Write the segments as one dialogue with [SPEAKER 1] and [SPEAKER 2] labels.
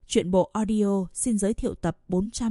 [SPEAKER 1] Truyện bộ audio xin giới thiệu tập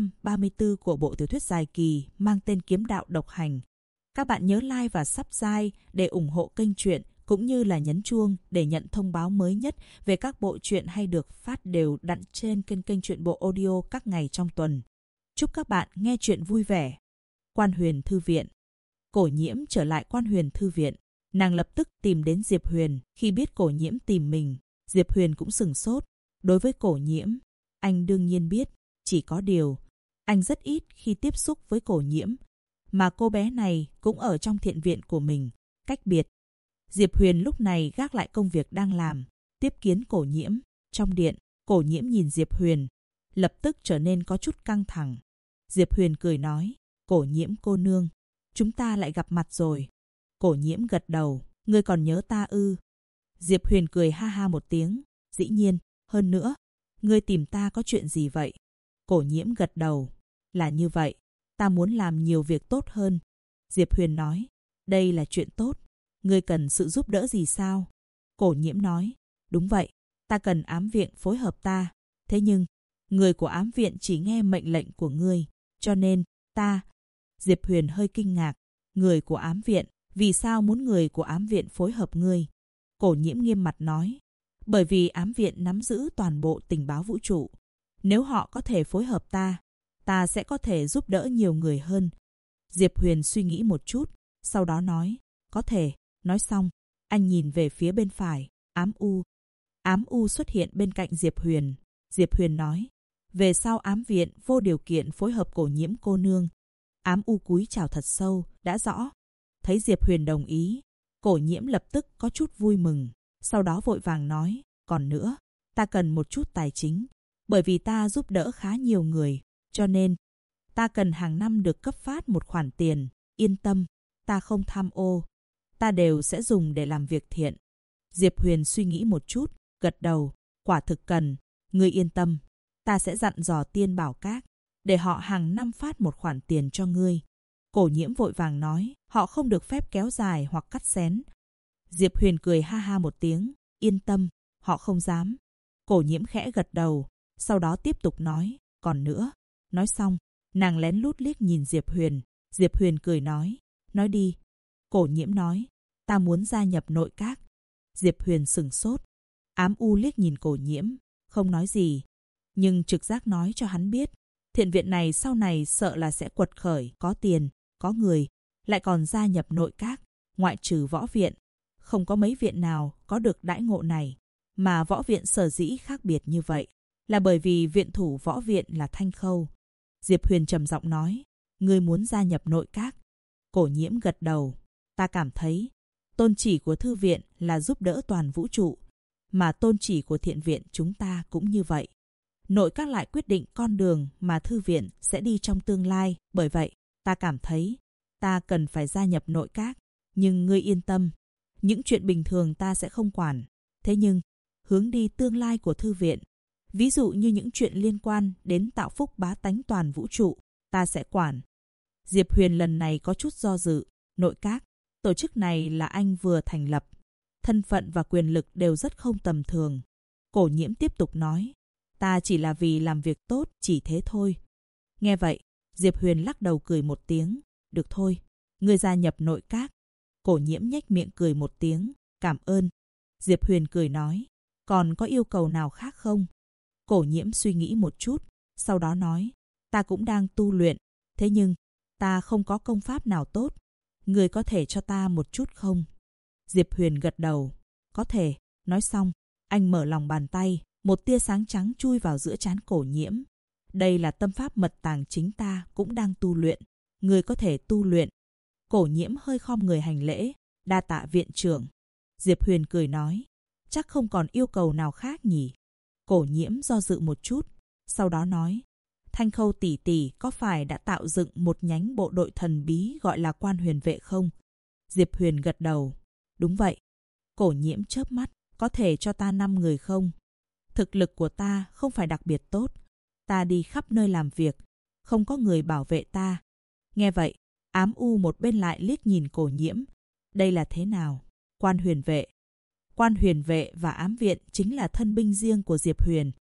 [SPEAKER 1] 434 của bộ tiểu thuyết dài kỳ mang tên Kiếm đạo độc hành. Các bạn nhớ like và subscribe để ủng hộ kênh truyện, cũng như là nhấn chuông để nhận thông báo mới nhất về các bộ truyện hay được phát đều đặn trên kênh truyện bộ audio các ngày trong tuần. Chúc các bạn nghe truyện vui vẻ. Quan Huyền Thư Viện. Cổ Nhiễm trở lại Quan Huyền Thư Viện. Nàng lập tức tìm đến Diệp Huyền. Khi biết Cổ Nhiễm tìm mình, Diệp Huyền cũng sửng sốt. Đối với Cổ Nhiễm, anh đương nhiên biết, chỉ có điều anh rất ít khi tiếp xúc với Cổ Nhiễm, mà cô bé này cũng ở trong thiện viện của mình, cách biệt. Diệp Huyền lúc này gác lại công việc đang làm, tiếp kiến Cổ Nhiễm. Trong điện, Cổ Nhiễm nhìn Diệp Huyền, lập tức trở nên có chút căng thẳng. Diệp Huyền cười nói, Cổ Nhiễm cô nương, chúng ta lại gặp mặt rồi. Cổ Nhiễm gật đầu, ngươi còn nhớ ta ư? Diệp Huyền cười ha ha một tiếng, dĩ nhiên, hơn nữa, ngươi tìm ta có chuyện gì vậy? Cổ Nhiễm gật đầu, là như vậy, ta muốn làm nhiều việc tốt hơn. Diệp Huyền nói, đây là chuyện tốt, ngươi cần sự giúp đỡ gì sao? Cổ Nhiễm nói, đúng vậy, ta cần ám viện phối hợp ta, thế nhưng, người của ám viện chỉ nghe mệnh lệnh của ngươi, cho nên, ta... Diệp Huyền hơi kinh ngạc, người của ám viện, vì sao muốn người của ám viện phối hợp ngươi? Cổ Nhiễm nghiêm mặt nói, bởi vì ám viện nắm giữ toàn bộ tình báo vũ trụ. Nếu họ có thể phối hợp ta, ta sẽ có thể giúp đỡ nhiều người hơn. Diệp Huyền suy nghĩ một chút, sau đó nói, có thể. Nói xong, anh nhìn về phía bên phải, Ám U. Ám U xuất hiện bên cạnh Diệp Huyền. Diệp Huyền nói, về sau ám viện vô điều kiện phối hợp Cổ Nhiễm cô nương. Ám U cúi chào thật sâu, đã rõ. Thấy Diệp Huyền đồng ý, Cổ Nhiễm lập tức có chút vui mừng. Sau đó vội vàng nói, còn nữa, ta cần một chút tài chính. Bởi vì ta giúp đỡ khá nhiều người, cho nên ta cần hàng năm được cấp phát một khoản tiền. Yên tâm, ta không tham ô. Ta đều sẽ dùng để làm việc thiện. Diệp Huyền suy nghĩ một chút, gật đầu, quả thực cần. Ngươi yên tâm, ta sẽ dặn dò Tiên Bảo Các, để họ hàng năm phát một khoản tiền cho ngươi. Cổ Nhiễm vội vàng nói, họ không được phép kéo dài hoặc cắt xén. Diệp Huyền cười ha ha một tiếng, yên tâm, họ không dám. Cổ Nhiễm khẽ gật đầu, sau đó tiếp tục nói, còn nữa. Nói xong, nàng lén lút liếc nhìn Diệp Huyền. Diệp Huyền cười nói đi. Cổ Nhiễm nói, ta muốn gia nhập nội các. Diệp Huyền sửng sốt. Ám U liếc nhìn Cổ Nhiễm, không nói gì. Nhưng trực giác nói cho hắn biết, thiện viện này sau này sợ là sẽ quật khởi, có tiền, có người, lại còn gia nhập nội các, ngoại trừ võ viện. Không có mấy viện nào có được đãi ngộ này, mà võ viện sở dĩ khác biệt như vậy, là bởi vì viện thủ võ viện là Thanh Khâu. Diệp Huyền trầm giọng nói, ngươi muốn gia nhập nội các. Cổ Nhiễm gật đầu, ta cảm thấy, tôn chỉ của thư viện là giúp đỡ toàn vũ trụ, mà tôn chỉ của thiện viện chúng ta cũng như vậy. Nội các lại quyết định con đường mà thư viện sẽ đi trong tương lai, bởi vậy, ta cảm thấy, ta cần phải gia nhập nội các, nhưng ngươi yên tâm. Những chuyện bình thường ta sẽ không quản. Thế nhưng, hướng đi tương lai của thư viện, ví dụ như những chuyện liên quan đến tạo phúc bá tánh toàn vũ trụ, ta sẽ quản. Diệp Huyền lần này có chút do dự. Nội các, tổ chức này là anh vừa thành lập. Thân phận và quyền lực đều rất không tầm thường. Cổ Nhiễm tiếp tục nói, ta chỉ là vì làm việc tốt, chỉ thế thôi. Nghe vậy, Diệp Huyền lắc đầu cười một tiếng, được thôi, ngươi gia nhập nội các. Cổ Nhiễm nhếch miệng cười một tiếng, cảm ơn. Diệp Huyền cười nói, còn có yêu cầu nào khác không? Cổ Nhiễm suy nghĩ một chút, sau đó nói, ta cũng đang tu luyện, thế nhưng, ta không có công pháp nào tốt. Ngươi có thể cho ta một chút không? Diệp Huyền gật đầu, có thể. Nói xong, anh mở lòng bàn tay, một tia sáng trắng chui vào giữa trán Cổ Nhiễm. Đây là tâm pháp mật tàng chính ta cũng đang tu luyện. Ngươi có thể tu luyện. Cổ Nhiễm hơi khom người hành lễ, đa tạ viện trưởng. Diệp Huyền cười nói, chắc không còn yêu cầu nào khác nhỉ? Cổ Nhiễm do dự một chút, sau đó nói, Thanh Khâu tỷ tỷ có phải đã tạo dựng một nhánh bộ đội thần bí gọi là Quan Huyền Vệ không? Diệp Huyền gật đầu, đúng vậy. Cổ Nhiễm chớp mắt, có thể cho ta 5 người không? Thực lực của ta không phải đặc biệt tốt, ta đi khắp nơi làm việc, không có người bảo vệ ta. Nghe vậy, Ám U một bên lại liếc nhìn Cổ Nhiễm. Đây là thế nào? Quan Huyền Vệ. Quan Huyền Vệ và ám viện chính là thân binh riêng của Diệp Huyền.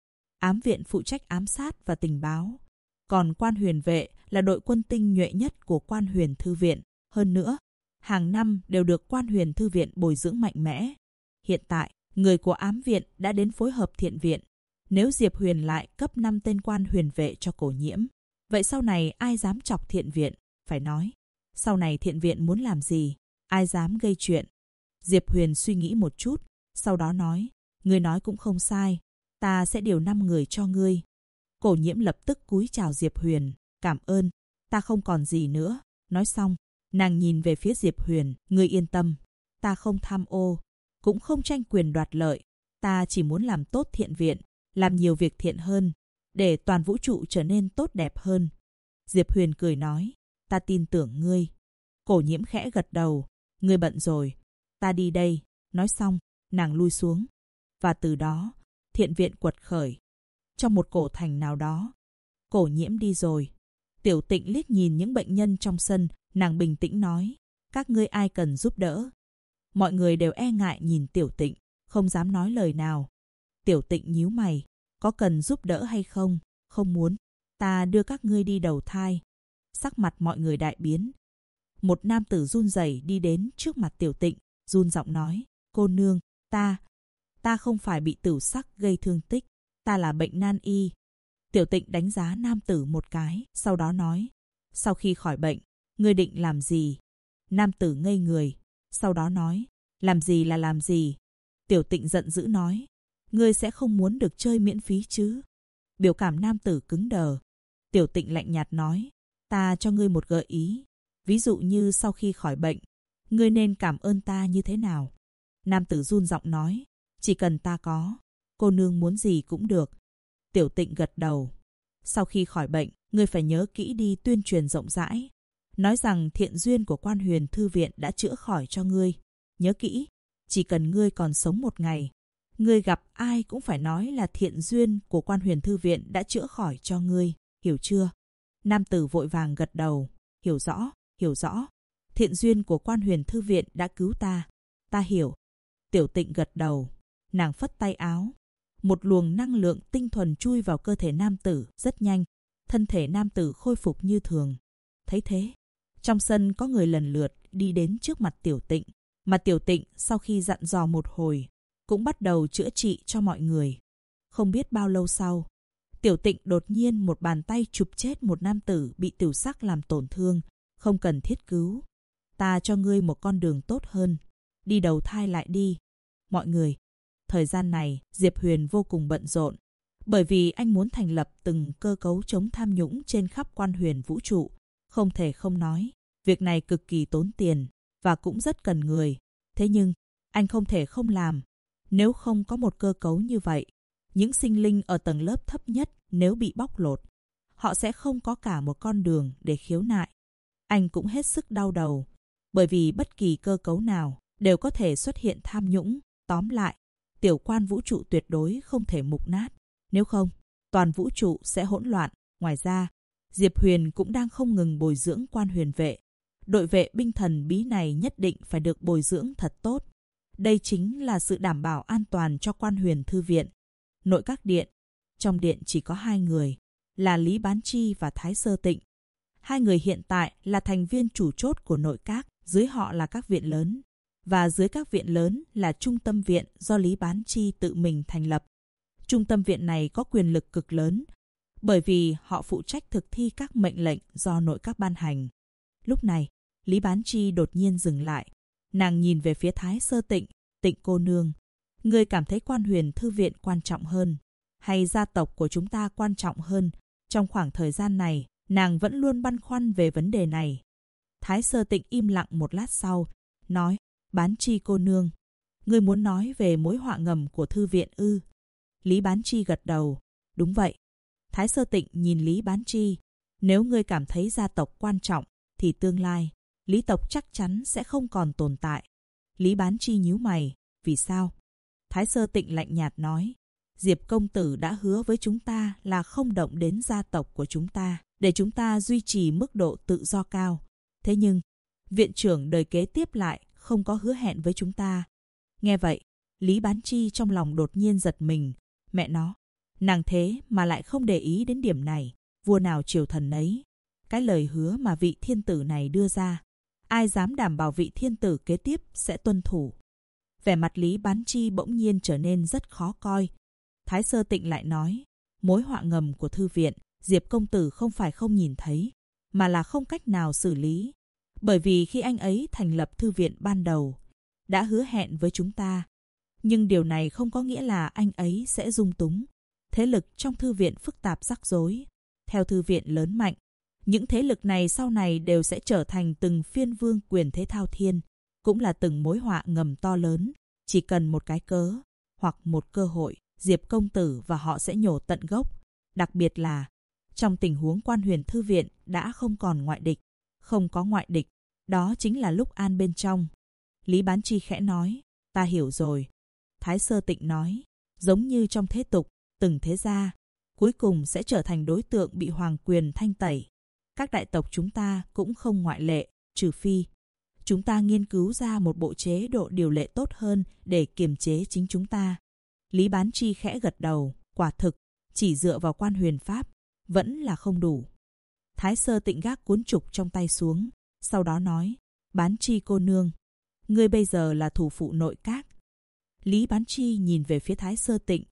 [SPEAKER 1] ám viện phụ trách ám sát và tình báo. Còn quan huyền vệ là đội quân tinh nhuệ nhất của quan huyền thư viện. Hơn nữa, hàng năm đều được quan huyền thư viện bồi dưỡng mạnh mẽ. Hiện tại, người của ám viện đã đến phối hợp thiện viện. Nếu Diệp Huyền lại cấp 5 tên quan huyền vệ cho Cổ Nhiễm, vậy sau này ai dám chọc thiện viện? Phải nói, sau này thiện viện muốn làm gì? Ai dám gây chuyện? Diệp Huyền suy nghĩ một chút, sau đó nói, ngươi nói cũng không sai, ta sẽ điều 5 người cho ngươi. Cổ Nhiễm lập tức cúi chào Diệp Huyền, cảm ơn, ta không còn gì nữa. Nói xong, nàng nhìn về phía Diệp Huyền, ngươi yên tâm, ta không tham ô, cũng không tranh quyền đoạt lợi, ta chỉ muốn làm tốt thiện viện, làm nhiều việc thiện hơn, để toàn vũ trụ trở nên tốt đẹp hơn. Diệp Huyền cười nói, ta tin tưởng ngươi. Cổ Nhiễm khẽ gật đầu, ngươi bận rồi, ta đi đây. Nói xong, nàng lui xuống. Và từ đó, thiện viện quật khởi. Trong một cổ thành nào đó, Cổ Nhiễm đi rồi. Tiểu Tịnh liếc nhìn những bệnh nhân trong sân, nàng bình tĩnh nói, các ngươi ai cần giúp đỡ? Mọi người đều e ngại nhìn Tiểu Tịnh, không dám nói lời nào. Tiểu Tịnh nhíu mày, có cần giúp đỡ hay không? Không muốn, ta đưa các ngươi đi đầu thai. Sắc mặt mọi người đại biến. Một nam tử run rẩy đi đến trước mặt Tiểu Tịnh, run giọng nói, cô nương, ta không phải bị tửu sắc gây thương tích, ta là bệnh nan y. Tiểu Tịnh đánh giá nam tử một cái, sau đó nói, sau khi khỏi bệnh, ngươi định làm gì? Nam tử ngây người, sau đó nói, làm gì là làm gì? Tiểu Tịnh giận dữ nói, ngươi sẽ không muốn được chơi miễn phí chứ? Biểu cảm nam tử cứng đờ. Tiểu Tịnh lạnh nhạt nói, ta cho ngươi một gợi ý. Ví dụ như sau khi khỏi bệnh, ngươi nên cảm ơn ta như thế nào? Nam tử run giọng nói, chỉ cần ta có, cô nương muốn gì cũng được. Tiểu Tịnh gật đầu. Sau khi khỏi bệnh, ngươi phải nhớ kỹ đi tuyên truyền rộng rãi. Nói rằng thiện duyên của quan huyền thư viện đã chữa khỏi cho ngươi. Nhớ kỹ, chỉ cần ngươi còn sống một ngày, ngươi gặp ai cũng phải nói là thiện duyên của quan huyền thư viện đã chữa khỏi cho ngươi. Hiểu chưa? Nam tử vội vàng gật đầu. Hiểu rõ, hiểu rõ. Thiện duyên của quan huyền thư viện đã cứu ta. Ta hiểu. Tiểu Tịnh gật đầu. Nàng phất tay áo. Một luồng năng lượng tinh thuần chui vào cơ thể nam tử rất nhanh. Thân thể nam tử khôi phục như thường. Thấy thế, trong sân có người lần lượt đi đến trước mặt Tiểu Tịnh. Mà Tiểu Tịnh sau khi dặn dò một hồi, cũng bắt đầu chữa trị cho mọi người. Không biết bao lâu sau, Tiểu Tịnh đột nhiên một bàn tay chụp chết một nam tử bị tửu sắc làm tổn thương. Không cần thiết cứu. Ta cho ngươi một con đường tốt hơn. Đi đầu thai lại đi. Mọi người, thời gian này Diệp Huyền vô cùng bận rộn. Bởi vì anh muốn thành lập từng cơ cấu chống tham nhũng trên khắp quan huyền vũ trụ. Không thể không nói, việc này cực kỳ tốn tiền và cũng rất cần người. Thế nhưng, anh không thể không làm. Nếu không có một cơ cấu như vậy, những sinh linh ở tầng lớp thấp nhất nếu bị bóc lột, họ sẽ không có cả một con đường để khiếu nại. Anh cũng hết sức đau đầu, bởi vì bất kỳ cơ cấu nào đều có thể xuất hiện tham nhũng. Tóm lại, tiểu quan vũ trụ tuyệt đối không thể mục nát. Nếu không, toàn vũ trụ sẽ hỗn loạn. Ngoài ra, Diệp Huyền cũng đang không ngừng bồi dưỡng quan huyền vệ. Đội vệ binh thần bí này nhất định phải được bồi dưỡng thật tốt. Đây chính là sự đảm bảo an toàn cho quan huyền thư viện. Nội các điện. Trong điện chỉ có 2 người, là Lý Bán Chi và Thái Sơ Tịnh. 2 người hiện tại là thành viên chủ chốt của nội các, dưới họ là các viện lớn. Và dưới các viện lớn là trung tâm viện do Lý Bán Chi tự mình thành lập. Trung tâm viện này có quyền lực cực lớn, bởi vì họ phụ trách thực thi các mệnh lệnh do nội các ban hành. Lúc này, Lý Bán Chi đột nhiên dừng lại. Nàng nhìn về phía Thái Sơ Tịnh, Tịnh cô nương. Ngươi cảm thấy quan huyền thư viện quan trọng hơn, hay gia tộc của chúng ta quan trọng hơn? Trong khoảng thời gian này, nàng vẫn luôn băn khoăn về vấn đề này. Thái Sơ Tịnh im lặng một lát sau, nói, Bán Chi cô nương, ngươi muốn nói về mối họa ngầm của thư viện ư? Lý Bán Chi gật đầu, đúng vậy. Thái Sơ Tịnh nhìn Lý Bán Chi, nếu ngươi cảm thấy gia tộc quan trọng, thì tương lai, Lý tộc chắc chắn sẽ không còn tồn tại. Lý Bán Chi nhíu mày, vì sao? Thái Sơ Tịnh lạnh nhạt nói, Diệp công tử đã hứa với chúng ta là không động đến gia tộc của chúng ta, để chúng ta duy trì mức độ tự do cao. Thế nhưng, viện trưởng đời kế tiếp lại không có hứa hẹn với chúng ta. Nghe vậy, Lý Bán Chi trong lòng đột nhiên giật mình. Mẹ nó, Nàng thế mà lại không để ý đến điểm này, vua nào triều thần nấy. Cái lời hứa mà vị thiên tử này đưa ra, ai dám đảm bảo vị thiên tử kế tiếp sẽ tuân thủ. Vẻ mặt Lý Bán Chi bỗng nhiên trở nên rất khó coi. Thái Sơ Tịnh lại nói, mối họa ngầm của thư viện, Diệp công tử không phải không nhìn thấy, mà là không cách nào xử lý. Bởi vì khi anh ấy thành lập thư viện ban đầu, đã hứa hẹn với chúng ta. Nhưng điều này không có nghĩa là anh ấy sẽ dung túng. Thế lực trong thư viện phức tạp rắc rối. Theo thư viện lớn mạnh, những thế lực này sau này đều sẽ trở thành từng phiên vương quyền thế thao thiên, cũng là từng mối họa ngầm to lớn. Chỉ cần một cái cớ, hoặc một cơ hội, Diệp công tử và họ sẽ nhổ tận gốc. Đặc biệt là, trong tình huống Quan Huyền thư viện đã không còn ngoại địch. Không có ngoại địch, đó chính là lúc an bên trong. Lý Bán Chi khẽ nói, ta hiểu rồi. Thái Sơ Tịnh nói, giống như trong thế tục, từng thế gia, cuối cùng sẽ trở thành đối tượng bị hoàng quyền thanh tẩy. Các đại tộc chúng ta cũng không ngoại lệ, trừ phi chúng ta nghiên cứu ra một bộ chế độ điều lệ tốt hơn để kiềm chế chính chúng ta. Lý Bán Chi khẽ gật đầu, quả thực, chỉ dựa vào Quan Huyền pháp, vẫn là không đủ. Thái Sơ Tịnh gác cuốn trục trong tay xuống, sau đó nói, Bán Chi cô nương, ngươi bây giờ là thủ phụ nội các. Lý Bán Chi nhìn về phía Thái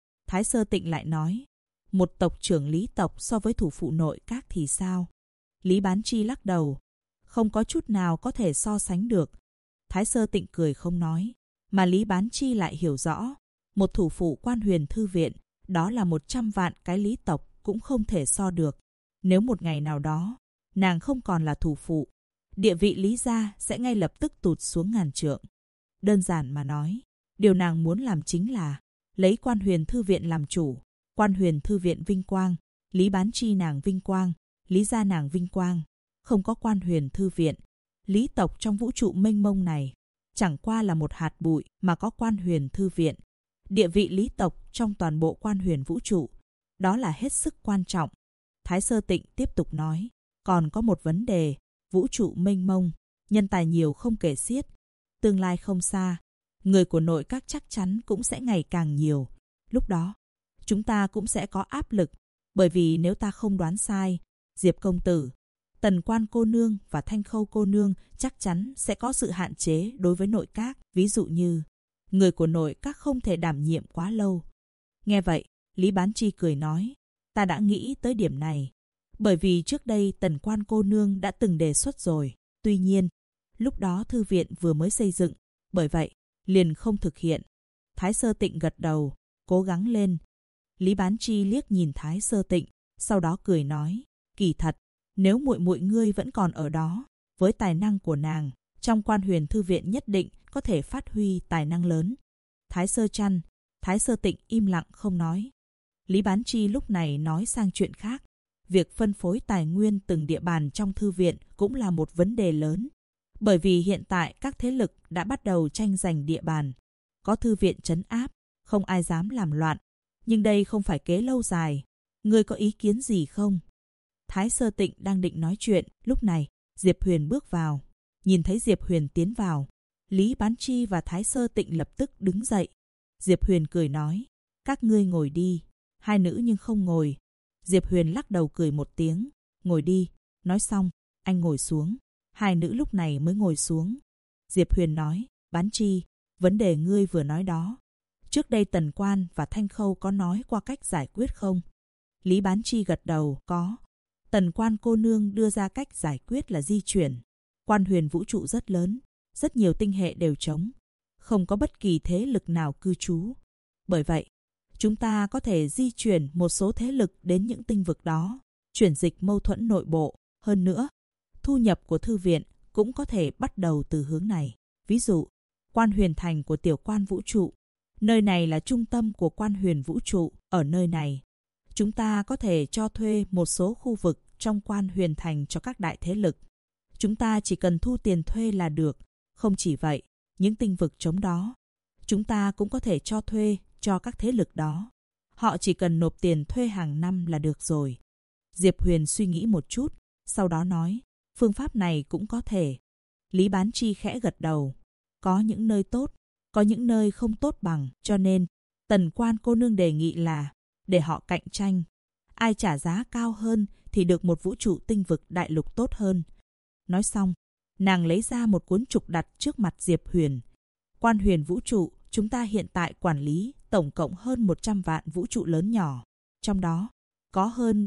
[SPEAKER 1] Sơ Tịnh lại nói, một tộc trưởng Lý tộc so với thủ phụ nội các thì sao? Lý Bán Chi lắc đầu, không có chút nào có thể so sánh được. Thái Sơ Tịnh cười không nói, mà Lý Bán Chi lại hiểu rõ, một thủ phụ Quan Huyền thư viện, đó là 100 vạn cái Lý tộc cũng không thể so được. Nếu một ngày nào đó, nàng không còn là thủ phụ, địa vị Lý gia sẽ ngay lập tức tụt xuống ngàn trượng. Đơn giản mà nói, điều nàng muốn làm chính là lấy Quan Huyền thư viện làm chủ. Quan Huyền thư viện vinh quang, Lý Bán Chi nàng vinh quang, Lý gia nàng vinh quang. Không có Quan Huyền thư viện, Lý tộc trong vũ trụ mênh mông này chẳng qua là một hạt bụi, mà có Quan Huyền thư viện, địa vị Lý tộc trong toàn bộ Quan Huyền vũ trụ, đó là hết sức quan trọng. Thái Sơ Tịnh tiếp tục nói, còn có một vấn đề, vũ trụ mênh mông, nhân tài nhiều không kể xiết, tương lai không xa, người của nội các chắc chắn cũng sẽ ngày càng nhiều. Lúc đó, chúng ta cũng sẽ có áp lực, bởi vì nếu ta không đoán sai, Diệp công tử, Tần Quan cô nương và Thanh Khâu cô nương chắc chắn sẽ có sự hạn chế đối với nội các, ví dụ như người của nội các không thể đảm nhiệm quá lâu. Nghe vậy, Lý Bán Chi cười nói, ta đã nghĩ tới điểm này, bởi vì trước đây Tần Quan cô nương đã từng đề xuất rồi. Tuy nhiên, lúc đó thư viện vừa mới xây dựng, bởi vậy liền không thực hiện. Thái Sơ Tịnh gật đầu, cố gắng lên. Lý Bán Chi liếc nhìn Thái Sơ Tịnh, sau đó cười nói, kỳ thật, nếu muội muội ngươi vẫn còn ở đó, với tài năng của nàng, trong Quan Huyền thư viện nhất định có thể phát huy tài năng lớn. Thái Sơ Tịnh im lặng không nói. Lý Bán Chi lúc này nói sang chuyện khác. Việc phân phối tài nguyên từng địa bàn trong thư viện cũng là một vấn đề lớn. Bởi vì hiện tại các thế lực đã bắt đầu tranh giành địa bàn. Có thư viện trấn áp, không ai dám làm loạn. Nhưng đây không phải kế lâu dài. Ngươi có ý kiến gì không? Thái Sơ Tịnh đang định nói chuyện, lúc này Diệp Huyền bước vào. Nhìn thấy Diệp Huyền tiến vào, Lý Bán Chi và Thái Sơ Tịnh lập tức đứng dậy. Diệp Huyền cười nói, các ngươi ngồi đi. Hai nữ nhưng không ngồi. Diệp Huyền lắc đầu cười một tiếng, ngồi đi. Nói xong, anh ngồi xuống. Hai nữ lúc này mới ngồi xuống. Diệp Huyền nói, Bán Chi, vấn đề ngươi vừa nói đó, trước đây Tần Quan và Thanh Khâu có nói qua cách giải quyết không? Lý Bán Chi gật đầu, có. Tần Quan cô nương đưa ra cách giải quyết là di chuyển. Quan Huyền vũ trụ rất lớn, rất nhiều tinh hệ đều trống, không có bất kỳ thế lực nào cư trú. Bởi vậy, chúng ta có thể di chuyển một số thế lực đến những tinh vực đó, chuyển dịch mâu thuẫn nội bộ. Hơn nữa, thu nhập của thư viện cũng có thể bắt đầu từ hướng này. Ví dụ, Quan Huyền thành của tiểu quan vũ trụ. Nơi này là trung tâm của Quan Huyền vũ trụ. Ở nơi này, chúng ta có thể cho thuê một số khu vực trong Quan Huyền thành cho các đại thế lực. Chúng ta chỉ cần thu tiền thuê là được. Không chỉ vậy, những tinh vực trống đó, chúng ta cũng có thể cho thuê cho các thế lực đó. Họ chỉ cần nộp tiền thuê hàng năm là được rồi. Diệp Huyền suy nghĩ một chút, sau đó nói, phương pháp này cũng có thể. Lý Bán Chi khẽ gật đầu. Có những nơi tốt, có những nơi không tốt bằng, cho nên Tần Quan cô nương đề nghị là để họ cạnh tranh. Ai trả giá cao hơn thì được một vũ trụ tinh vực đại lục tốt hơn. Nói xong, nàng lấy ra một cuốn trục đặt trước mặt Diệp Huyền. Quan huyền vũ trụ, chúng ta hiện tại quản lý tổng cộng hơn 100 vạn vũ trụ lớn nhỏ. Trong đó, có hơn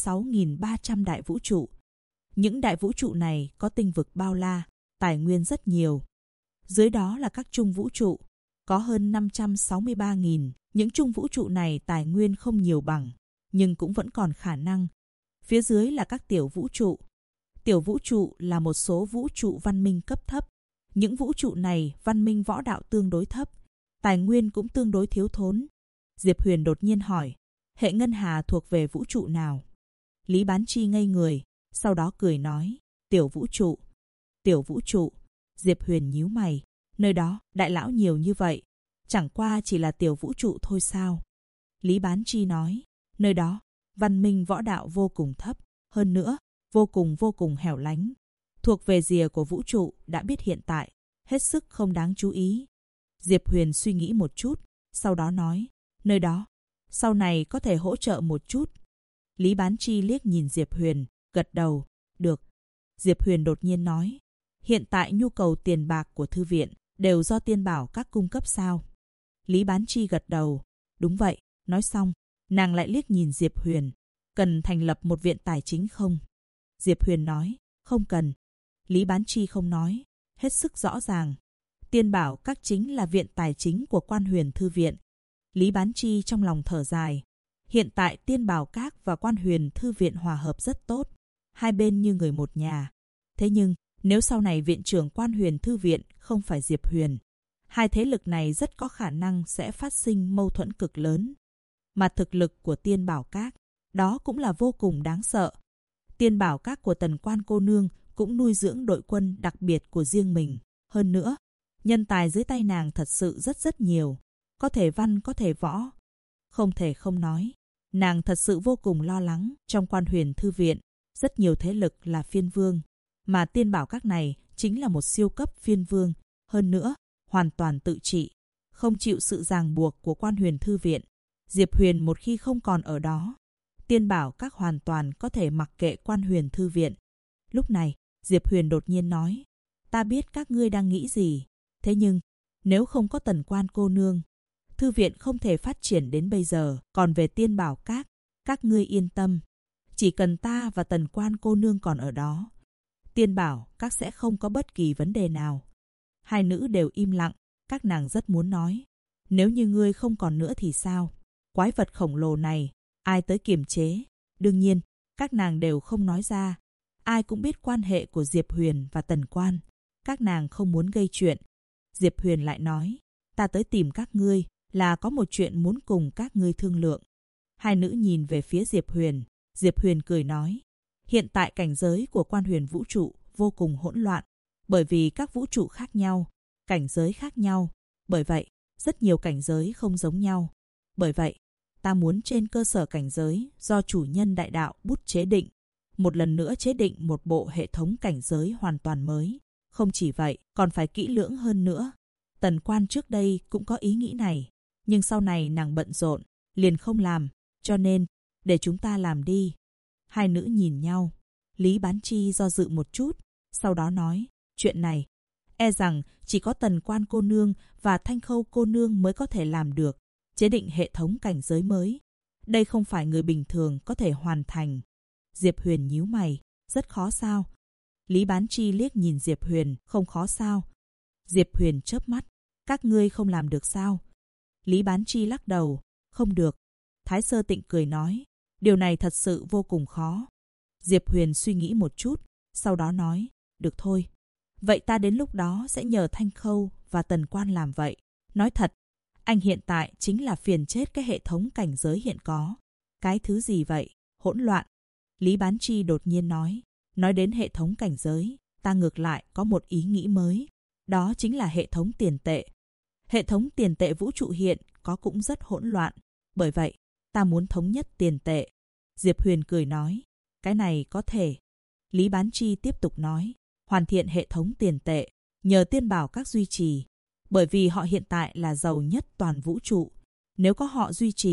[SPEAKER 1] 36.300 đại vũ trụ. Những đại vũ trụ này có tinh vực bao la, tài nguyên rất nhiều. Dưới đó là các trung vũ trụ, có hơn 563.000. Những trung vũ trụ này tài nguyên không nhiều bằng, nhưng cũng vẫn còn khả năng. Phía dưới là các tiểu vũ trụ. Tiểu vũ trụ là một số vũ trụ văn minh cấp thấp. Những vũ trụ này văn minh võ đạo tương đối thấp, tài nguyên cũng tương đối thiếu thốn. Diệp Huyền đột nhiên hỏi, hệ ngân hà thuộc về vũ trụ nào? Lý Bán Chi ngây người, sau đó cười nói, tiểu vũ trụ. Tiểu vũ trụ. Diệp Huyền nhíu mày, nơi đó đại lão nhiều như vậy, chẳng qua chỉ là tiểu vũ trụ thôi sao? Lý Bán Chi nói, nơi đó văn minh võ đạo vô cùng thấp, hơn nữa vô cùng hẻo lánh, thuộc về rìa của vũ trụ đã biết hiện tại, hết sức không đáng chú ý. Diệp Huyền suy nghĩ một chút, sau đó nói, nơi đó sau này có thể hỗ trợ một chút. Lý Bán Chi liếc nhìn Diệp Huyền, gật đầu, được. Diệp Huyền đột nhiên nói, hiện tại nhu cầu tiền bạc của thư viện đều do Tiên Bảo các cung cấp sao? Lý Bán Chi gật đầu, đúng vậy. Nói xong, nàng lại liếc nhìn Diệp Huyền, cần thành lập một viện tài chính không? Diệp Huyền nói, không cần. Lý Bán Chi không nói, hết sức rõ ràng. Tiên Bảo các chính là viện tài chính của Quan Huyền Thư viện. Lý Bán Chi trong lòng thở dài. Hiện tại Tiên Bảo các và Quan Huyền Thư viện hòa hợp rất tốt, hai bên như người một nhà. Thế nhưng, nếu sau này viện trưởng Quan Huyền Thư viện không phải Diệp Huyền, hai thế lực này rất có khả năng sẽ phát sinh mâu thuẫn cực lớn. Mà thực lực của Tiên Bảo các, đó cũng là vô cùng đáng sợ. Tiên Bảo các của Tần Quan cô nương cũng nuôi dưỡng đội quân đặc biệt của riêng mình. Hơn nữa, nhân tài dưới tay nàng thật sự rất nhiều, có thể văn có thể võ. Không thể không nói, nàng thật sự vô cùng lo lắng. Trong Quan Huyền Thư viện, rất nhiều thế lực là phiên vương, mà Tiên Bảo các này chính là một siêu cấp phiên vương. Hơn nữa, hoàn toàn tự trị, không chịu sự ràng buộc của Quan Huyền Thư viện. Diệp Huyền một khi không còn ở đó, Tiên Bảo các hoàn toàn có thể mặc kệ Quan Huyền Thư viện. Lúc này, Diệp Huyền đột nhiên nói, ta biết các ngươi đang nghĩ gì, thế nhưng, nếu không có Tần Quan cô nương, thư viện không thể phát triển đến bây giờ. Còn về Tiên Bảo các ngươi yên tâm, chỉ cần ta và Tần Quan cô nương còn ở đó, Tiên Bảo các sẽ không có bất kỳ vấn đề nào. Hai nữ đều im lặng, các nàng rất muốn nói, nếu như ngươi không còn nữa thì sao? Quái vật khổng lồ này, ai tới kiềm chế? Đương nhiên, các nàng đều không nói ra. Ai cũng biết quan hệ của Diệp Huyền và Tần Quan. Các nàng không muốn gây chuyện. Diệp Huyền lại nói, ta tới tìm các ngươi là có một chuyện muốn cùng các ngươi thương lượng. Hai nữ nhìn về phía Diệp Huyền. Diệp Huyền cười nói, hiện tại cảnh giới của Quan Huyền vũ trụ vô cùng hỗn loạn, bởi vì các vũ trụ khác nhau, cảnh giới khác nhau. Bởi vậy, rất nhiều cảnh giới không giống nhau. Bởi vậy, ta muốn trên cơ sở cảnh giới do chủ nhân đại đạo bút chế định, một lần nữa chế định một bộ hệ thống cảnh giới hoàn toàn mới. Không chỉ vậy, còn phải kỹ lưỡng hơn nữa. Tần Quan trước đây cũng có ý nghĩ này, nhưng sau này nàng bận rộn, liền không làm, cho nên, để chúng ta làm đi. Hai nữ nhìn nhau, Lý Bán Chi do dự một chút, sau đó nói, chuyện này, e rằng chỉ có Tần Quan cô nương và Thanh Khâu cô nương mới có thể làm được, chế định hệ thống cảnh giới mới. Đây không phải người bình thường có thể hoàn thành. Diệp Huyền nhíu mày, rất khó sao? Lý Bán Chi liếc nhìn Diệp Huyền, không khó sao? Diệp Huyền chớp mắt, các ngươi không làm được sao? Lý Bán Chi lắc đầu, không được. Thái Sơ Tịnh cười nói, điều này thật sự vô cùng khó. Diệp Huyền suy nghĩ một chút, sau đó nói, được thôi. Vậy ta đến lúc đó sẽ nhờ Thanh Khâu và Tần Quan làm vậy. Nói thật, anh hiện tại chính là phiền chết cái hệ thống cảnh giới hiện có. Cái thứ gì vậy? Hỗn loạn. Lý Bán Chi đột nhiên nói đến hệ thống cảnh giới, ta ngược lại có một ý nghĩ mới. Đó chính là hệ thống tiền tệ. Hệ thống tiền tệ vũ trụ hiện có cũng rất hỗn loạn. Bởi vậy, ta muốn thống nhất tiền tệ. Diệp Huyền cười nói, cái này có thể. Lý Bán Chi tiếp tục nói, hoàn thiện hệ thống tiền tệ, nhờ Tiên Bảo các duy trì. Bởi vì họ hiện tại là giàu nhất toàn vũ trụ. Nếu có họ duy trì,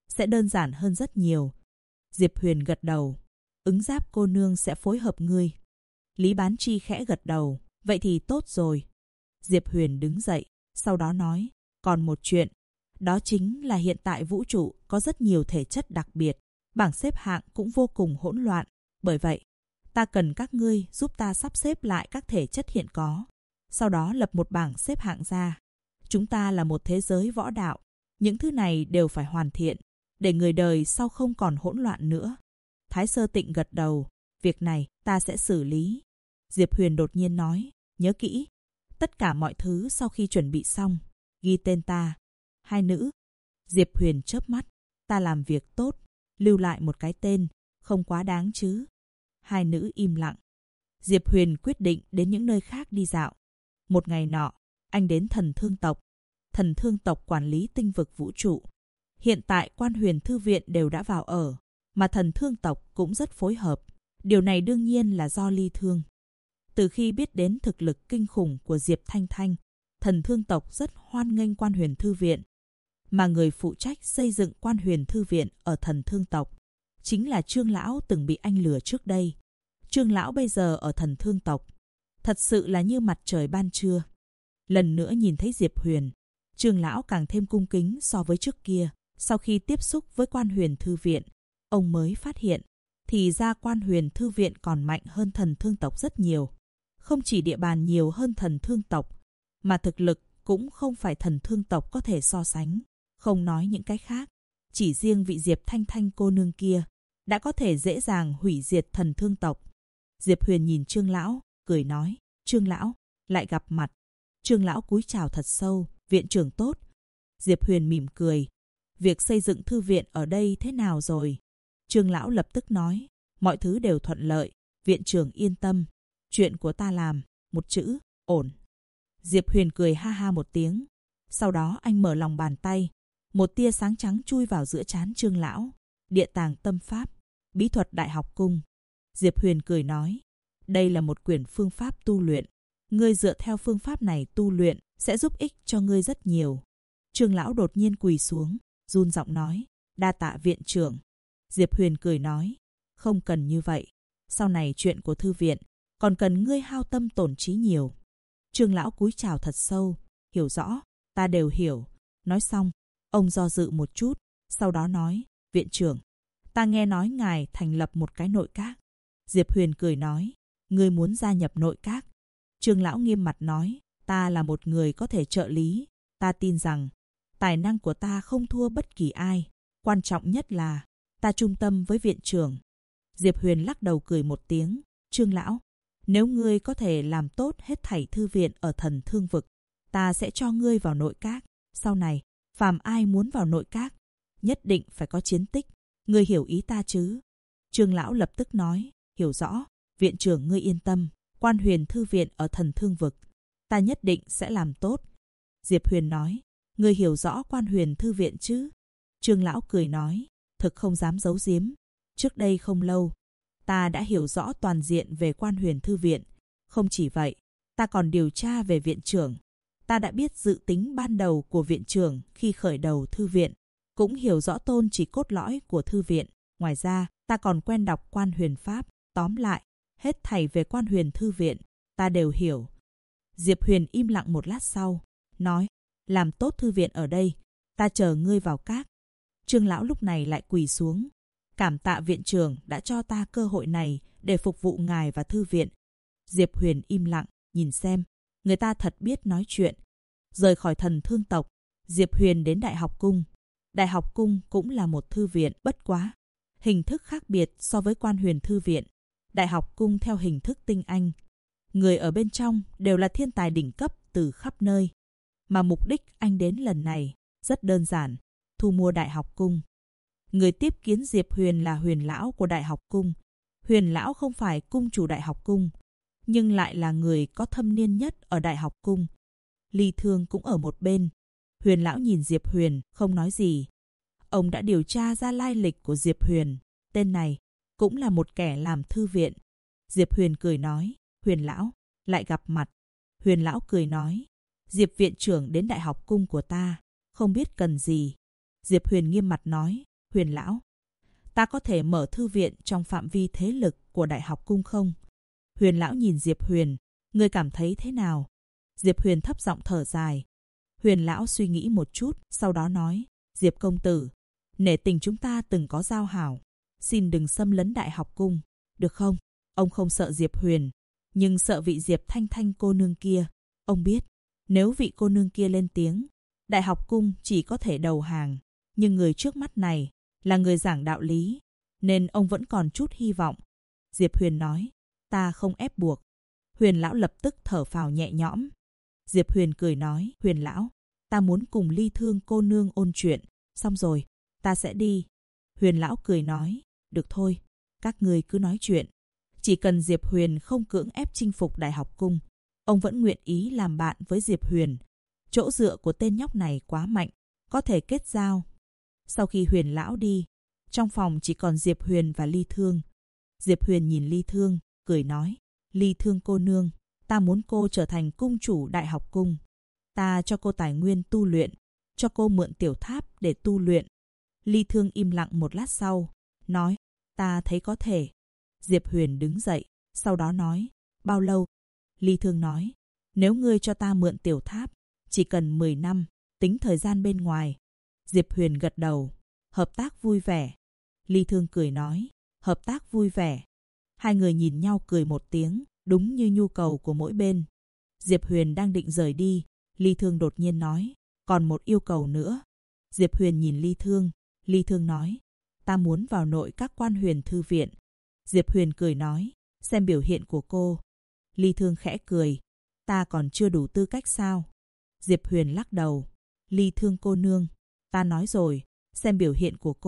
[SPEAKER 1] sẽ đơn giản hơn rất nhiều. Diệp Huyền gật đầu. Ứng Giáp cô nương sẽ phối hợp ngươi. Lý Bán Chi khẽ gật đầu. Vậy thì tốt rồi. Diệp Huyền đứng dậy, sau đó nói, còn một chuyện. Đó chính là hiện tại vũ trụ có rất nhiều thể chất đặc biệt. Bảng xếp hạng cũng vô cùng hỗn loạn. Bởi vậy, ta cần các ngươi giúp ta sắp xếp lại các thể chất hiện có. Sau đó lập một bảng xếp hạng ra. Chúng ta là một thế giới võ đạo. Những thứ này đều phải hoàn thiện, để người đời sau không còn hỗn loạn nữa. Thái Sơ Tịnh gật đầu. Việc này ta sẽ xử lý. Diệp Huyền đột nhiên nói, nhớ kỹ. Tất cả mọi thứ sau khi chuẩn bị xong, ghi tên ta. Hai nữ. Diệp Huyền chớp mắt. Ta làm việc tốt, lưu lại một cái tên, không quá đáng chứ. Hai nữ im lặng. Diệp Huyền quyết định đến những nơi khác đi dạo. Một ngày nọ, anh đến Thần Thương tộc. Thần Thương tộc quản lý tinh vực vũ trụ. Hiện tại Quan Huyền Thư viện đều đã vào ở, mà Thần Thương tộc cũng rất phối hợp. Điều này đương nhiên là do Ly Thương. Từ khi biết đến thực lực kinh khủng của Diệp Thanh Thanh, Thần Thương tộc rất hoan nghênh Quan Huyền Thư viện. Mà người phụ trách xây dựng Quan Huyền Thư viện ở Thần Thương tộc chính là Trương lão từng bị anh lừa trước đây. Trương lão bây giờ ở Thần Thương tộc, thật sự là như mặt trời ban trưa. Lần nữa nhìn thấy Diệp Huyền, Trương lão càng thêm cung kính so với trước kia. Sau khi tiếp xúc với Quan Huyền Thư viện, ông mới phát hiện, thì ra Quan Huyền Thư viện còn mạnh hơn Thần Thương tộc rất nhiều. Không chỉ địa bàn nhiều hơn Thần Thương tộc, mà thực lực cũng không phải Thần Thương tộc có thể so sánh. Không nói những cái khác, chỉ riêng vị Diệp Thanh Thanh cô nương kia đã có thể dễ dàng hủy diệt Thần Thương tộc. Diệp Huyền nhìn Trương lão, cười nói, Trương lão, lại gặp mặt. Trương lão cúi chào thật sâu, viện trưởng tốt. Diệp Huyền mỉm cười, việc xây dựng thư viện ở đây thế nào rồi? Trương lão lập tức nói, mọi thứ đều thuận lợi, viện trưởng yên tâm. Chuyện của ta làm, một chữ, ổn. Diệp Huyền cười ha ha một tiếng. Sau đó anh mở lòng bàn tay, một tia sáng trắng chui vào giữa trán Trương lão. Địa tàng tâm pháp, bí thuật Đại học cung. Diệp Huyền cười nói, đây là một quyển phương pháp tu luyện. Ngươi dựa theo phương pháp này tu luyện sẽ giúp ích cho ngươi rất nhiều. Trương lão đột nhiên quỳ xuống, run giọng nói, đa tạ viện trưởng. Diệp Huyền cười nói, không cần như vậy. Sau này chuyện của thư viện còn cần ngươi hao tâm tổn trí nhiều. Trương lão cúi chào thật sâu, hiểu rõ, ta đều hiểu. Nói xong, ông do dự một chút, sau đó nói, viện trưởng, ta nghe nói ngài thành lập một cái nội các. Diệp Huyền cười nói, ngươi muốn gia nhập nội các? Trương lão nghiêm mặt nói, ta là một người có thể trợ lý. Ta tin rằng tài năng của ta không thua bất kỳ ai. Quan trọng nhất là ta trung tâm với viện trưởng. Diệp Huyền lắc đầu cười một tiếng, Trương lão, nếu ngươi có thể làm tốt hết thảy thư viện ở Thần Thương vực, ta sẽ cho ngươi vào nội các. Sau này, phàm ai muốn vào nội các, nhất định phải có chiến tích. Ngươi hiểu ý ta chứ? Trương lão lập tức nói, hiểu rõ, viện trưởng ngươi yên tâm. Quan Huyền Thư viện ở Thần Thương vực, ta nhất định sẽ làm tốt. Diệp Huyền nói, ngươi hiểu rõ Quan Huyền Thư viện chứ? Trương lão cười nói, thực không dám giấu giếm. Trước đây không lâu, ta đã hiểu rõ toàn diện về Quan Huyền Thư viện. Không chỉ vậy, ta còn điều tra về viện trưởng. Ta đã biết dự tính ban đầu của viện trưởng khi khởi đầu thư viện, cũng hiểu rõ tôn chỉ cốt lõi của thư viện. Ngoài ra, ta còn quen đọc Quan Huyền Pháp. Tóm lại, hết thảy về Quan Huyền Thư viện, ta đều hiểu. Diệp Huyền im lặng một lát sau, nói, làm tốt thư viện ở đây, ta chờ ngươi vào các. Trương lão lúc này lại quỳ xuống, cảm tạ viện trưởng đã cho ta cơ hội này để phục vụ ngài và thư viện. Diệp Huyền im lặng, nhìn xem, người ta thật biết nói chuyện. Rời khỏi Thần Thương tộc, Diệp Huyền đến Đại học cung. Đại học cung cũng là một thư viện, bất quá hình thức khác biệt so với Quan Huyền Thư viện. Đại học cung theo hình thức tinh anh. Người ở bên trong đều là thiên tài đỉnh cấp từ khắp nơi. Mà mục đích anh đến lần này rất đơn giản, thu mua Đại học cung. Người tiếp kiến Diệp Huyền là Huyền lão của Đại học cung. Huyền lão không phải cung chủ Đại học cung, nhưng lại là người có thâm niên nhất ở Đại học cung. Ly Thương cũng ở một bên. Huyền lão nhìn Diệp Huyền không nói gì. Ông đã điều tra ra lai lịch của Diệp Huyền. Tên này cũng là một kẻ làm thư viện. Diệp Huyền cười nói, Huyền lão, lại gặp mặt. Huyền lão cười nói, Diệp viện trưởng đến Đại học cung của ta, không biết cần gì. Diệp Huyền nghiêm mặt nói, Huyền lão, ta có thể mở thư viện trong phạm vi thế lực của Đại học Cung không? Huyền lão nhìn Diệp Huyền, ngươi cảm thấy thế nào? Diệp Huyền thấp giọng thở dài. Huyền lão suy nghĩ một chút, sau đó nói, Diệp công tử, nể tình chúng ta từng có giao hảo, xin đừng xâm lấn Đại học Cung, được không? Ông không sợ Diệp Huyền, nhưng sợ vị Diệp Thanh Thanh cô nương kia. Ông biết, nếu vị cô nương kia lên tiếng, Đại học Cung chỉ có thể đầu hàng. Nhưng người trước mắt này là người giảng đạo lý, nên ông vẫn còn chút hy vọng. Diệp Huyền nói, ta không ép buộc. Huyền lão lập tức thở phào nhẹ nhõm. Diệp Huyền cười nói, Huyền lão, ta muốn cùng Ly Thương cô nương ôn chuyện, xong rồi, ta sẽ đi. Huyền lão cười nói, được thôi, các ngươi cứ nói chuyện. Chỉ cần Diệp Huyền không cưỡng ép chinh phục Đại học Cung, ông vẫn nguyện ý làm bạn với Diệp Huyền. Chỗ dựa của tên nhóc này quá mạnh, có thể kết giao. Sau khi Huyền lão đi, trong phòng chỉ còn Diệp Huyền và Ly Thương. Diệp Huyền nhìn Ly Thương, cười nói, Ly Thương cô nương, ta muốn cô trở thành cung chủ Đại học Cung. Ta cho cô tài nguyên tu luyện, cho cô mượn tiểu tháp để tu luyện. Ly Thương im lặng một lát sau, nói, ta thấy có thể. Diệp Huyền đứng dậy, sau đó nói, bao lâu? Ly Thương nói, nếu ngươi cho ta mượn tiểu tháp, chỉ cần 10 năm, tính thời gian bên ngoài. Diệp Huyền gật đầu, hợp tác vui vẻ. Ly Thương cười nói, hợp tác vui vẻ. Hai người nhìn nhau cười một tiếng, đúng như nhu cầu của mỗi bên. Diệp Huyền đang định rời đi, Ly Thương đột nhiên nói, còn một yêu cầu nữa. Diệp Huyền nhìn Ly Thương nói, ta muốn vào nội các quan huyền thư viện. Diệp Huyền cười nói, xem biểu hiện của cô. Ly Thương khẽ cười, ta còn chưa đủ tư cách sao? Diệp Huyền lắc đầu, Ly Thương cô nương, ta nói rồi, xem biểu hiện của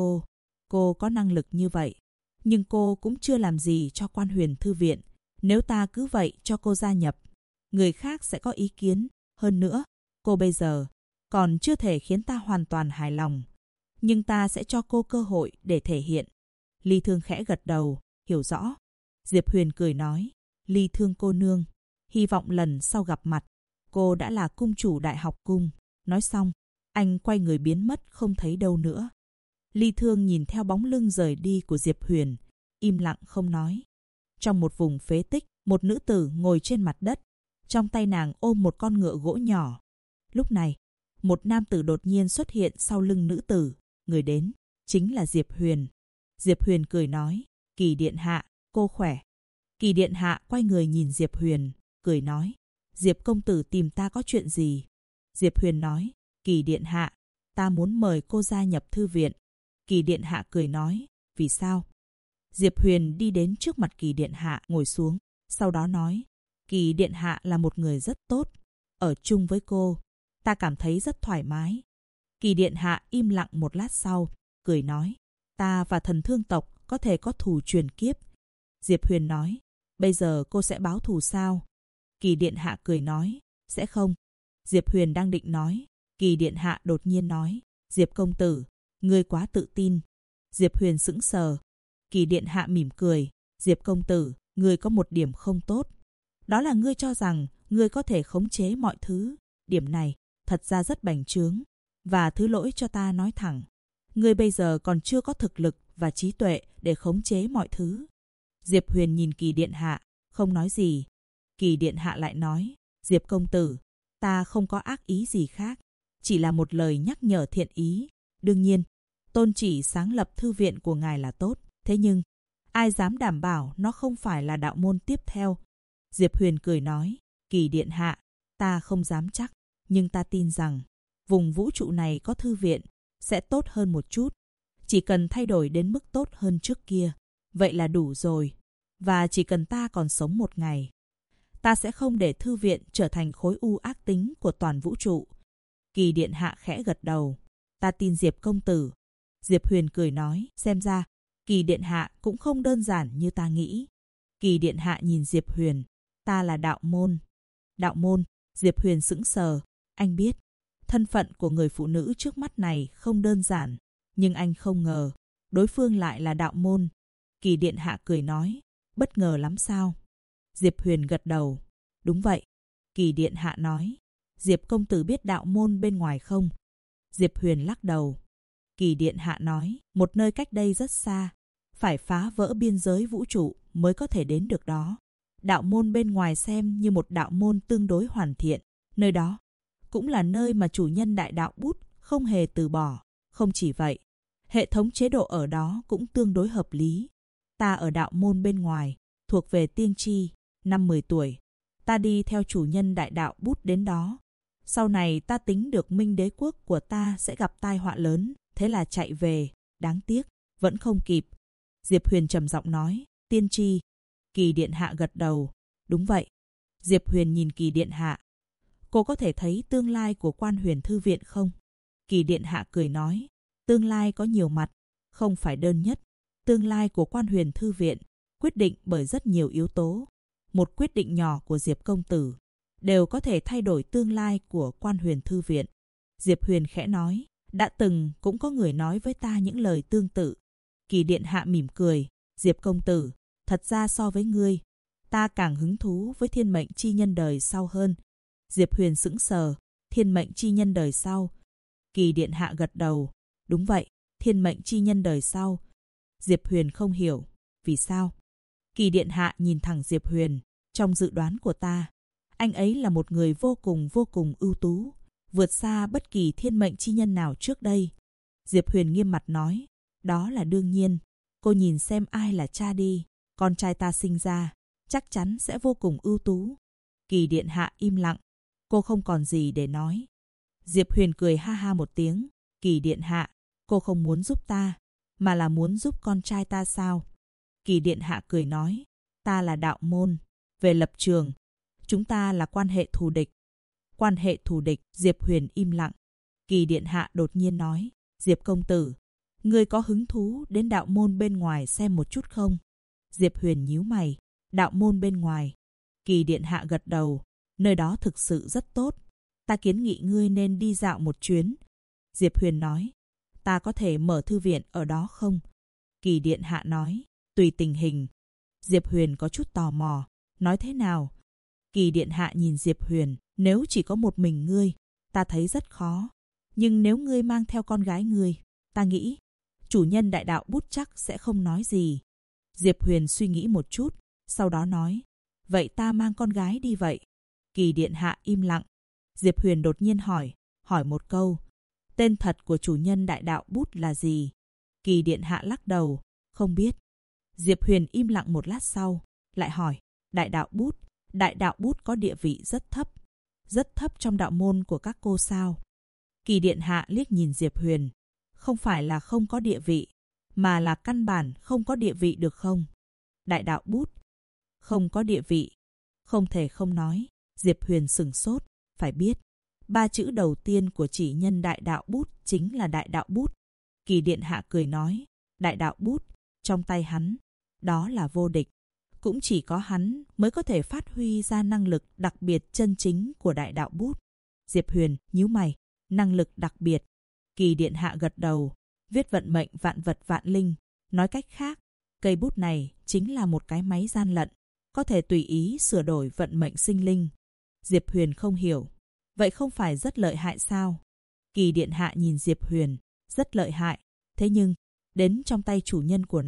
[SPEAKER 1] cô có năng lực như vậy. Nhưng cô cũng chưa làm gì cho quan huyền thư viện. Nếu ta cứ vậy cho cô gia nhập, người khác sẽ có ý kiến. Hơn nữa, cô bây giờ còn chưa thể khiến ta hoàn toàn hài lòng. Nhưng ta sẽ cho cô cơ hội để thể hiện. Ly Thương khẽ gật đầu, hiểu rõ. Diệp Huyền cười nói, Ly Thương cô nương, hy vọng lần sau gặp mặt, cô đã là cung chủ Đại học Cung. Nói xong, anh quay người biến mất không thấy đâu nữa. Ly Thương nhìn theo bóng lưng rời đi của Diệp Huyền, im lặng không nói. Trong một vùng phế tích, một nữ tử ngồi trên mặt đất, trong tay nàng ôm một con ngựa gỗ nhỏ. Lúc này, một nam tử đột nhiên xuất hiện sau lưng nữ tử, người đến chính là Diệp Huyền. Diệp Huyền cười nói, Kỳ điện hạ, cô khỏe. Kỳ điện hạ quay người nhìn Diệp Huyền, cười nói, Diệp công tử tìm ta có chuyện gì? Diệp Huyền nói, Kỳ điện hạ, ta muốn mời cô gia nhập thư viện. Kỳ điện hạ cười nói, vì sao? Diệp Huyền đi đến trước mặt Kỳ điện hạ ngồi xuống, sau đó nói, Kỳ điện hạ là một người rất tốt, ở chung với cô, ta cảm thấy rất thoải mái. Kỳ điện hạ im lặng một lát sau, cười nói, ta và Thần Thương tộc có thể có thù truyền kiếp. Diệp Huyền nói, bây giờ cô sẽ báo thù sao? Kỳ điện hạ cười nói, sẽ không. Diệp Huyền đang định nói, Kỳ điện hạ đột nhiên nói, Diệp công tử, ngươi quá tự tin. Diệp Huyền sững sờ. Kỳ điện hạ mỉm cười, Diệp công tử, ngươi có một điểm không tốt. Đó là ngươi cho rằng ngươi có thể khống chế mọi thứ. Điểm này thật ra rất bành trướng. Và thứ lỗi cho ta nói thẳng, ngươi bây giờ còn chưa có thực lực và trí tuệ để khống chế mọi thứ. Diệp Huyền nhìn Kỳ điện hạ, không nói gì. Kỳ điện hạ lại nói, Diệp công tử, ta không có ác ý gì khác, chỉ là một lời nhắc nhở thiện ý. Đương nhiên, tôn chỉ sáng lập thư viện của ngài là tốt, thế nhưng ai dám đảm bảo nó không phải là đạo môn tiếp theo? Diệp Huyền cười nói, Kỳ điện hạ, ta không dám chắc, nhưng ta tin rằng vùng vũ trụ này có thư viện sẽ tốt hơn một chút. Chỉ cần thay đổi đến mức tốt hơn trước kia, vậy là đủ rồi. Và chỉ cần ta còn sống một ngày, ta sẽ không để thư viện trở thành khối u ác tính của toàn vũ trụ. Kỳ điện hạ khẽ gật đầu, ta tin Diệp công tử. Diệp Huyền cười nói, xem ra Kỳ điện hạ cũng không đơn giản như ta nghĩ. Kỳ điện hạ nhìn Diệp Huyền, ta là đạo môn. Đạo môn? Diệp Huyền sững sờ. Anh biết thân phận của người phụ nữ trước mắt này không đơn giản, nhưng anh không ngờ đối phương lại là đạo môn. Kỳ điện hạ cười nói, bất ngờ lắm sao? Diệp Huyền gật đầu, đúng vậy. Kỳ điện hạ nói, Diệp công tử biết đạo môn bên ngoài không? Diệp Huyền lắc đầu. Kỳ điện hạ nói, một nơi cách đây rất xa, phải phá vỡ biên giới vũ trụ mới có thể đến được đó. Đạo môn bên ngoài xem như một đạo môn tương đối hoàn thiện, nơi đó cũng là nơi mà chủ nhân đại đạo Bút không hề từ bỏ. Không chỉ vậy, hệ thống chế độ ở đó cũng tương đối hợp lý. Ta ở đạo môn bên ngoài, thuộc về tiên tri, năm 10 tuổi. Ta đi theo chủ nhân đại đạo Bút đến đó. Sau này ta tính được Minh đế quốc của ta sẽ gặp tai họa lớn, thế là chạy về, đáng tiếc, vẫn không kịp. Diệp Huyền trầm giọng nói, tiên tri. Kỳ điện hạ gật đầu, đúng vậy. Diệp Huyền nhìn Kỳ điện hạ. Cô có thể thấy tương lai của Quan Huyền Thư viện không? Kỳ điện hạ cười nói, tương lai có nhiều mặt, không phải đơn nhất. Tương lai của Quan Huyền Thư viện quyết định bởi rất nhiều yếu tố. Một quyết định nhỏ của Diệp công tử đều có thể thay đổi tương lai của Quan Huyền Thư viện. Diệp Huyền khẽ nói, đã từng cũng có người nói với ta những lời tương tự. Kỳ điện hạ mỉm cười, Diệp công tử, thật ra so với ngươi, ta càng hứng thú với thiên mệnh chi nhân đời sau hơn. Diệp Huyền sững sờ, thiên mệnh chi nhân đời sau. Kỳ điện hạ gật đầu, đúng vậy, thiên mệnh chi nhân đời sau. Diệp Huyền không hiểu, vì sao? Kỳ điện hạ nhìn thẳng Diệp Huyền, trong dự đoán của ta, anh ấy là một người vô cùng ưu tú, vượt xa bất kỳ thiên mệnh chi nhân nào trước đây. Diệp Huyền nghiêm mặt nói, đó là đương nhiên, cô nhìn xem ai là cha đi, con trai ta sinh ra, chắc chắn sẽ vô cùng ưu tú. Kỳ điện hạ im lặng, cô không còn gì để nói. Diệp Huyền cười ha ha một tiếng, Kỳ điện hạ, cô không muốn giúp ta, mà là muốn giúp con trai ta sao? Kỳ điện hạ cười nói, ta là đạo môn, về lập trường, chúng ta là quan hệ thù địch. Quan hệ thù địch, Diệp Huyền im lặng. Kỳ điện hạ đột nhiên nói, Diệp công tử, ngươi có hứng thú đến đạo môn bên ngoài xem một chút không? Diệp Huyền nhíu mày, đạo môn bên ngoài. Kỳ điện hạ gật đầu, nơi đó thực sự rất tốt. Ta kiến nghị ngươi nên đi dạo một chuyến. Diệp Huyền nói, ta có thể mở thư viện ở đó không? Kỳ điện hạ nói, tùy tình hình. Diệp Huyền có chút tò mò, nói thế nào? Kỳ điện hạ nhìn Diệp Huyền, nếu chỉ có một mình ngươi, ta thấy rất khó. Nhưng nếu ngươi mang theo con gái ngươi, ta nghĩ, chủ nhân đại đạo Bút chắc sẽ không nói gì. Diệp Huyền suy nghĩ một chút, sau đó nói, vậy ta mang con gái đi vậy. Kỳ điện hạ im lặng. Diệp Huyền đột nhiên hỏi một câu, tên thật của chủ nhân đại đạo Bút là gì? Kỳ điện hạ lắc đầu, không biết. Diệp Huyền im lặng một lát sau, lại hỏi, đại đạo Bút có địa vị rất thấp trong đạo môn của các cô sao? Kỳ điện hạ liếc nhìn Diệp Huyền, không phải là không có địa vị, mà là căn bản không có địa vị được không? Đại đạo Bút không có địa vị, không thể không nói. Diệp Huyền sửng sốt, phải biết, 3 chữ đầu tiên của chỉ nhân đại đạo Bút chính là đại đạo Bút. Kỳ điện hạ cười nói, đại đạo Bút, trong tay hắn, đó là vô địch. Cũng chỉ có hắn mới có thể phát huy ra năng lực đặc biệt chân chính của đại đạo Bút. Diệp Huyền nhíu mày, năng lực đặc biệt. Kỳ điện hạ gật đầu, viết vận mệnh vạn vật vạn linh. Nói cách khác, cây bút này chính là một cái máy gian lận, có thể tùy ý sửa đổi vận mệnh sinh linh. Diệp Huyền không hiểu, vậy không phải rất lợi hại sao? Kỳ điện hạ nhìn Diệp Huyền, rất lợi hại, thế nhưng, đến trong tay chủ nhân của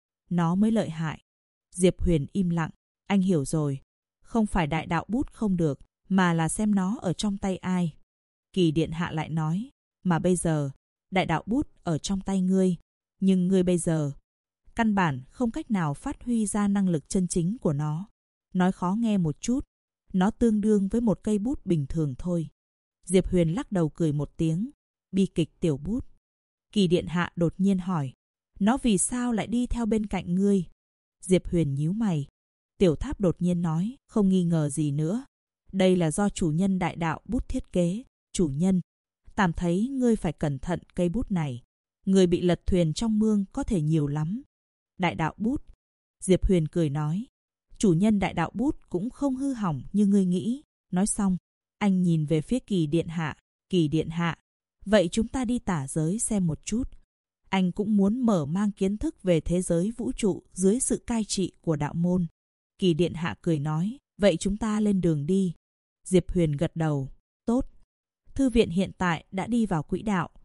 [SPEAKER 1] nó mới lợi hại. Diệp Huyền im lặng, anh hiểu rồi, không phải đại đạo Bút không được, mà là xem nó ở trong tay ai. Kỳ điện hạ lại nói, mà bây giờ, đại đạo Bút ở trong tay ngươi, nhưng ngươi bây giờ, căn bản không cách nào phát huy ra năng lực chân chính của nó. Nói khó nghe một chút, nó tương đương với một cây bút bình thường thôi. Diệp Huyền lắc đầu cười một tiếng, bi kịch tiểu bút. Kỳ điện hạ đột nhiên hỏi, nó vì sao lại đi theo bên cạnh ngươi? Diệp Huyền nhíu mày. Tiểu Tháp đột nhiên nói, không nghi ngờ gì nữa. Đây là do chủ nhân đại đạo Bút thiết kế. Chủ nhân, Tạm thấy ngươi phải cẩn thận cây bút này. Người bị lật thuyền trong mương có thể nhiều lắm. Đại đạo Bút. Diệp Huyền cười nói, chủ nhân đại đạo Bút cũng không hư hỏng như ngươi nghĩ. Nói xong, anh nhìn về phía Kỳ điện hạ. Kỳ điện hạ, vậy chúng ta đi tả giới xem một chút. Anh cũng muốn mở mang kiến thức về thế giới vũ trụ dưới sự cai trị của đạo môn. Kỳ điện hạ cười nói, vậy chúng ta lên đường đi. Diệp Huyền gật đầu, tốt. Thư viện hiện tại đã đi vào quỹ đạo.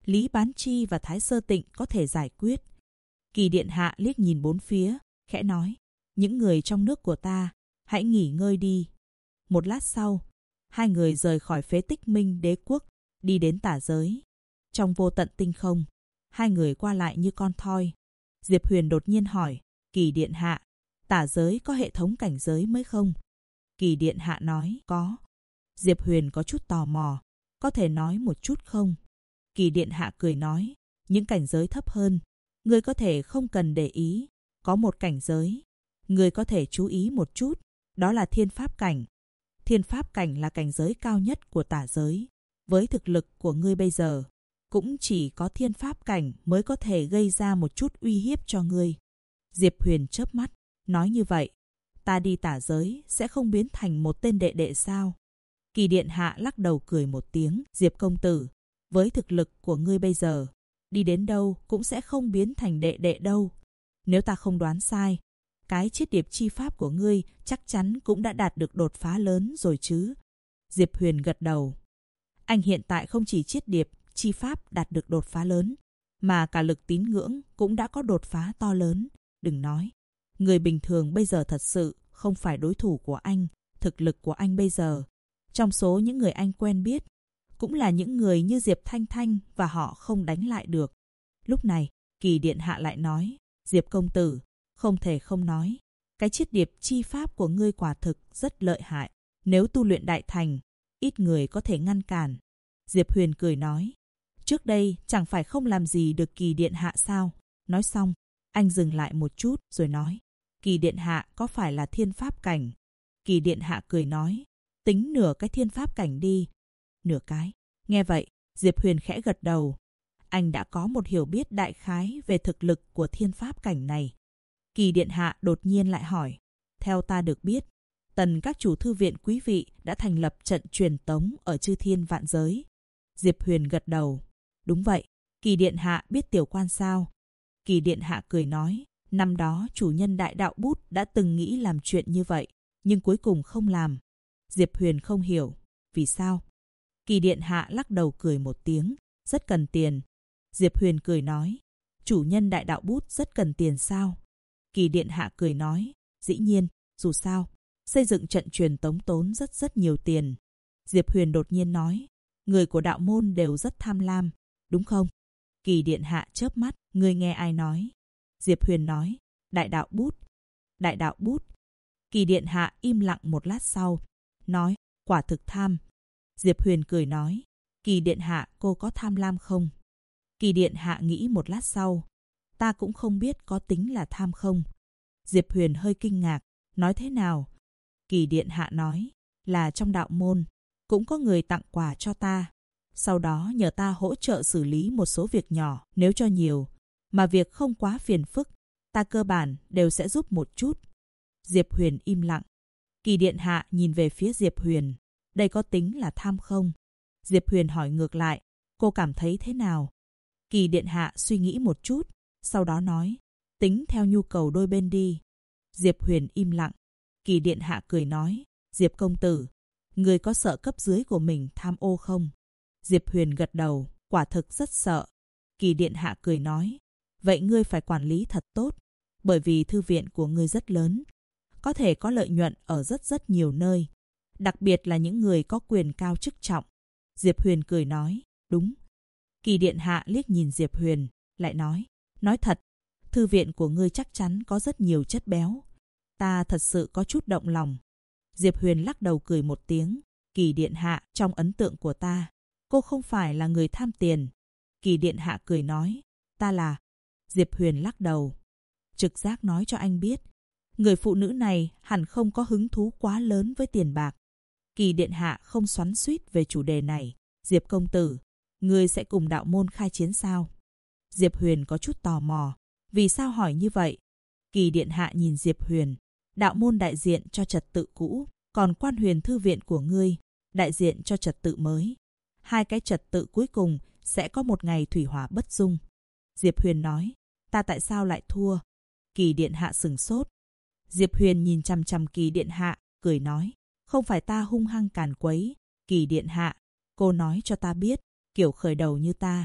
[SPEAKER 1] Lý Bán Chi và Thái Sơ Tịnh có thể giải quyết. Kỳ điện hạ liếc nhìn bốn phía, khẽ nói, những người trong nước của ta, hãy nghỉ ngơi đi. Một lát sau, hai người rời khỏi phế tích Minh Đế quốc, đi đến tả giới. Trong vô tận tinh không, hai người qua lại như con thoi. Diệp Huyền đột nhiên hỏi, Kỳ điện hạ, tả giới có hệ thống cảnh giới mới không? Kỳ điện hạ nói, có. Diệp Huyền có chút tò mò, có thể nói một chút không? Kỳ điện hạ cười nói, những cảnh giới thấp hơn, ngươi có thể không cần để ý. Có một cảnh giới, ngươi có thể chú ý một chút, đó là thiên pháp cảnh. Thiên pháp cảnh là cảnh giới cao nhất của tả giới. Với thực lực của ngươi bây giờ, cũng chỉ có thiên pháp cảnh mới có thể gây ra một chút uy hiếp cho ngươi. Diệp Huyền chớp mắt, nói như vậy, ta đi tả giới sẽ không biến thành một tên đệ đệ sao? Kỳ điện hạ lắc đầu cười một tiếng, Diệp công tử, với thực lực của ngươi bây giờ, đi đến đâu cũng sẽ không biến thành đệ đệ đâu. Nếu ta không đoán sai, cái chiết điệp chi pháp của ngươi chắc chắn cũng đã đạt được đột phá lớn rồi chứ? Diệp Huyền gật đầu. Anh hiện tại không chỉ chiết điệp chi pháp đạt được đột phá lớn, mà cả lực tín ngưỡng cũng đã có đột phá to lớn. Đừng nói, người bình thường bây giờ thật sự không phải đối thủ của anh. Thực lực của anh bây giờ, trong số những người anh quen biết, cũng là những người như Diệp Thanh Thanh và họ không đánh lại được. Lúc này, Kỳ điện hạ lại nói, Diệp công tử, không thể không nói, cái chiết điệp chi pháp của ngươi quả thực rất lợi hại. Nếu tu luyện đại thành, ít người có thể ngăn cản. Diệp Huyền cười nói, trước đây chẳng phải không làm gì được Kỳ điện hạ sao? Nói xong, anh dừng lại một chút rồi nói, Kỳ điện hạ có phải là thiên pháp cảnh? Kỳ điện hạ cười nói, tính nửa cái thiên pháp cảnh đi. Nửa cái. Nghe vậy, Diệp Huyền khẽ gật đầu. Anh đã có một hiểu biết đại khái về thực lực của thiên pháp cảnh này. Kỳ điện hạ đột nhiên lại hỏi, theo ta được biết, tần các chủ thư viện quý vị đã thành lập trận truyền tống ở chư thiên vạn giới. Diệp Huyền gật đầu. Đúng vậy, Kỳ điện hạ biết tiểu quan sao? Kỳ điện hạ cười nói, năm đó chủ nhân đại đạo bút đã từng nghĩ làm chuyện như vậy, nhưng cuối cùng không làm. Diệp Huyền không hiểu, vì sao? Kỳ điện hạ lắc đầu cười một tiếng, rất cần tiền. Diệp Huyền cười nói, chủ nhân đại đạo bút rất cần tiền sao? Kỳ điện hạ cười nói, dĩ nhiên, dù sao, xây dựng trận truyền tống tốn rất nhiều tiền. Diệp Huyền đột nhiên nói, người của đạo môn đều rất tham lam, đúng không? Kỳ điện hạ chớp mắt, ngươi nghe ai nói? Diệp Huyền nói, đại đạo bút. Đại đạo bút. Kỳ điện hạ im lặng một lát sau, nói, quả thực tham. Diệp Huyền cười nói, Kỳ điện hạ cô có tham lam không? Kỳ điện hạ nghĩ một lát sau, ta cũng không biết có tính là tham không. Diệp Huyền hơi kinh ngạc, nói thế nào? Kỳ điện hạ nói, là trong đạo môn, cũng có người tặng quà cho ta. Sau đó nhờ ta hỗ trợ xử lý một số việc nhỏ, nếu cho nhiều, mà việc không quá phiền phức, ta cơ bản đều sẽ giúp một chút. Diệp Huyền im lặng. Kỳ điện hạ nhìn về phía Diệp Huyền, đây có tính là tham không? Diệp Huyền hỏi ngược lại, cô cảm thấy thế nào? Kỳ điện hạ suy nghĩ một chút, sau đó nói, tính theo nhu cầu đôi bên đi. Diệp Huyền im lặng. Kỳ điện hạ cười nói, Diệp công tử, người có sợ cấp dưới của mình tham ô không? Diệp Huyền gật đầu, quả thực rất sợ. Kỳ điện hạ cười nói, vậy ngươi phải quản lý thật tốt, bởi vì thư viện của ngươi rất lớn, có thể có lợi nhuận ở rất nhiều nơi, đặc biệt là những người có quyền cao chức trọng. Diệp Huyền cười nói, đúng. Kỳ điện hạ liếc nhìn Diệp Huyền, lại nói thật, thư viện của ngươi chắc chắn có rất nhiều chất béo. Ta thật sự có chút động lòng. Diệp Huyền lắc đầu cười một tiếng, Kỳ điện hạ, trong ấn tượng của ta, cô không phải là người tham tiền. Kỳ điện hạ cười nói, ta là. Diệp Huyền lắc đầu. Trực giác nói cho anh biết, người phụ nữ này hẳn không có hứng thú quá lớn với tiền bạc. Kỳ điện hạ không xoắn xuýt về chủ đề này. Diệp công tử, ngươi sẽ cùng đạo môn khai chiến sao? Diệp Huyền có chút tò mò. Vì sao hỏi như vậy? Kỳ điện hạ nhìn Diệp Huyền. Đạo môn đại diện cho trật tự cũ, còn Quan Huyền thư viện của ngươi đại diện cho trật tự mới. Hai cái trật tự cuối cùng sẽ có một ngày thủy hỏa bất dung. Diệp Huyền nói, ta tại sao lại thua? Kỳ điện hạ sừng sốt. Diệp Huyền nhìn chằm chằm Kỳ điện hạ, cười nói, không phải ta hung hăng càn quấy. Kỳ điện hạ, cô nói cho ta biết, kiểu khởi đầu như ta,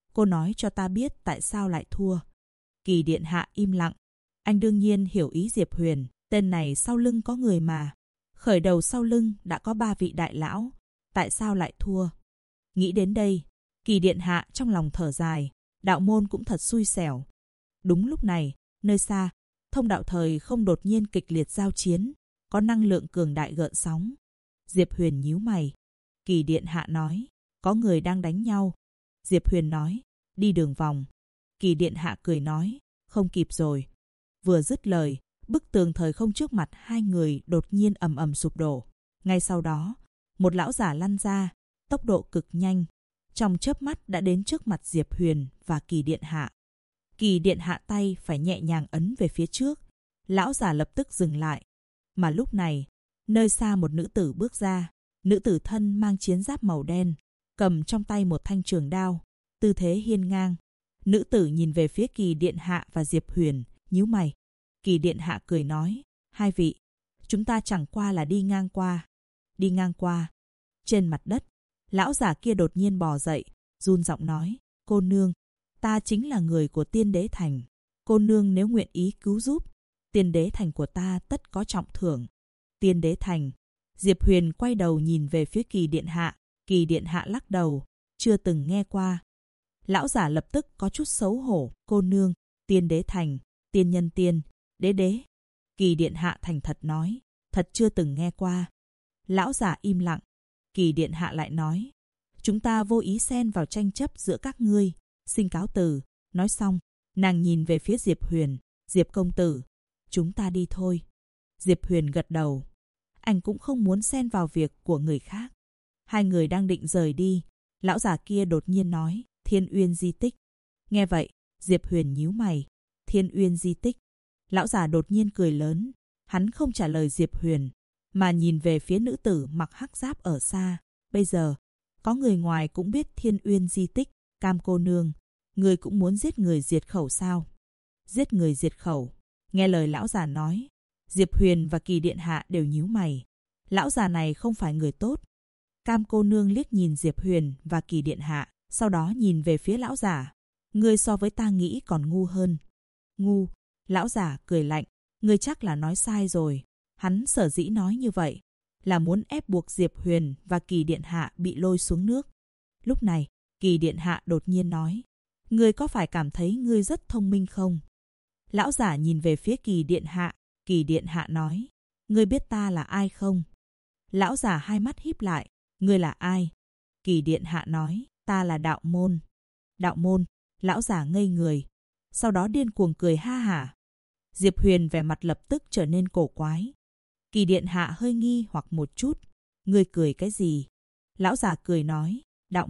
[SPEAKER 1] cô nói cho ta biết tại sao lại thua. Kỳ điện hạ im lặng. Anh đương nhiên hiểu ý Diệp Huyền, tên này sau lưng có người mà. Khởi đầu sau lưng đã có 3 vị đại lão, tại sao lại thua? Nghĩ đến đây, Kỳ điện hạ trong lòng thở dài, đạo môn cũng thật xui xẻo. Đúng lúc này, nơi xa, Thông Đạo Thời không đột nhiên kịch liệt giao chiến, có năng lượng cường đại gợn sóng. Diệp Huyền nhíu mày. Kỳ điện hạ nói, có người đang đánh nhau. Diệp Huyền nói, đi đường vòng. Kỳ điện hạ cười nói, không kịp rồi. Vừa dứt lời, bức tường thời không trước mặt hai người đột nhiên ầm ầm sụp đổ. Ngay sau đó, một lão giả lăn ra, tốc độ cực nhanh, trong chớp mắt đã đến trước mặt Diệp Huyền và Kỳ điện hạ. Kỳ điện hạ tay phải nhẹ nhàng ấn về phía trước, lão giả lập tức dừng lại. Mà lúc này, nơi xa một nữ tử bước ra, nữ tử thân mang chiến giáp màu đen, cầm trong tay một thanh trường đao, tư thế hiên ngang. Nữ tử nhìn về phía Kỳ điện hạ và Diệp Huyền, nhíu mày. Kỳ điện hạ cười nói, hai vị, chúng ta chẳng qua là đi ngang qua. Đi ngang qua. Trên mặt đất, lão giả kia đột nhiên bò dậy, run giọng nói, cô nương, ta chính là người của Tiên Đế Thành. Cô nương nếu nguyện ý cứu giúp, Tiên Đế Thành của ta tất có trọng thưởng. Tiên Đế Thành. Diệp Huyền quay đầu nhìn về phía Kỳ điện hạ. Kỳ điện hạ lắc đầu, chưa từng nghe qua. Lão giả lập tức có chút xấu hổ, cô nương, Tiên Đế Thành, tiên nhân tiên, đế. Kỳ điện hạ thành thật nói, thật chưa từng nghe qua. Lão giả im lặng. Kỳ điện hạ lại nói, chúng ta vô ý xen vào tranh chấp giữa các ngươi, xin cáo từ. Nói xong, nàng nhìn về phía Diệp Huyền, Diệp công tử, chúng ta đi thôi. Diệp Huyền gật đầu. Anh cũng không muốn xen vào việc của người khác. Hai người đang định rời đi, lão giả kia đột nhiên nói, Thiên Uyên di tích. Nghe vậy, Diệp Huyền nhíu mày. Thiên Uyên di tích. Lão giả đột nhiên cười lớn. Hắn không trả lời Diệp Huyền, mà nhìn về phía nữ tử mặc hắc giáp ở xa. Bây giờ, có người ngoài cũng biết Thiên Uyên di tích. Cam cô nương, người cũng muốn giết người diệt khẩu sao? Giết người diệt khẩu. Nghe lời lão già nói, Diệp Huyền và Kỳ điện hạ đều nhíu mày. Lão già này không phải người tốt. Cam cô nương liếc nhìn Diệp Huyền và Kỳ điện hạ, sau đó nhìn về phía lão giả. Ngươi so với ta nghĩ còn ngu hơn. Ngu. Lão giả cười lạnh. Ngươi chắc là nói sai rồi. Hắn sở dĩ nói như vậy là muốn ép buộc Diệp Huyền và Kỳ điện hạ bị lôi xuống nước. Lúc này, Kỳ điện hạ đột nhiên nói, ngươi có phải cảm thấy ngươi rất thông minh không? Lão giả nhìn về phía Kỳ điện hạ. Kỳ điện hạ nói, ngươi biết ta là ai không? Lão giả hai mắt híp lại, ngươi là ai? Kỳ điện hạ nói, ta là đạo môn. Đạo môn. Lão giả ngây người, sau đó điên cuồng cười ha hả. Diệp Huyền vẻ mặt lập tức trở nên cổ quái. Kỳ điện hạ hơi nghi hoặc một chút. Ngươi cười cái gì? Lão giả cười nói,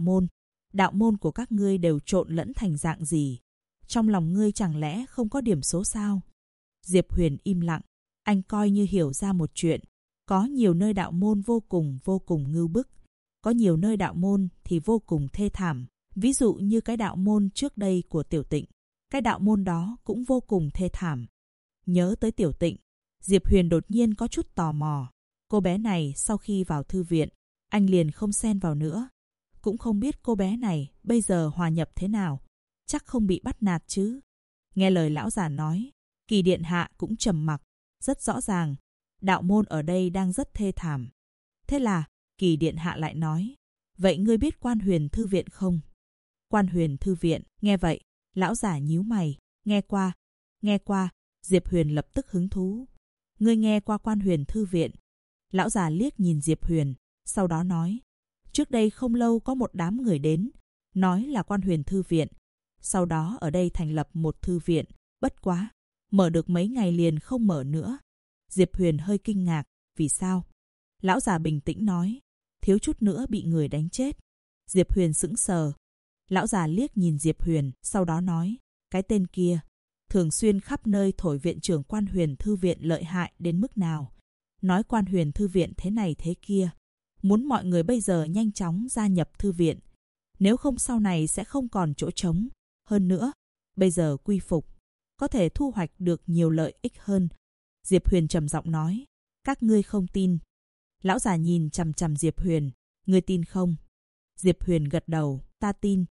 [SPEAKER 1] đạo môn của các ngươi đều trộn lẫn thành dạng gì? Trong lòng ngươi chẳng lẽ không có điểm số sao? Diệp Huyền im lặng, anh coi như hiểu ra một chuyện. Có nhiều nơi đạo môn vô cùng ngưu bức. Có nhiều nơi đạo môn thì vô cùng thê thảm. Ví dụ như cái đạo môn trước đây của Tiểu Tịnh. Cái đạo môn đó cũng vô cùng thê thảm. Nhớ tới Tiểu Tịnh, Diệp Huyền đột nhiên có chút tò mò. Cô bé này sau khi vào thư viện, anh liền không xen vào nữa. Cũng không biết cô bé này bây giờ hòa nhập thế nào. Chắc không bị bắt nạt chứ. Nghe lời lão già nói, Kỳ điện hạ cũng trầm mặc. Rất rõ ràng, đạo môn ở đây đang rất thê thảm. Thế là, Kỳ điện hạ lại nói, vậy ngươi biết Quan Huyền Thư Viện không? Quan Huyền Thư Viện. Nghe vậy, lão giả nhíu mày. Nghe qua. Diệp Huyền lập tức hứng thú. Ngươi nghe qua Quan Huyền Thư Viện? Lão già liếc nhìn Diệp Huyền, sau đó nói, trước đây không lâu có một đám người đến, nói là Quan Huyền Thư Viện. Sau đó ở đây thành lập một thư viện, bất quá, mở được mấy ngày liền không mở nữa. Diệp Huyền hơi kinh ngạc, vì sao? Lão già bình tĩnh nói, thiếu chút nữa bị người đánh chết. Diệp Huyền sững sờ. Lão già liếc nhìn Diệp Huyền, sau đó nói, cái tên kia thường xuyên khắp nơi thổi viện trưởng Quan Huyền Thư Viện lợi hại đến mức nào. Nói Quan Huyền Thư Viện thế này thế kia. Muốn mọi người bây giờ nhanh chóng gia nhập thư viện. Nếu không sau này sẽ không còn chỗ trống. Hơn nữa, bây giờ quy phục, có thể thu hoạch được nhiều lợi ích hơn. Diệp Huyền trầm giọng nói, các ngươi không tin. Lão già nhìn chằm chằm Diệp Huyền, ngươi tin không? Diệp Huyền gật đầu, ta tin.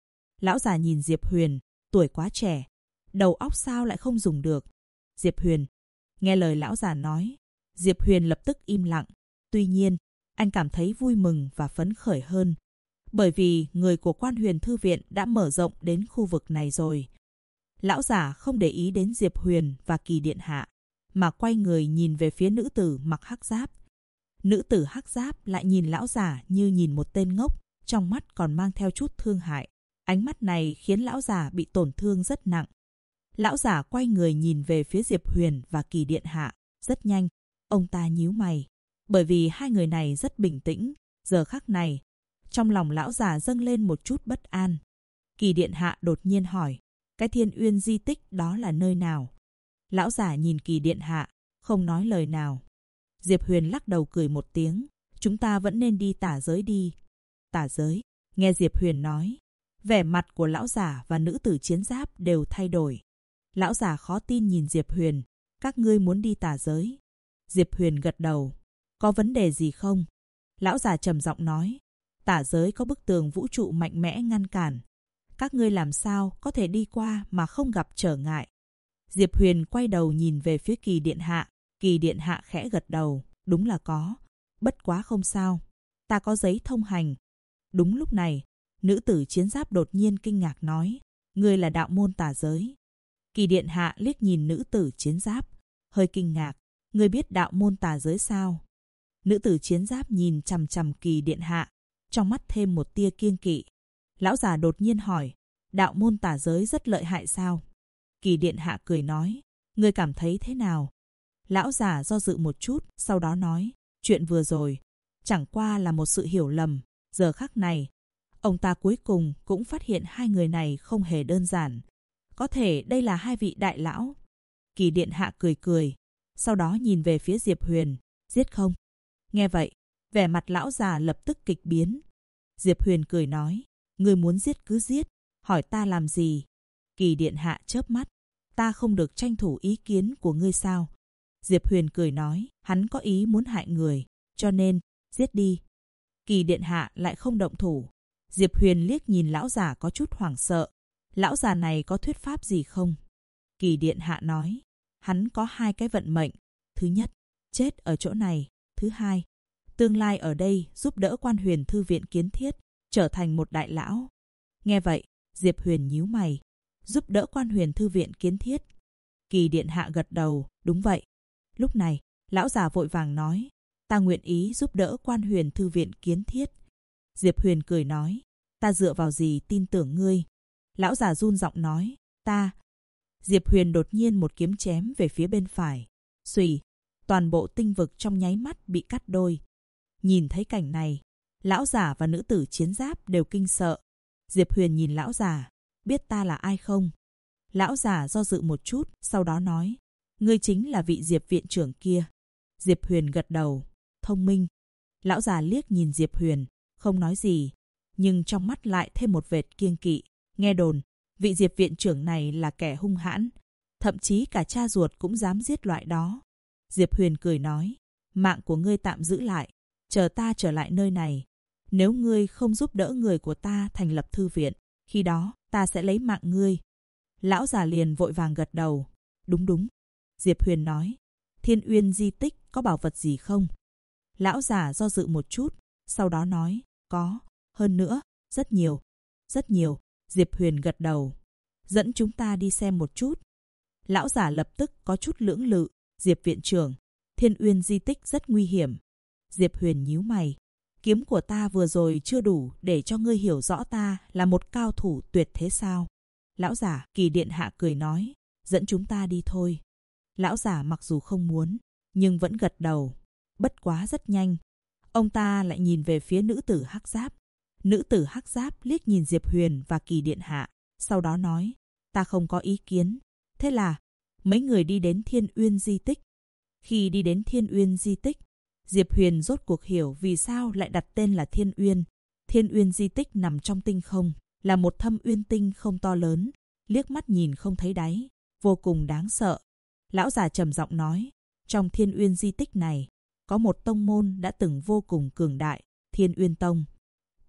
[SPEAKER 1] Lão già nhìn Diệp Huyền, tuổi quá trẻ, đầu óc sao lại không dùng được. Diệp Huyền, nghe lời lão già nói, Diệp Huyền lập tức im lặng. Tuy nhiên, anh cảm thấy vui mừng và phấn khởi hơn. Bởi vì người của Quan Huyền Thư Viện đã mở rộng đến khu vực này rồi. Lão giả không để ý đến Diệp Huyền và Kỳ Điện Hạ, mà quay người nhìn về phía nữ tử mặc hắc giáp. Nữ tử hắc giáp lại nhìn lão giả như nhìn một tên ngốc, trong mắt còn mang theo chút thương hại. Ánh mắt này khiến lão giả bị tổn thương rất nặng. Lão giả quay người nhìn về phía Diệp Huyền và Kỳ Điện Hạ. Rất nhanh, ông ta nhíu mày. Bởi vì hai người này rất bình tĩnh. Giờ khắc này, trong lòng lão già dâng lên một chút bất an. Kỳ Điện Hạ đột nhiên hỏi, cái Thiên Uyên di tích đó là nơi nào? Lão già nhìn Kỳ Điện Hạ, không nói lời nào. Diệp Huyền lắc đầu cười một tiếng, chúng ta vẫn nên đi tả giới đi. Tả giới, nghe Diệp Huyền nói, vẻ mặt của lão già và nữ tử chiến giáp đều thay đổi. Lão già khó tin nhìn Diệp Huyền, các ngươi muốn đi tả giới? Diệp Huyền gật đầu, có vấn đề gì không? Lão già trầm giọng nói, tả giới có bức tường vũ trụ mạnh mẽ ngăn cản. Các ngươi làm sao có thể đi qua mà không gặp trở ngại? Diệp Huyền quay đầu nhìn về phía Kỳ Điện Hạ. Kỳ Điện Hạ khẽ gật đầu, đúng là có. Bất quá không sao, ta có giấy thông hành. Đúng lúc này, nữ tử chiến giáp đột nhiên kinh ngạc nói, ngươi là đạo môn tả giới. Kỳ Điện Hạ liếc nhìn nữ tử chiến giáp, hơi kinh ngạc, ngươi biết đạo môn tả giới sao? Nữ tử chiến giáp nhìn chằm chằm Kỳ Điện Hạ, trong mắt thêm một tia kiêng kỵ. Lão già đột nhiên hỏi, đạo môn tả giới rất lợi hại sao? Kỳ Điện Hạ cười nói, ngươi cảm thấy thế nào? Lão già do dự một chút, sau đó nói, chuyện vừa rồi chẳng qua là một sự hiểu lầm. Giờ khắc này, ông ta cuối cùng cũng phát hiện hai người này không hề đơn giản. Có thể đây là hai vị đại lão. Kỳ Điện Hạ cười cười, sau đó nhìn về phía Diệp Huyền, giết không? Nghe vậy, vẻ mặt lão già lập tức kịch biến. Diệp Huyền cười nói, ngươi muốn giết cứ giết, hỏi ta làm gì? Kỳ Điện Hạ chớp mắt, ta không được tranh thủ ý kiến của ngươi sao? Diệp Huyền cười nói, hắn có ý muốn hại người, cho nên, giết đi. Kỳ Điện Hạ lại không động thủ. Diệp Huyền liếc nhìn lão già có chút hoảng sợ. Lão già này có thuyết pháp gì không? Kỳ Điện Hạ nói, hắn có hai cái vận mệnh. Thứ nhất, chết ở chỗ này. Thứ hai, tương lai ở đây giúp đỡ Quan Huyền Thư Viện kiến thiết, trở thành một đại lão. Nghe vậy, Diệp Huyền nhíu mày. Giúp đỡ Quan Huyền Thư Viện kiến thiết. Kỳ Điện Hạ gật đầu, đúng vậy. Lúc này, lão già vội vàng nói, ta nguyện ý giúp đỡ Quan Huyền Thư Viện kiến thiết. Diệp Huyền cười nói, ta dựa vào gì tin tưởng ngươi? Lão già run giọng nói, ta. Diệp Huyền đột nhiên một kiếm chém về phía bên phải. Xùy, toàn bộ tinh vực trong nháy mắt bị cắt đôi. Nhìn thấy cảnh này, lão già và nữ tử chiến giáp đều kinh sợ. Diệp Huyền nhìn lão già, biết ta là ai không? Lão già do dự một chút, sau đó nói, ngươi chính là vị Diệp viện trưởng kia. Diệp Huyền gật đầu, thông minh. Lão già liếc nhìn Diệp Huyền, không nói gì, nhưng trong mắt lại thêm một vệt kiêng kỵ. Nghe đồn, vị Diệp viện trưởng này là kẻ hung hãn, thậm chí cả cha ruột cũng dám giết loại đó. Diệp Huyền cười nói, mạng của ngươi tạm giữ lại, chờ ta trở lại nơi này. Nếu ngươi không giúp đỡ người của ta thành lập thư viện, khi đó ta sẽ lấy mạng ngươi. Lão già liền vội vàng gật đầu, đúng đúng. Diệp Huyền nói, Thiên Uyên di tích có bảo vật gì không? Lão già do dự một chút, sau đó nói, có, hơn nữa, rất nhiều, rất nhiều. Diệp Huyền gật đầu, dẫn chúng ta đi xem một chút. Lão già lập tức có chút lưỡng lự, Diệp viện trưởng, Thiên Uyên di tích rất nguy hiểm. Diệp Huyền nhíu mày, kiếm của ta vừa rồi chưa đủ để cho ngươi hiểu rõ ta là một cao thủ tuyệt thế sao? Lão già, Kỳ Điện Hạ cười nói, dẫn chúng ta đi thôi. Lão già mặc dù không muốn, nhưng vẫn gật đầu. Bất quá rất nhanh, ông ta lại nhìn về phía nữ tử hắc giáp. Nữ tử hắc giáp liếc nhìn Diệp Huyền và Kỳ Điện Hạ, sau đó nói, ta không có ý kiến. Thế là, mấy người đi đến Thiên Uyên di tích. Khi đi đến Thiên Uyên di tích, Diệp Huyền rốt cuộc hiểu vì sao lại đặt tên là Thiên Uyên. Thiên Uyên di tích nằm trong tinh không, là một thâm uyên tinh không to lớn, liếc mắt nhìn không thấy đáy, vô cùng đáng sợ. Lão già trầm giọng nói, trong Thiên Uyên di tích này, có một tông môn đã từng vô cùng cường đại, Thiên Uyên Tông.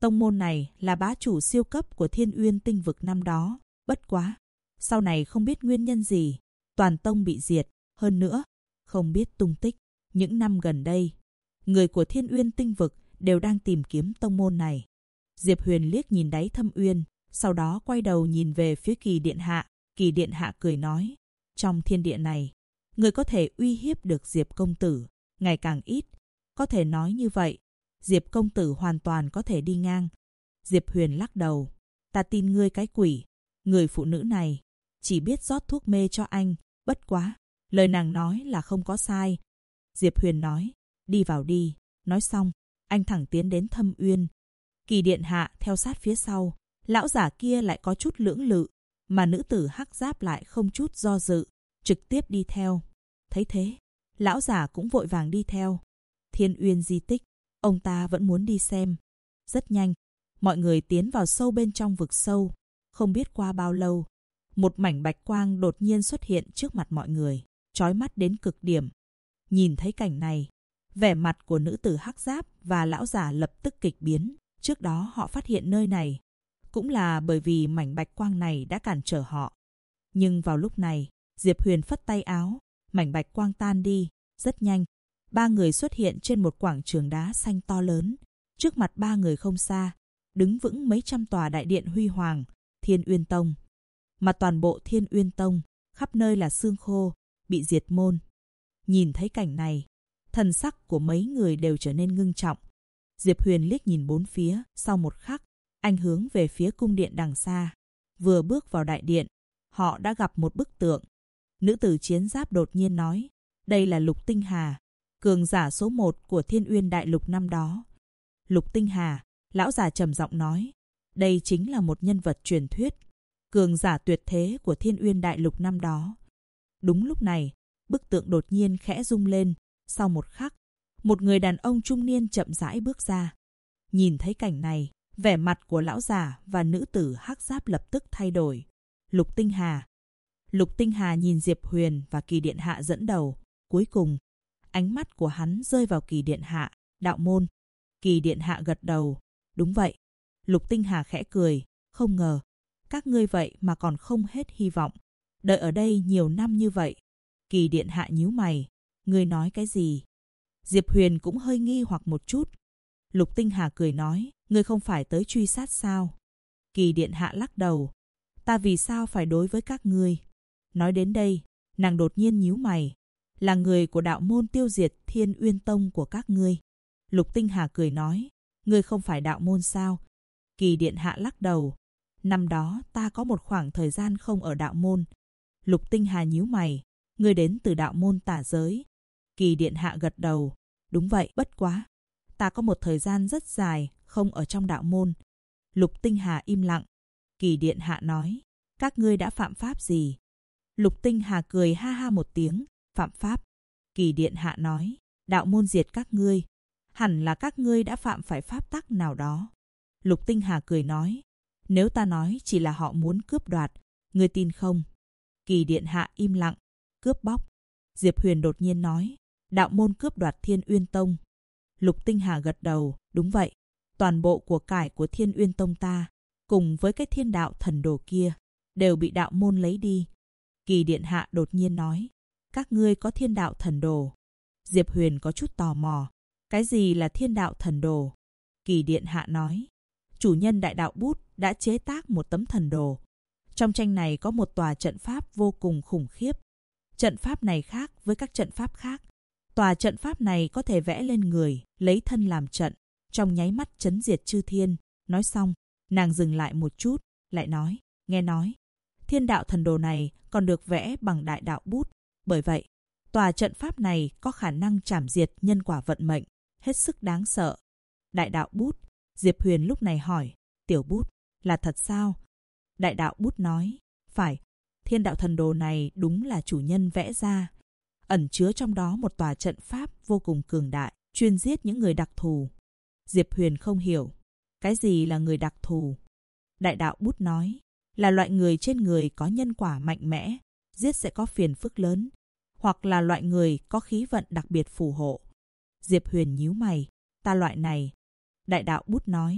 [SPEAKER 1] Tông môn này là bá chủ siêu cấp của Thiên Uyên Tinh Vực năm đó. Bất quá, sau này không biết nguyên nhân gì, toàn tông bị diệt. Hơn nữa, không biết tung tích. Những năm gần đây, người của Thiên Uyên Tinh Vực đều đang tìm kiếm tông môn này. Diệp Huyền liếc nhìn đáy thâm uyên, sau đó quay đầu nhìn về phía Kỳ Điện Hạ. Kỳ Điện Hạ cười nói, trong thiên địa này, người có thể uy hiếp được Diệp công tử ngày càng ít. Có thể nói như vậy, Diệp công tử hoàn toàn có thể đi ngang. Diệp Huyền lắc đầu, ta tin ngươi cái quỷ. Người phụ nữ này chỉ biết rót thuốc mê cho anh. Bất quá, lời nàng nói là không có sai. Diệp Huyền nói, đi vào đi. Nói xong, anh thẳng tiến đến thâm uyên. Kỳ Điện Hạ theo sát phía sau. Lão giả kia lại có chút lưỡng lự, mà nữ tử hắc giáp lại không chút do dự, trực tiếp đi theo. Thấy thế, lão giả cũng vội vàng đi theo. Thiên Uyên di tích, ông ta vẫn muốn đi xem. Rất nhanh, mọi người tiến vào sâu bên trong vực sâu. Không biết qua bao lâu, một mảnh bạch quang đột nhiên xuất hiện trước mặt mọi người, chói mắt đến cực điểm. Nhìn thấy cảnh này, vẻ mặt của nữ tử hắc giáp và lão giả lập tức kịch biến. Trước đó họ phát hiện nơi này, cũng là bởi vì mảnh bạch quang này đã cản trở họ. Nhưng vào lúc này, Diệp Huyền phất tay áo, mảnh bạch quang tan đi. Rất nhanh, ba người xuất hiện trên một quảng trường đá xanh to lớn. Trước mặt ba người không xa, đứng vững mấy trăm tòa đại điện huy hoàng, Thiên Uyên Tông. Mà toàn bộ Thiên Uyên Tông, khắp nơi là xương khô, bị diệt môn. Nhìn thấy cảnh này, thần sắc của mấy người đều trở nên ngưng trọng. Diệp Huyền liếc nhìn bốn phía, sau một khắc, anh hướng về phía cung điện đằng xa. Vừa bước vào đại điện, họ đã gặp một bức tượng. Nữ tử chiến giáp đột nhiên nói, đây là Lục Tinh Hà, cường giả số 1 của Thiên Uyên Đại Lục năm đó. Lục Tinh Hà, lão già trầm giọng nói, đây chính là một nhân vật truyền thuyết, cường giả tuyệt thế của Thiên Uyên Đại Lục năm đó. Đúng lúc này, bức tượng đột nhiên khẽ rung lên. Sau một khắc, một người đàn ông trung niên chậm rãi bước ra. Nhìn thấy cảnh này, vẻ mặt của lão già và nữ tử hắc giáp lập tức thay đổi. Lục Tinh Hà. Lục Tinh Hà nhìn Diệp Huyền và Kỳ Điện Hạ dẫn đầu. Cuối cùng, ánh mắt của hắn rơi vào Kỳ Điện Hạ, đạo môn. Kỳ Điện Hạ gật đầu. Đúng vậy. Lục Tinh Hà khẽ cười. Không ngờ, các ngươi vậy mà còn không hết hy vọng. Đợi ở đây nhiều năm như vậy. Kỳ Điện Hạ nhíu mày. Ngươi nói cái gì? Diệp Huyền cũng hơi nghi hoặc một chút. Lục Tinh Hà cười nói, ngươi không phải tới truy sát sao? Kỳ Điện Hạ lắc đầu. Ta vì sao phải đối với các ngươi? Nói đến đây, nàng đột nhiên nhíu mày. Là người của đạo môn tiêu diệt Thiên Uyên Tông của các ngươi. Lục Tinh Hà cười nói, ngươi không phải đạo môn sao? Kỳ Điện Hạ lắc đầu. Năm đó ta có một khoảng thời gian không ở đạo môn. Lục Tinh Hà nhíu mày, ngươi đến từ đạo môn tả giới. Kỳ Điện Hạ gật đầu. Đúng vậy, bất quá. Ta có một thời gian rất dài không ở trong đạo môn. Lục Tinh Hà im lặng. Kỳ Điện Hạ nói, các ngươi đã phạm pháp gì? Lục Tinh Hà cười ha ha một tiếng. Phạm pháp. Kỳ Điện Hạ nói, đạo môn diệt các ngươi. Hẳn là các ngươi đã phạm phải pháp tắc nào đó. Lục Tinh Hà cười nói, nếu ta nói chỉ là họ muốn cướp đoạt, ngươi tin không? Kỳ Điện Hạ im lặng. Cướp bóc. Diệp Huyền đột nhiên nói, đạo môn cướp đoạt Thiên Uyên Tông. Lục Tinh Hà gật đầu. Đúng vậy. Toàn bộ của cải của Thiên Uyên Tông ta, cùng với cái thiên đạo thần đồ kia, đều bị đạo môn lấy đi. Kỳ Điện Hạ đột nhiên nói, các ngươi có thiên đạo thần đồ. Diệp Huyền có chút tò mò. Cái gì là thiên đạo thần đồ? Kỳ Điện Hạ nói, chủ nhân Đại Đạo Bút đã chế tác một tấm thần đồ. Trong tranh này có một tòa trận pháp vô cùng khủng khiếp. Trận pháp này khác với các trận pháp khác. Tòa trận pháp này có thể vẽ lên người, lấy thân làm trận, trong nháy mắt chấn diệt chư thiên. Nói xong, nàng dừng lại một chút, lại nói, nghe nói, thiên đạo thần đồ này còn được vẽ bằng Đại Đạo Bút. Bởi vậy, tòa trận pháp này có khả năng trảm diệt nhân quả vận mệnh, hết sức đáng sợ. Đại Đạo Bút. Diệp Huyền lúc này hỏi, Tiểu Bút, là thật sao? Đại Đạo Bút nói, phải, thiên đạo thần đồ này đúng là chủ nhân vẽ ra. Ẩn chứa trong đó một tòa trận pháp vô cùng cường đại, chuyên giết những người đặc thù. Diệp Huyền không hiểu, cái gì là người đặc thù? Đại Đạo Bút nói, là loại người trên người có nhân quả mạnh mẽ, giết sẽ có phiền phức lớn, hoặc là loại người có khí vận đặc biệt phù hộ. Diệp Huyền nhíu mày, ta loại này. Đại Đạo Bút nói,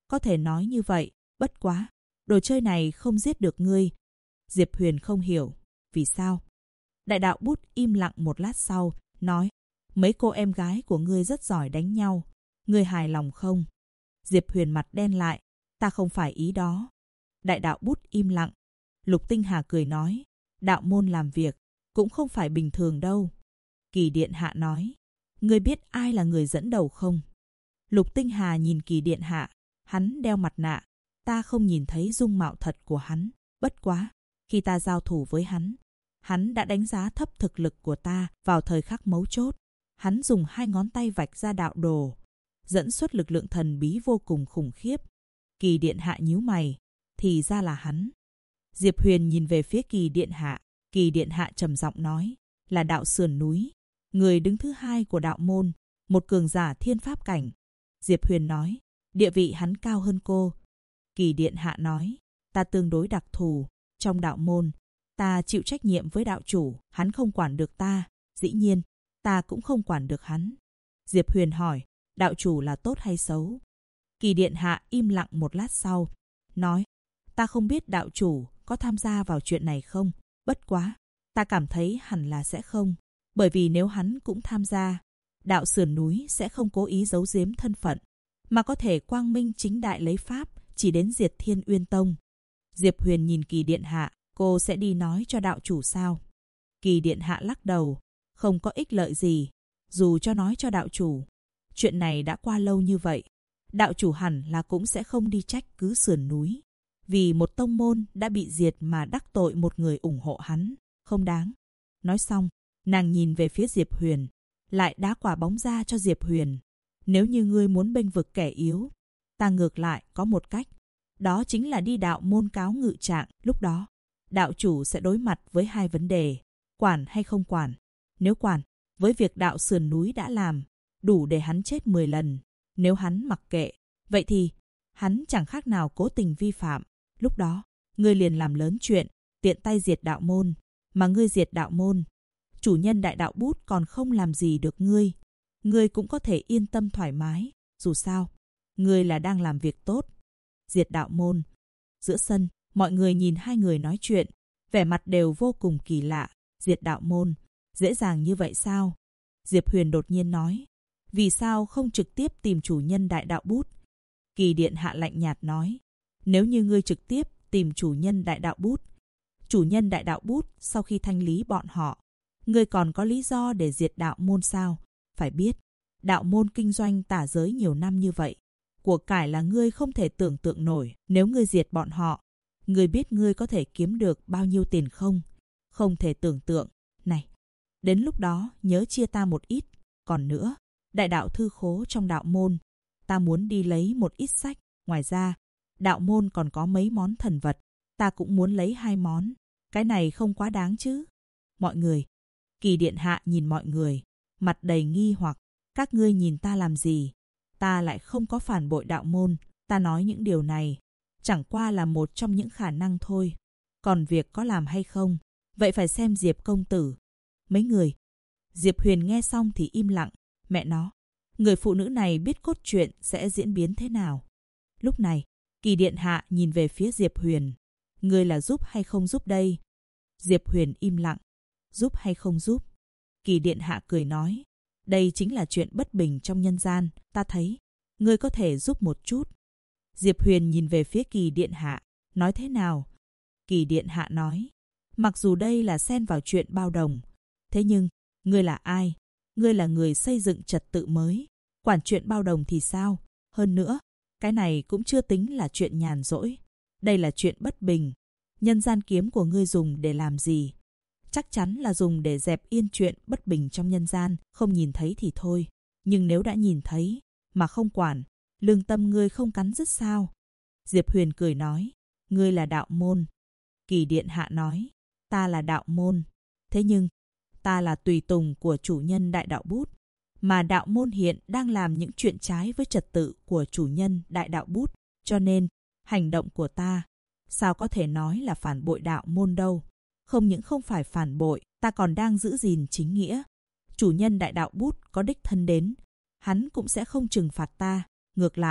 [SPEAKER 1] Có thể nói như vậy, bất quá. Đồ chơi này không giết được ngươi. Diệp Huyền không hiểu. Vì sao? Đại đạo Bút im lặng một lát sau, nói. Mấy cô em gái của ngươi rất giỏi đánh nhau. Ngươi hài lòng không? Diệp Huyền mặt đen lại. Ta không phải ý đó. Đại đạo Bút im lặng. Lục Tinh Hà cười nói. Đạo môn làm việc cũng không phải bình thường đâu. Kỳ Điện Hạ nói. Ngươi biết ai là người dẫn đầu không? Lục Tinh Hà nhìn Kỳ Điện Hạ. Hắn đeo mặt nạ. Ta không nhìn thấy dung mạo thật của hắn. Bất quá, khi ta giao thủ với hắn đã đánh giá thấp thực lực của ta vào thời khắc mấu chốt. Hắn dùng 2 ngón tay vạch ra đạo đồ, dẫn xuất lực lượng thần bí vô cùng khủng khiếp. Kỳ Điện Hạ nhíu mày, thì ra là hắn. Diệp Huyền nhìn về phía Kỳ Điện Hạ. Kỳ Điện Hạ trầm giọng nói, là đạo sườn núi, người đứng thứ 2 của đạo môn, một cường giả thiên pháp cảnh. Diệp Huyền nói, địa vị hắn cao hơn cô. Kỳ Điện Hạ nói, ta tương đối đặc thù, trong đạo môn, ta chịu trách nhiệm với đạo chủ, hắn không quản được ta, dĩ nhiên, ta cũng không quản được hắn. Diệp Huyền hỏi, đạo chủ là tốt hay xấu? Kỳ Điện Hạ im lặng một lát sau, nói, ta không biết đạo chủ có tham gia vào chuyện này không, bất quá, ta cảm thấy hẳn là sẽ không, bởi vì nếu hắn cũng tham gia, đạo sườn núi sẽ không cố ý giấu giếm thân phận, mà có thể quang minh chính đại lấy pháp, chỉ đến diệt Thiên Uyên Tông. Diệp Huyền nhìn Kỳ Điện Hạ, cô sẽ đi nói cho đạo chủ sao? Kỳ Điện Hạ lắc đầu, không có ích lợi gì, dù cho nói cho đạo chủ. Chuyện này đã qua lâu như vậy, đạo chủ hẳn là cũng sẽ không đi trách cứ sườn núi. Vì một tông môn đã bị diệt mà đắc tội một người ủng hộ hắn, không đáng. Nói xong, nàng nhìn về phía Diệp Huyền, lại đá quả bóng ra cho Diệp Huyền. Nếu như ngươi muốn bênh vực kẻ yếu, ta ngược lại có một cách. Đó chính là đi đạo môn cáo ngự trạng. Lúc đó, đạo chủ sẽ đối mặt với 2 vấn đề. Quản hay không quản? Nếu quản, với việc đạo sườn núi đã làm, đủ để hắn chết 10 lần. Nếu hắn mặc kệ, vậy thì hắn chẳng khác nào cố tình vi phạm. Lúc đó, ngươi liền làm lớn chuyện, tiện tay diệt đạo môn. Mà ngươi diệt đạo môn, chủ nhân đại đạo Bút còn không làm gì được ngươi. Ngươi cũng có thể yên tâm thoải mái. Dù sao, ngươi là đang làm việc tốt. Diệt đạo môn. Giữa sân, mọi người nhìn 2 người nói chuyện, vẻ mặt đều vô cùng kỳ lạ. Diệt đạo môn, dễ dàng như vậy sao? Diệp Huyền đột nhiên nói, vì sao không trực tiếp tìm chủ nhân đại đạo Bút? Kỳ Điện Hạ lạnh nhạt nói, nếu như ngươi trực tiếp tìm chủ nhân đại đạo Bút, chủ nhân đại đạo Bút sau khi thanh lý bọn họ, ngươi còn có lý do để diệt đạo môn sao? Phải biết, đạo môn kinh doanh tà giới nhiều năm như vậy, của cải là ngươi không thể tưởng tượng nổi. Nếu ngươi diệt bọn họ, ngươi biết ngươi có thể kiếm được bao nhiêu tiền không? Không thể tưởng tượng. Này, đến lúc đó nhớ chia ta một ít. Còn nữa, đại đạo thư khố trong đạo môn, ta muốn đi lấy một ít sách. Ngoài ra, đạo môn còn có mấy món thần vật, ta cũng muốn lấy 2 món. Cái này không quá đáng chứ? Mọi người. Kỳ Điện Hạ nhìn mọi người, mặt đầy nghi hoặc. Các ngươi nhìn ta làm gì? Ta lại không có phản bội đạo môn. Ta nói những điều này chẳng qua là một trong những khả năng thôi. Còn việc có làm hay không, vậy phải xem Diệp công tử. Mấy người. Diệp Huyền nghe xong thì im lặng. Mẹ nó, người phụ nữ này biết cốt truyện sẽ diễn biến thế nào. Lúc này, Kỳ Điện Hạ nhìn về phía Diệp Huyền. Ngươi là giúp hay không giúp đây? Diệp Huyền im lặng. Giúp hay không giúp? Kỳ Điện Hạ cười nói, đây chính là chuyện bất bình trong nhân gian. Ta thấy, ngươi có thể giúp một chút. Diệp Huyền nhìn về phía Kỳ Điện Hạ, nói thế nào? Kỳ Điện Hạ nói, mặc dù đây là xen vào chuyện bao đồng, thế nhưng, ngươi là ai? Ngươi là người xây dựng trật tự mới. Quản chuyện bao đồng thì sao? Hơn nữa, cái này cũng chưa tính là chuyện nhàn rỗi. Đây là chuyện bất bình. Nhân gian kiếm của ngươi dùng để làm gì? Chắc chắn là dùng để dẹp yên chuyện bất bình trong nhân gian. Không nhìn thấy thì thôi. Nhưng nếu đã nhìn thấy, mà không quản, lương tâm ngươi không cắn rứt sao? Diệp Huyền cười nói, ngươi là đạo môn. Kỳ Điện Hạ nói, ta là đạo môn. Thế nhưng, ta là tùy tùng của chủ nhân đại đạo Bút. Mà đạo môn hiện đang làm những chuyện trái với trật tự của chủ nhân đại đạo Bút. Cho nên, hành động của ta, sao có thể nói là phản bội đạo môn đâu. Không những không phải phản bội, ta còn đang giữ gìn chính nghĩa. Chủ nhân đại đạo Bút có đích thân đến, hắn cũng sẽ không trừng phạt ta. Ngược lại,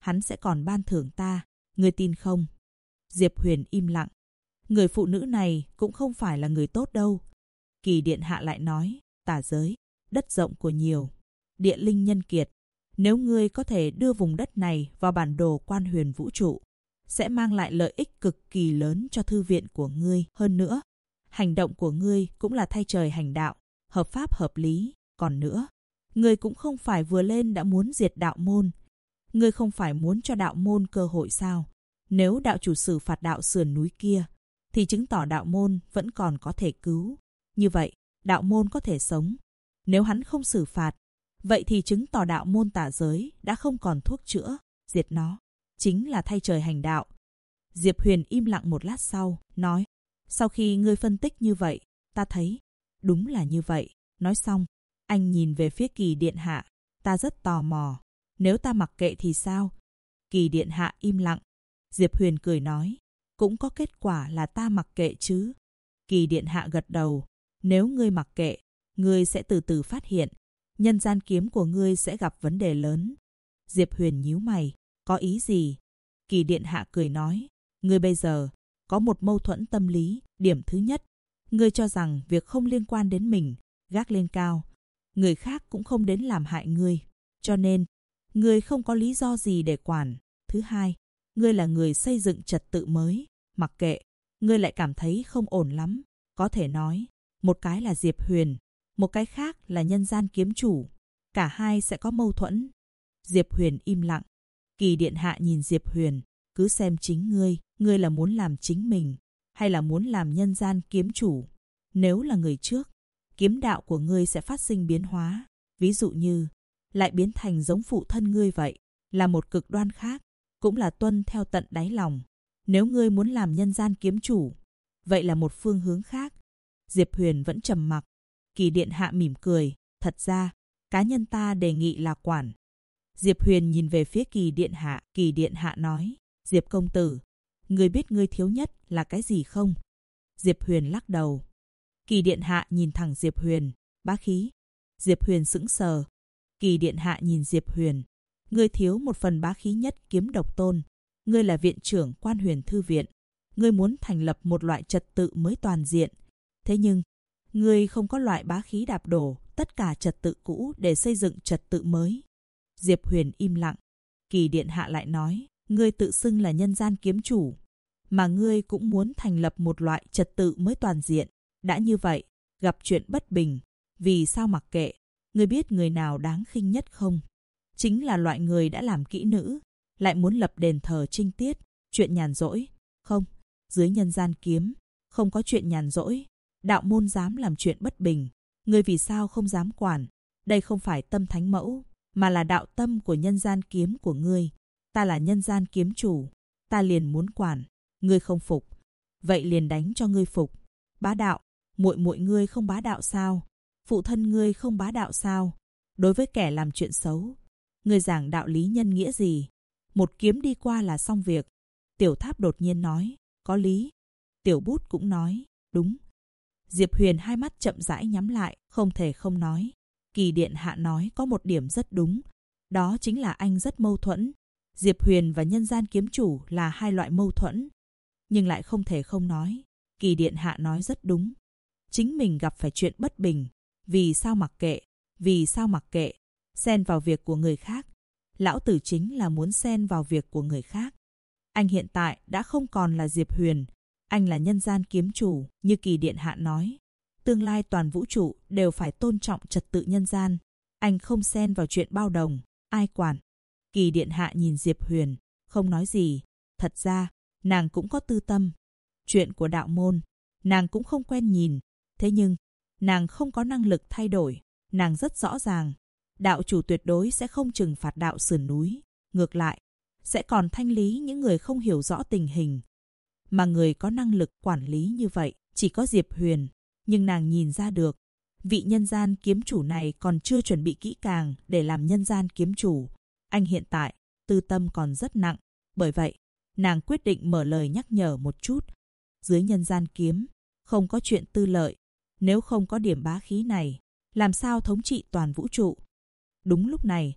[SPEAKER 1] hắn sẽ còn ban thưởng ta, ngươi tin không? Diệp Huyền im lặng. Người phụ nữ này cũng không phải là người tốt đâu. Kỳ điện hạ lại nói, tả giới, đất rộng của nhiều, địa linh nhân kiệt. Nếu ngươi có thể đưa vùng đất này vào bản đồ quan huyền vũ trụ, sẽ mang lại lợi ích cực kỳ lớn cho thư viện của ngươi. Hơn nữa, hành động của ngươi cũng là thay trời hành đạo, hợp pháp hợp lý. Còn nữa, ngươi cũng không phải vừa lên đã muốn diệt đạo môn. Ngươi không phải muốn cho đạo môn cơ hội sao? Nếu đạo chủ xử phạt đạo sườn núi kia, thì chứng tỏ đạo môn vẫn còn có thể cứu. Như vậy, đạo môn có thể sống. Nếu hắn không xử phạt, vậy thì chứng tỏ đạo môn tả giới đã không còn thuốc chữa, diệt nó chính là thay trời hành đạo. Diệp Huyền im lặng một lát sau, nói, sau khi ngươi phân tích như vậy, ta thấy đúng là như vậy. Nói xong, anh nhìn về phía Kỳ điện hạ, ta rất tò mò, nếu ta mặc kệ thì sao? Kỳ điện hạ im lặng. Diệp Huyền cười nói, cũng có kết quả là ta mặc kệ chứ. Kỳ điện hạ gật đầu, nếu ngươi mặc kệ, ngươi sẽ từ từ phát hiện, nhân gian kiếm của ngươi sẽ gặp vấn đề lớn. Diệp Huyền nhíu mày, có ý gì? Kỳ điện hạ cười nói, ngươi bây giờ có một mâu thuẫn tâm lý. Điểm thứ nhất, ngươi cho rằng việc không liên quan đến mình, gác lên cao, người khác cũng không đến làm hại ngươi, cho nên ngươi không có lý do gì để quản. Thứ hai, ngươi là người xây dựng trật tự mới, mặc kệ, ngươi lại cảm thấy không ổn lắm. Có thể nói, một cái là Diệp Huyền, một cái khác là nhân gian kiếm chủ, cả hai sẽ có mâu thuẫn. Diệp Huyền im lặng. Kỳ điện hạ nhìn Diệp Huyền, cứ xem chính ngươi là muốn làm chính mình, hay là muốn làm nhân gian kiếm chủ. Nếu là người trước, kiếm đạo của ngươi sẽ phát sinh biến hóa, ví dụ như lại biến thành giống phụ thân ngươi vậy, là một cực đoan khác, cũng là tuân theo tận đáy lòng. Nếu ngươi muốn làm nhân gian kiếm chủ, vậy là một phương hướng khác. Diệp Huyền vẫn trầm mặc. Kỳ điện hạ mỉm cười, thật ra, cá nhân ta đề nghị là quản. Diệp Huyền nhìn về phía Kỳ điện hạ, Kỳ điện hạ nói, Diệp công tử, ngươi biết ngươi thiếu nhất là cái gì không? Diệp Huyền lắc đầu. Kỳ điện hạ nhìn thẳng Diệp Huyền, bá khí. Diệp Huyền sững sờ. Kỳ điện hạ nhìn Diệp Huyền, ngươi thiếu một phần bá khí nhất Kiếm Độc Tôn. Ngươi là viện trưởng Quan Huyền Thư viện, ngươi muốn thành lập một loại trật tự mới toàn diện. Thế nhưng, ngươi không có loại bá khí đạp đổ tất cả trật tự cũ để xây dựng trật tự mới. Diệp Huyền im lặng. Kỳ điện hạ lại nói, ngươi tự xưng là nhân gian kiếm chủ, mà ngươi cũng muốn thành lập một loại trật tự mới toàn diện. Đã như vậy, gặp chuyện bất bình, vì sao mặc kệ? Ngươi biết người nào đáng khinh nhất không? Chính là loại người đã làm kỹ nữ, lại muốn lập đền thờ trinh tiết, chuyện nhàn rỗi. Không, dưới nhân gian kiếm, không có chuyện nhàn rỗi. Đạo môn dám làm chuyện bất bình, ngươi vì sao không dám quản? Đây không phải tâm thánh mẫu, mà là đạo tâm của nhân gian kiếm của ngươi. Ta là nhân gian kiếm chủ, ta liền muốn quản. Ngươi không phục, vậy liền đánh cho ngươi phục. Bá đạo, muội muội ngươi không bá đạo sao? Phụ thân ngươi không bá đạo sao? Đối với kẻ làm chuyện xấu, ngươi giảng đạo lý nhân nghĩa gì? Một kiếm đi qua là xong việc. Tiểu Tháp đột nhiên nói, có lý. Tiểu Bút cũng nói, đúng. Diệp Huyền hai mắt chậm rãi nhắm lại, không thể không nói. Kỳ điện hạ nói có một điểm rất đúng, đó chính là anh rất mâu thuẫn. Diệp Huyền và nhân gian kiếm chủ là hai loại mâu thuẫn, nhưng lại không thể không nói. Kỳ điện hạ nói rất đúng. Chính mình gặp phải chuyện bất bình, vì sao mặc kệ? Vì sao mặc kệ? Xen vào việc của người khác. Lão tử chính là muốn xen vào việc của người khác. Anh hiện tại đã không còn là Diệp Huyền, anh là nhân gian kiếm chủ, như Kỳ điện hạ nói. Tương lai toàn vũ trụ đều phải tôn trọng trật tự nhân gian. Anh không xen vào chuyện bao đồng, ai quản? Kỳ điện hạ nhìn Diệp Huyền, không nói gì. Thật ra, nàng cũng có tư tâm. Chuyện của đạo môn, nàng cũng không quen nhìn. Thế nhưng, nàng không có năng lực thay đổi. Nàng rất rõ ràng, đạo chủ tuyệt đối sẽ không trừng phạt đạo sườn núi. Ngược lại, sẽ còn thanh lý những người không hiểu rõ tình hình. Mà người có năng lực quản lý như vậy, chỉ có Diệp Huyền. Nhưng nàng nhìn ra được, vị nhân gian kiếm chủ này còn chưa chuẩn bị kỹ càng để làm nhân gian kiếm chủ. Anh hiện tại, tư tâm còn rất nặng. Bởi vậy, nàng quyết định mở lời nhắc nhở một chút. Dưới nhân gian kiếm, không có chuyện tư lợi. Nếu không có điểm bá khí này, làm sao thống trị toàn vũ trụ? Đúng lúc này,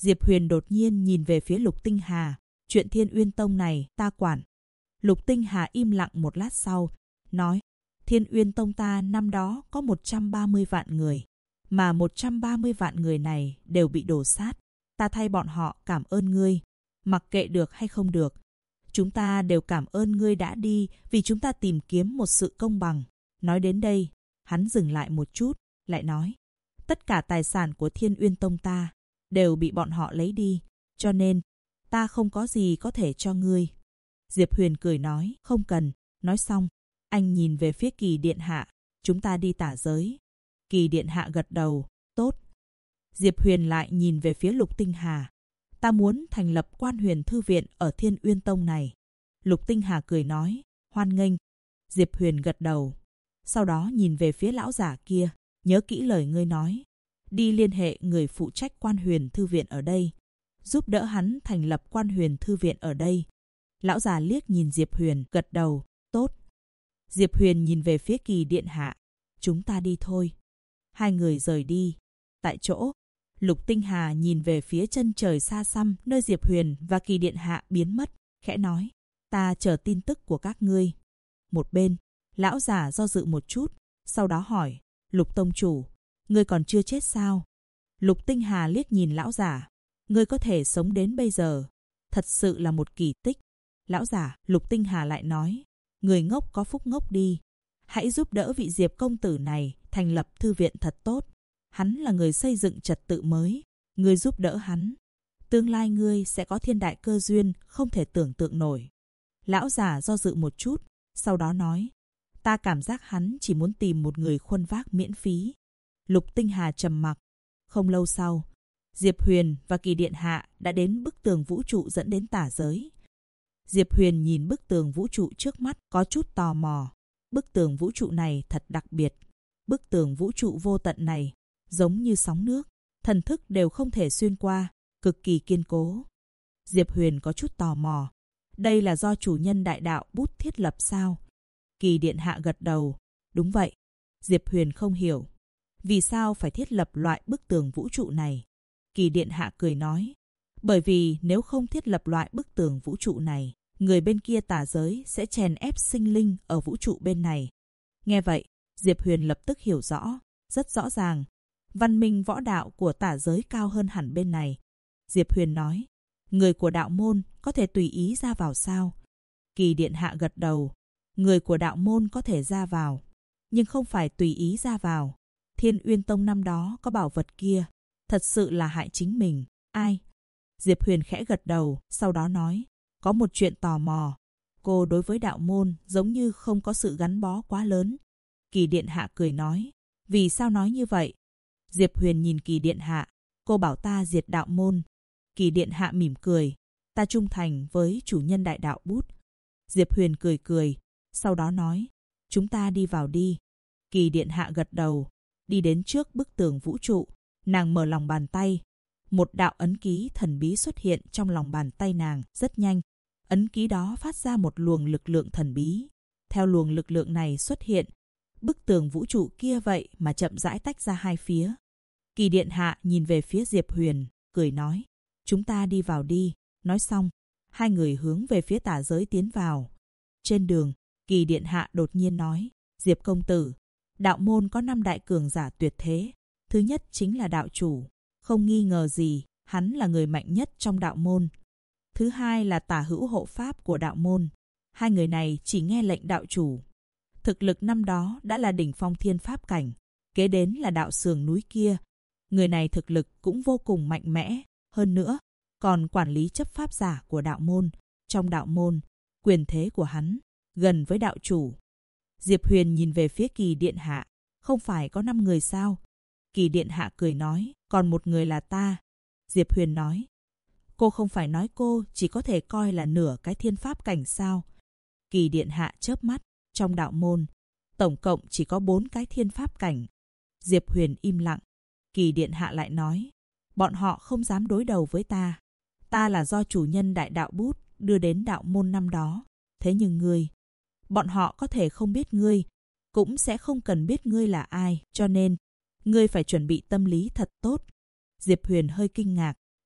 [SPEAKER 1] Diệp Huyền đột nhiên nhìn về phía Lục Tinh Hà. Chuyện Thiên Uyên Tông này ta quản. Lục Tinh Hà im lặng một lát sau, nói, Thiên Uyên Tông ta năm đó có 130 vạn người, mà 130 vạn người này đều bị đổ sát. Ta thay bọn họ cảm ơn ngươi, mặc kệ được hay không được. Chúng ta đều cảm ơn ngươi đã đi vì chúng ta tìm kiếm một sự công bằng. Nói đến đây, hắn dừng lại một chút, lại nói, tất cả tài sản của Thiên Uyên Tông ta đều bị bọn họ lấy đi, cho nên ta không có gì có thể cho ngươi. Diệp Huyền cười nói, không cần. Nói xong, anh nhìn về phía Kỳ Điện Hạ, chúng ta đi tả giới. Kỳ Điện Hạ gật đầu, tốt. Diệp Huyền lại nhìn về phía Lục Tinh Hà, ta muốn thành lập Quan Huyền Thư Viện ở Thiên Uyên Tông này. Lục Tinh Hà cười nói, hoan nghênh. Diệp Huyền gật đầu, sau đó nhìn về phía lão giả kia, nhớ kỹ lời ngươi nói, đi liên hệ người phụ trách Quan Huyền Thư Viện ở đây, giúp đỡ hắn thành lập Quan Huyền Thư Viện ở đây. Lão già liếc nhìn Diệp Huyền, gật đầu, tốt. Diệp Huyền nhìn về phía Kỳ Điện Hạ, chúng ta đi thôi. Hai người rời đi. Tại chỗ, Lục Tinh Hà nhìn về phía chân trời xa xăm nơi Diệp Huyền và Kỳ Điện Hạ biến mất, khẽ nói, ta chờ tin tức của các ngươi. Một bên, lão già do dự một chút, sau đó hỏi, Lục Tông Chủ, ngươi còn chưa chết sao? Lục Tinh Hà liếc nhìn lão già, ngươi có thể sống đến bây giờ, thật sự là một kỳ tích. Lão già, Lục Tinh Hà lại nói, người ngốc có phúc ngốc đi. Hãy giúp đỡ vị Diệp công tử này thành lập thư viện thật tốt. Hắn là người xây dựng trật tự mới. Ngươi giúp đỡ hắn, tương lai ngươi sẽ có thiên đại cơ duyên không thể tưởng tượng nổi. Lão già do dự một chút, sau đó nói, ta cảm giác hắn chỉ muốn tìm một người khuân vác miễn phí. Lục Tinh Hà trầm mặc. Không lâu sau, Diệp Huyền và Kỳ Điện Hạ đã đến bức tường vũ trụ dẫn đến tả giới. Diệp Huyền nhìn bức tường vũ trụ trước mắt có chút tò mò. Bức tường vũ trụ này thật đặc biệt. Bức tường vũ trụ vô tận này giống như sóng nước, thần thức đều không thể xuyên qua, cực kỳ kiên cố. Diệp Huyền có chút tò mò. Đây là do chủ nhân đại đạo bút thiết lập sao? Kỳ Điện Hạ gật đầu. Đúng vậy. Diệp Huyền không hiểu, vì sao phải thiết lập loại bức tường vũ trụ này? Kỳ Điện Hạ cười nói, bởi vì nếu không thiết lập loại bức tường vũ trụ này, người bên kia tả giới sẽ chèn ép sinh linh ở vũ trụ bên này. Nghe vậy, Diệp Huyền lập tức hiểu rõ, rất rõ ràng, văn minh võ đạo của tả giới cao hơn hẳn bên này. Diệp Huyền nói, người của đạo môn có thể tùy ý ra vào sao? Kỳ Điện Hạ gật đầu, người của đạo môn có thể ra vào, nhưng không phải tùy ý ra vào. Thiên Uyên Tông năm đó có bảo vật kia, thật sự là hại chính mình. Ai? Diệp Huyền khẽ gật đầu, sau đó nói, có một chuyện tò mò. Cô đối với đạo môn giống như không có sự gắn bó quá lớn. Kỳ Điện Hạ cười nói, vì sao nói như vậy? Diệp Huyền nhìn Kỳ Điện Hạ, cô bảo ta diệt đạo môn. Kỳ Điện Hạ mỉm cười, ta trung thành với chủ nhân đại đạo bút. Diệp Huyền cười cười, sau đó nói, chúng ta đi vào đi. Kỳ Điện Hạ gật đầu, đi đến trước bức tường vũ trụ, nàng mở lòng bàn tay. Một đạo ấn ký thần bí xuất hiện trong lòng bàn tay nàng, rất nhanh. Ấn ký đó phát ra một luồng lực lượng thần bí. Theo luồng lực lượng này xuất hiện, bức tường vũ trụ kia vậy mà chậm rãi tách ra hai phía. Kỳ Điện Hạ nhìn về phía Diệp Huyền, cười nói, chúng ta đi vào đi. Nói xong, hai người hướng về phía tả giới tiến vào. Trên đường, Kỳ Điện Hạ đột nhiên nói, Diệp công tử, đạo môn có 5 đại cường giả tuyệt thế. Thứ nhất chính là đạo chủ. Không nghi ngờ gì, hắn là người mạnh nhất trong đạo môn. Thứ hai là tả hữu hộ pháp của đạo môn. Hai người này chỉ nghe lệnh đạo chủ. Thực lực năm đó đã là đỉnh phong thiên pháp cảnh. Kế đến là đạo sườn núi kia. Người này thực lực cũng vô cùng mạnh mẽ. Hơn nữa, còn quản lý chấp pháp giả của đạo môn. Trong đạo môn, quyền thế của hắn gần với đạo chủ. Diệp Huyền nhìn về phía Kỳ Điện Hạ. Không phải có 5 người sao? Kỳ Điện Hạ cười nói, còn một người là ta. Diệp Huyền nói, cô không phải nói cô chỉ có thể coi là nửa cái thiên pháp cảnh sao? Kỳ Điện Hạ chớp mắt, trong đạo môn, tổng cộng chỉ có 4 cái thiên pháp cảnh. Diệp Huyền im lặng. Kỳ Điện Hạ lại nói, bọn họ không dám đối đầu với ta. Ta là do chủ nhân đại đạo bút đưa đến đạo môn năm đó. Thế nhưng ngươi, bọn họ có thể không biết ngươi, cũng sẽ không cần biết ngươi là ai, cho nên ngươi phải chuẩn bị tâm lý thật tốt. Diệp Huyền hơi kinh ngạc,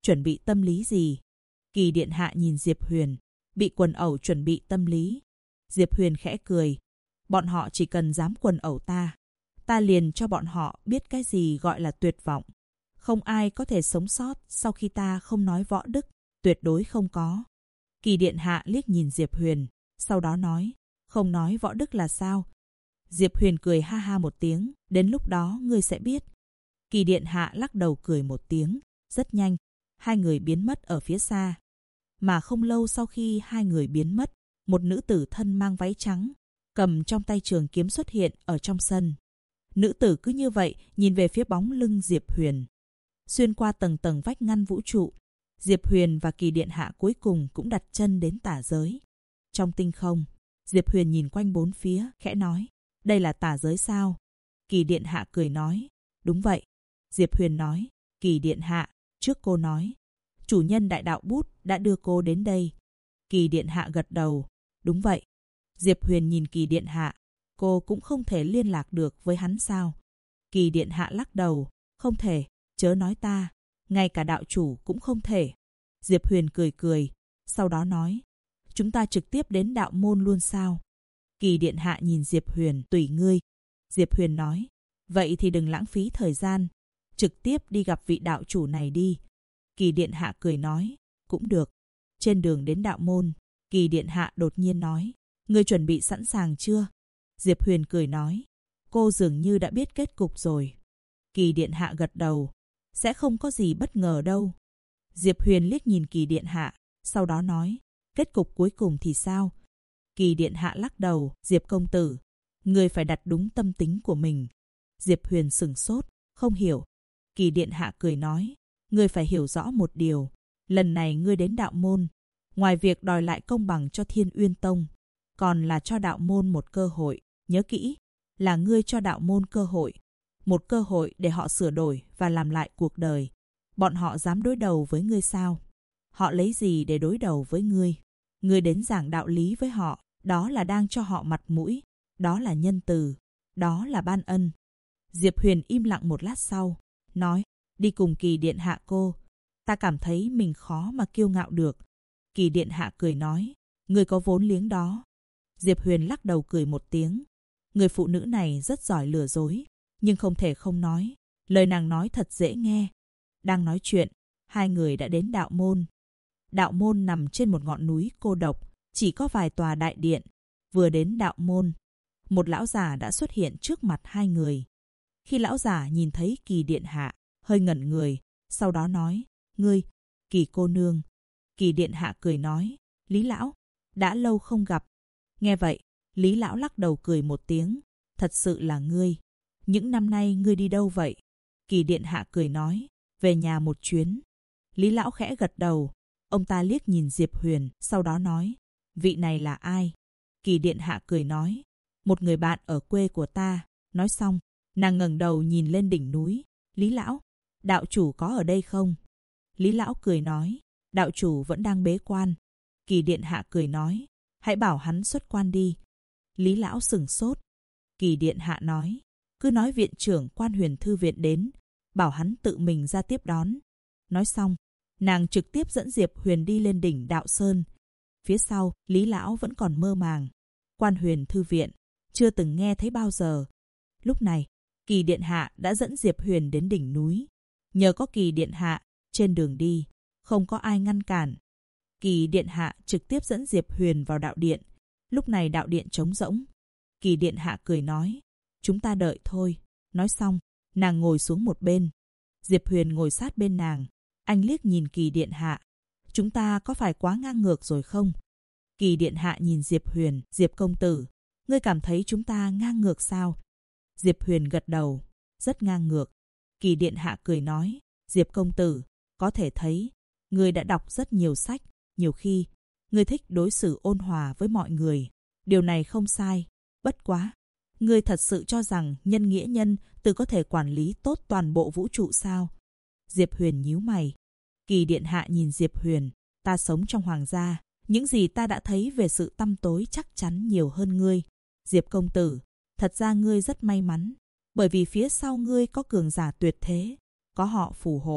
[SPEAKER 1] chuẩn bị tâm lý gì? Kỳ điện hạ nhìn Diệp Huyền, bị quần ẩu chuẩn bị tâm lý. Diệp Huyền khẽ cười, bọn họ chỉ cần dám quần ẩu ta liền cho bọn họ biết cái gì gọi là tuyệt vọng. Không ai có thể sống sót sau khi ta không nói võ đức, tuyệt đối không có. Kỳ điện hạ liếc nhìn Diệp Huyền, sau đó nói, không nói võ đức là sao? Diệp Huyền cười ha ha một tiếng, đến lúc đó ngươi sẽ biết. Kỳ điện hạ lắc đầu cười một tiếng, rất nhanh, hai người biến mất ở phía xa. Mà không lâu sau khi hai người biến mất, một nữ tử thân mang váy trắng, cầm trong tay trường kiếm xuất hiện ở trong sân. Nữ tử cứ như vậy nhìn về phía bóng lưng Diệp Huyền. Xuyên qua tầng tầng vách ngăn vũ trụ, Diệp Huyền và Kỳ điện hạ cuối cùng cũng đặt chân đến tả giới. Trong tinh không, Diệp Huyền nhìn quanh bốn phía, khẽ nói, đây là tả giới sao? Kỳ điện hạ cười nói, đúng vậy. Diệp Huyền nói, Kỳ điện hạ, trước cô nói, chủ nhân đại đạo bút đã đưa cô đến đây. Kỳ điện hạ gật đầu, đúng vậy. Diệp Huyền nhìn Kỳ điện hạ, cô cũng không thể liên lạc được với hắn sao? Kỳ điện hạ lắc đầu, không thể, chớ nói ta, ngay cả đạo chủ cũng không thể. Diệp Huyền cười cười, sau đó nói, chúng ta trực tiếp đến đạo môn luôn sao? Kỳ điện hạ nhìn Diệp Huyền, tùy ngươi. Diệp Huyền nói, vậy thì đừng lãng phí thời gian, trực tiếp đi gặp vị đạo chủ này đi. Kỳ điện hạ cười nói, cũng được. Trên đường đến đạo môn, Kỳ điện hạ đột nhiên nói, ngươi chuẩn bị sẵn sàng chưa? Diệp Huyền cười nói, cô dường như đã biết kết cục rồi. Kỳ điện hạ gật đầu, sẽ không có gì bất ngờ đâu. Diệp Huyền liếc nhìn Kỳ điện hạ, sau đó nói, kết cục cuối cùng thì sao? Kỳ điện hạ lắc đầu, Diệp công tử, ngươi phải đặt đúng tâm tính của mình. Diệp Huyền sửng sốt, không hiểu. Kỳ điện hạ cười nói, ngươi phải hiểu rõ một điều, lần này ngươi đến đạo môn, ngoài việc đòi lại công bằng cho Thiên Uyên Tông, còn là cho đạo môn một cơ hội, nhớ kỹ, là ngươi cho đạo môn cơ hội, một cơ hội để họ sửa đổi và làm lại cuộc đời. Bọn họ dám đối đầu với ngươi sao? Họ lấy gì để đối đầu với ngươi? Ngươi đến giảng đạo lý với họ, đó là đang cho họ mặt mũi, đó là nhân từ, đó là ban ân. Diệp Huyền im lặng một lát sau, nói, đi cùng Kỳ điện hạ cô, ta cảm thấy mình khó mà kiêu ngạo được. Kỳ điện hạ cười nói, ngươi có vốn liếng đó. Diệp Huyền lắc đầu cười một tiếng, người phụ nữ này rất giỏi lừa dối, nhưng không thể không nói, lời nàng nói thật dễ nghe. Đang nói chuyện, hai người đã đến đạo môn. Đạo môn nằm trên một ngọn núi cô độc, chỉ có vài tòa đại điện. Vừa đến đạo môn, một lão già đã xuất hiện trước mặt hai người. Khi lão già nhìn thấy Kỳ điện hạ, hơi ngẩn người, sau đó nói, ngươi, Kỳ cô nương. Kỳ điện hạ cười nói, Lý lão, đã lâu không gặp. Nghe vậy, Lý lão lắc đầu cười một tiếng, thật sự là ngươi. Những năm nay ngươi đi đâu vậy? Kỳ điện hạ cười nói, về nhà một chuyến. Lý lão khẽ gật đầu, ông ta liếc nhìn Diệp Huyền, sau đó nói, vị này là ai? Kỳ điện hạ cười nói, một người bạn ở quê của ta. Nói xong, nàng ngẩng đầu nhìn lên đỉnh núi, Lý lão, đạo chủ có ở đây không? Lý lão cười nói, đạo chủ vẫn đang bế quan. Kỳ điện hạ cười nói, hãy bảo hắn xuất quan đi. Lý lão sửng sốt. Kỳ điện hạ nói, cứ nói viện trưởng Quan Huyền Thư viện đến, bảo hắn tự mình ra tiếp đón. Nói xong, nàng trực tiếp dẫn Diệp Huyền đi lên đỉnh Đạo Sơn. Phía sau, Lý lão vẫn còn mơ màng. Quan Huyền Thư viện, chưa từng nghe thấy bao giờ. Lúc này, Kỳ điện hạ đã dẫn Diệp Huyền đến đỉnh núi. Nhờ có Kỳ điện hạ, trên đường đi, không có ai ngăn cản. Kỳ điện hạ trực tiếp dẫn Diệp Huyền vào đạo điện. Lúc này đạo điện trống rỗng. Kỳ điện hạ cười nói, chúng ta đợi thôi. Nói xong, nàng ngồi xuống một bên. Diệp Huyền ngồi sát bên nàng. Anh liếc nhìn Kỳ điện hạ. Chúng ta có phải quá ngang ngược rồi không? Kỳ điện hạ nhìn Diệp Huyền, Diệp công tử, ngươi cảm thấy chúng ta ngang ngược sao? Diệp Huyền gật đầu, rất ngang ngược. Kỳ điện hạ cười nói, Diệp công tử, có thể thấy, ngươi đã đọc rất nhiều sách, nhiều khi, ngươi thích đối xử ôn hòa với mọi người. Điều này không sai, bất quá. Ngươi thật sự cho rằng nhân nghĩa nhân tự có thể quản lý tốt toàn bộ vũ trụ sao? Diệp Huyền nhíu mày. Kỳ điện hạ nhìn Diệp Huyền, ta sống trong hoàng gia, những gì ta đã thấy về sự tăm tối chắc chắn nhiều hơn ngươi. Diệp công tử, thật ra ngươi rất may mắn, bởi vì phía sau ngươi có cường giả tuyệt thế, có họ phù hộ.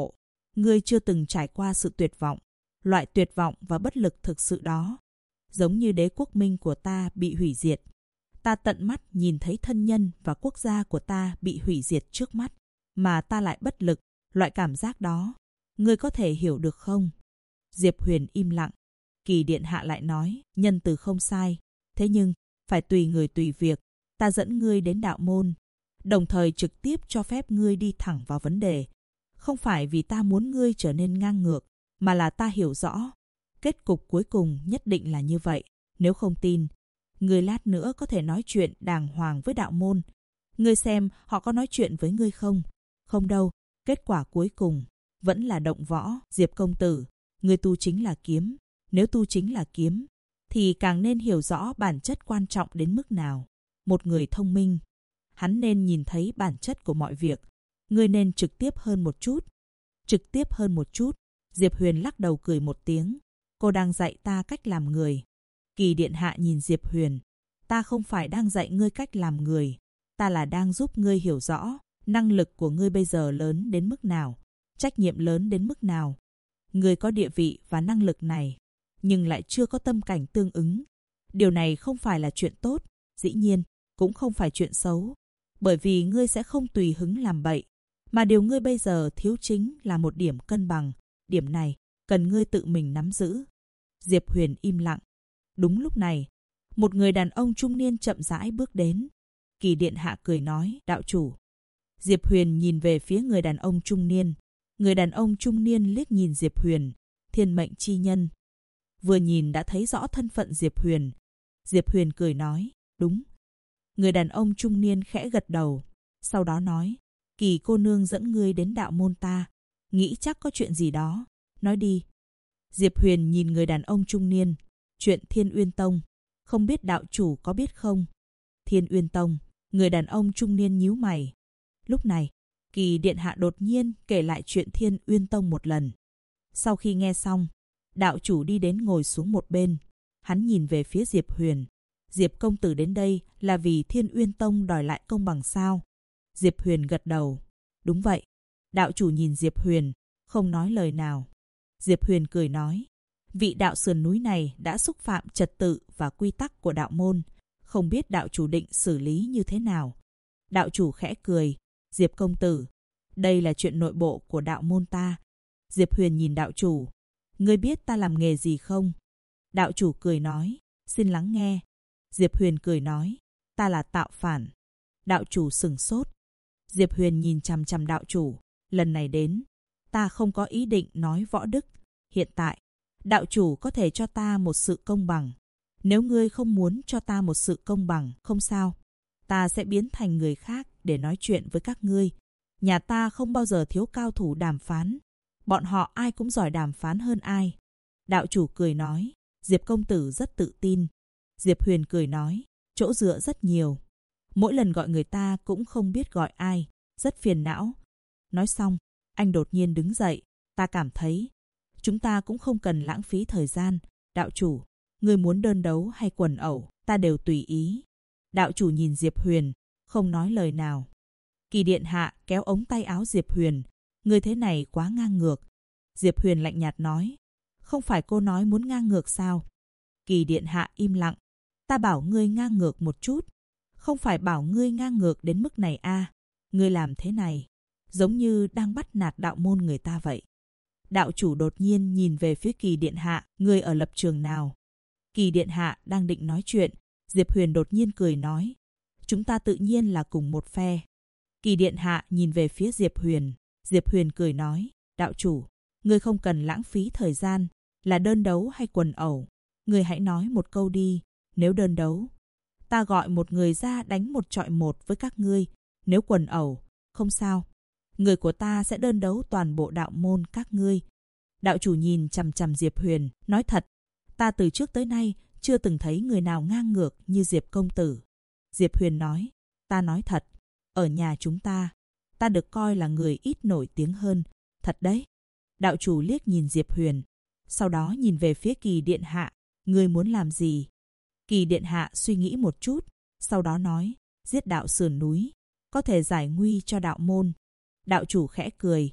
[SPEAKER 1] ngươi chưa từng trải qua sự tuyệt vọng, loại tuyệt vọng và bất lực thực sự đó. Giống như đế quốc Minh của ta bị hủy diệt. Ta tận mắt nhìn thấy thân nhân và quốc gia của ta bị hủy diệt trước mắt, mà ta lại bất lực, loại cảm giác đó. Ngươi có thể hiểu được không? Diệp Huyền im lặng. Kỳ điện hạ lại nói, nhân từ không sai. Thế nhưng, phải tùy người tùy việc. Ta dẫn ngươi đến đạo môn, đồng thời trực tiếp cho phép ngươi đi thẳng vào vấn đề. Không phải vì ta muốn ngươi trở nên ngang ngược, mà là ta hiểu rõ. Kết cục cuối cùng nhất định là như vậy. Nếu không tin, ngươi lát nữa có thể nói chuyện đàng hoàng với đạo môn. Ngươi xem họ có nói chuyện với ngươi không? Không đâu, kết quả cuối cùng vẫn là động võ. Diệp công tử, ngươi tu chính là kiếm. Nếu tu chính là kiếm, thì càng nên hiểu rõ bản chất quan trọng đến mức nào. Một người thông minh, hắn nên nhìn thấy bản chất của mọi việc. Ngươi nên trực tiếp hơn một chút. Trực tiếp hơn một chút. Diệp Huyền lắc đầu cười một tiếng. Cô đang dạy ta cách làm người. Kỳ điện hạ nhìn Diệp Huyền. Ta không phải đang dạy ngươi cách làm người. Ta là đang giúp ngươi hiểu rõ năng lực của ngươi bây giờ lớn đến mức nào, trách nhiệm lớn đến mức nào. Ngươi có địa vị và năng lực này, nhưng lại chưa có tâm cảnh tương ứng. Điều này không phải là chuyện tốt, dĩ nhiên, cũng không phải chuyện xấu. Bởi vì ngươi sẽ không tùy hứng làm bậy. Mà điều ngươi bây giờ thiếu chính là một điểm cân bằng. Điểm này, cần ngươi tự mình nắm giữ. Diệp Huyền im lặng. Đúng lúc này, một người đàn ông trung niên chậm rãi bước đến. Kỳ điện hạ cười nói, đạo chủ. Diệp Huyền nhìn về phía người đàn ông trung niên. Người đàn ông trung niên liếc nhìn Diệp Huyền, thiên mệnh chi nhân. Vừa nhìn đã thấy rõ thân phận Diệp Huyền. Diệp Huyền cười nói, đúng. Người đàn ông trung niên khẽ gật đầu. Sau đó nói, Kỳ cô nương dẫn ngươi đến đạo môn ta. Nghĩ chắc có chuyện gì đó. Nói đi. Diệp Huyền nhìn người đàn ông trung niên. Chuyện Thiên Uyên Tông. Không biết đạo chủ có biết không? Thiên Uyên Tông. Người đàn ông trung niên nhíu mày. Lúc này, Kỳ điện hạ đột nhiên kể lại chuyện Thiên Uyên Tông một lần. Sau khi nghe xong, đạo chủ đi đến ngồi xuống một bên. Hắn nhìn về phía Diệp Huyền. Diệp công tử đến đây là vì Thiên Uyên Tông đòi lại công bằng sao? Diệp Huyền gật đầu. Đúng vậy. Đạo chủ nhìn Diệp Huyền, không nói lời nào. Diệp Huyền cười nói, vị đạo sườn núi này đã xúc phạm trật tự và quy tắc của đạo môn. Không biết đạo chủ định xử lý như thế nào? Đạo chủ khẽ cười. Diệp công tử, đây là chuyện nội bộ của đạo môn ta. Diệp Huyền nhìn đạo chủ. Ngươi biết ta làm nghề gì không? Đạo chủ cười nói, xin lắng nghe. Diệp Huyền cười nói, ta là tạo phản. Đạo chủ sửng sốt. Diệp Huyền nhìn chằm chằm đạo chủ. Lần này đến, ta không có ý định nói võ đức. Hiện tại, đạo chủ có thể cho ta một sự công bằng. Nếu ngươi không muốn cho ta một sự công bằng, không sao. Ta sẽ biến thành người khác để nói chuyện với các ngươi. Nhà ta không bao giờ thiếu cao thủ đàm phán. Bọn họ ai cũng giỏi đàm phán hơn ai. Đạo chủ cười nói, Diệp công tử rất tự tin. Diệp Huyền cười nói, chỗ dựa rất nhiều. Mỗi lần gọi người ta cũng không biết gọi ai, rất phiền não. Nói xong, anh đột nhiên đứng dậy. Ta cảm thấy, chúng ta cũng không cần lãng phí thời gian. Đạo chủ, ngươi muốn đơn đấu hay quần ẩu, ta đều tùy ý. Đạo chủ nhìn Diệp Huyền, không nói lời nào. Kỳ điện hạ kéo ống tay áo Diệp Huyền. Ngươi thế này quá ngang ngược. Diệp Huyền lạnh nhạt nói, không phải cô nói muốn ngang ngược sao? Kỳ điện hạ im lặng. Ta bảo ngươi ngang ngược một chút. Không phải bảo ngươi ngang ngược đến mức này a. Ngươi làm thế này, giống như đang bắt nạt đạo môn người ta vậy. Đạo chủ đột nhiên nhìn về phía Kỳ điện hạ, ngươi ở lập trường nào? Kỳ điện hạ đang định nói chuyện, Diệp Huyền đột nhiên cười nói, chúng ta tự nhiên là cùng một phe. Kỳ điện hạ nhìn về phía Diệp Huyền. Diệp Huyền cười nói, đạo chủ, ngươi không cần lãng phí thời gian. Là đơn đấu hay quần ẩu? Ngươi hãy nói một câu đi. Nếu đơn đấu, ta gọi một người ra đánh một chọi một với các ngươi. Nếu quần ẩu, không sao. Người của ta sẽ đơn đấu toàn bộ đạo môn các ngươi. Đạo chủ nhìn chằm chằm Diệp Huyền, nói thật, ta từ trước tới nay chưa từng thấy người nào ngang ngược như Diệp công tử. Diệp Huyền nói, ta nói thật, ở nhà chúng ta được coi là người ít nổi tiếng hơn. Thật đấy. Đạo chủ liếc nhìn Diệp Huyền, sau đó nhìn về phía Kỳ điện hạ. Ngươi muốn làm gì? Kỳ điện hạ suy nghĩ một chút, sau đó nói, giết đạo sườn núi, có thể giải nguy cho đạo môn. Đạo chủ khẽ cười.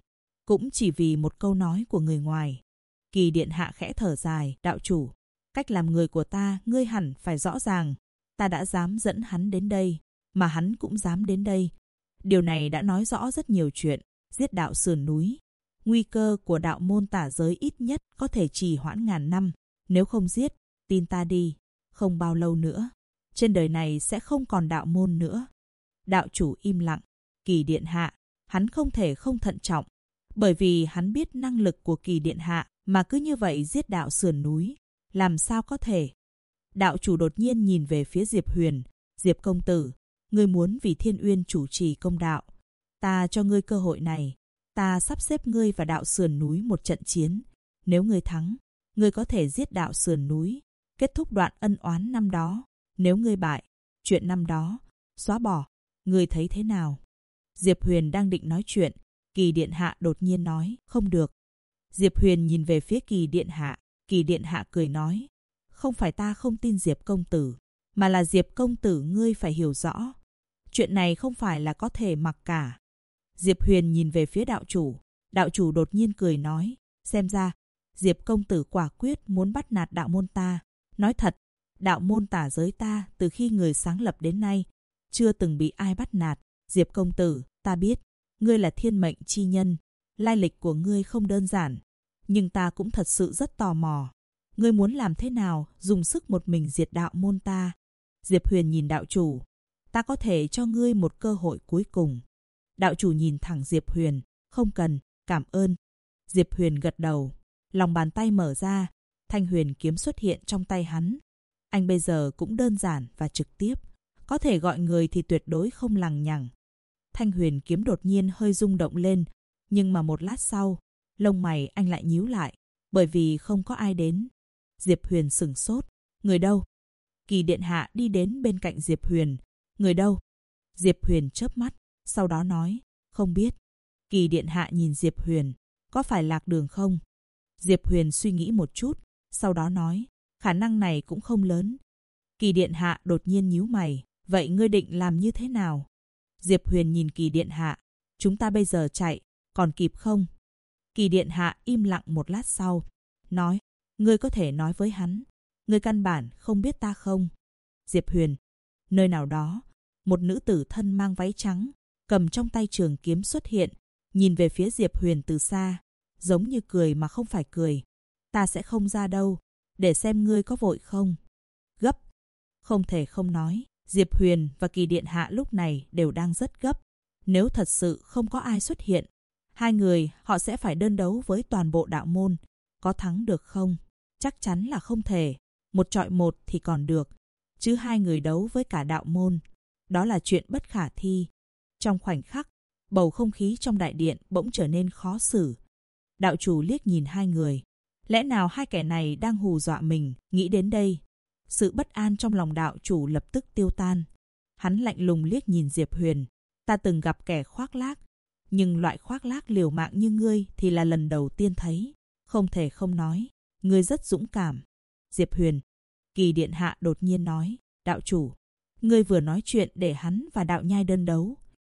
[SPEAKER 1] cũng chỉ vì một câu nói của người ngoài. Kỳ điện hạ khẽ thở dài, đạo chủ, cách làm người của ta ngươi hẳn phải rõ ràng. Ta đã dám dẫn hắn đến đây, mà hắn cũng dám đến đây. Điều này đã nói rõ rất nhiều chuyện. Giết đạo sườn núi, nguy cơ của đạo môn tả giới ít nhất có thể trì hoãn ngàn năm. Nếu không giết, tin ta đi, không bao lâu nữa, trên đời này sẽ không còn đạo môn nữa. Đạo chủ im lặng. Kỳ điện hạ, hắn không thể không thận trọng, bởi vì hắn biết năng lực của Kỳ điện hạ mà cứ như vậy giết đạo sườn núi, làm sao có thể. Đạo chủ đột nhiên nhìn về phía Diệp Huyền. Diệp công tử, ngươi muốn vì Thiên Uyên chủ trì công đạo. Ta cho ngươi cơ hội này. Ta sắp xếp ngươi và đạo sườn núi một trận chiến. Nếu ngươi thắng, ngươi có thể giết đạo sườn núi, kết thúc đoạn ân oán năm đó. Nếu ngươi bại, chuyện năm đó xóa bỏ. Ngươi thấy thế nào? Diệp Huyền đang định nói chuyện, Kỳ điện hạ đột nhiên nói, không được. Diệp Huyền nhìn về phía Kỳ điện hạ. Kỳ điện hạ cười nói, không phải ta không tin Diệp công tử, mà là Diệp công tử ngươi phải hiểu rõ. Chuyện này không phải là có thể mặc cả. Diệp Huyền nhìn về phía đạo chủ. Đạo chủ đột nhiên cười nói, xem ra Diệp công tử quả quyết muốn bắt nạt đạo môn ta. Nói thật, đạo môn tả giới ta từ khi người sáng lập đến nay chưa từng bị ai bắt nạt. Diệp công tử, ta biết ngươi là thiên mệnh chi nhân, lai lịch của ngươi không đơn giản, nhưng ta cũng thật sự rất tò mò. Ngươi muốn làm thế nào dùng sức một mình diệt đạo môn ta? Diệp Huyền nhìn đạo chủ. Ta có thể cho ngươi một cơ hội cuối cùng. Đạo chủ nhìn thẳng Diệp Huyền. Không cần, cảm ơn. Diệp Huyền gật đầu. Lòng bàn tay mở ra, thanh huyền kiếm xuất hiện trong tay hắn. Anh bây giờ cũng đơn giản và trực tiếp, có thể gọi người thì tuyệt đối không lằng nhằng. Thanh huyền kiếm đột nhiên hơi rung động lên, nhưng mà một lát sau, lông mày anh lại nhíu lại, bởi vì không có ai đến. Diệp Huyền sửng sốt. Người đâu? Kỳ điện hạ đi đến bên cạnh Diệp Huyền. Người đâu? Diệp Huyền chớp mắt, sau đó nói, không biết. Kỳ điện hạ nhìn Diệp Huyền, có phải lạc đường không? Diệp Huyền suy nghĩ một chút, sau đó nói, khả năng này cũng không lớn. Kỳ điện hạ đột nhiên nhíu mày, vậy ngươi định làm như thế nào? Diệp Huyền nhìn Kỳ điện hạ, chúng ta bây giờ chạy, còn kịp không? Kỳ điện hạ im lặng một lát sau, nói, ngươi có thể nói với hắn, ngươi căn bản không biết ta không? Diệp Huyền, nơi nào đó, một nữ tử thân mang váy trắng, cầm trong tay trường kiếm xuất hiện, nhìn về phía Diệp Huyền từ xa, giống như cười mà không phải cười. Ta sẽ không ra đâu, để xem ngươi có vội không. Gấp. Không thể không nói, Diệp Huyền và Kỳ điện hạ lúc này đều đang rất gấp. Nếu thật sự không có ai xuất hiện, hai người họ sẽ phải đơn đấu với toàn bộ đạo môn. Có thắng được không? Chắc chắn là không thể. Một chọi một thì còn được, chứ hai người đấu với cả đạo môn, đó là chuyện bất khả thi. Trong khoảnh khắc, bầu không khí trong đại điện bỗng trở nên khó xử. Đạo chủ liếc nhìn hai người. Lẽ nào hai kẻ này đang hù dọa mình? Nghĩ đến đây, sự bất an trong lòng đạo chủ lập tức tiêu tan. Hắn lạnh lùng liếc nhìn Diệp Huyền. Ta từng gặp kẻ khoác lác, nhưng loại khoác lác liều mạng như ngươi thì là lần đầu tiên thấy. Không thể không nói, ngươi rất dũng cảm. Diệp Huyền. Kỳ điện hạ đột nhiên nói, đạo chủ, ngươi vừa nói chuyện để hắn và đạo nhai đơn đấu.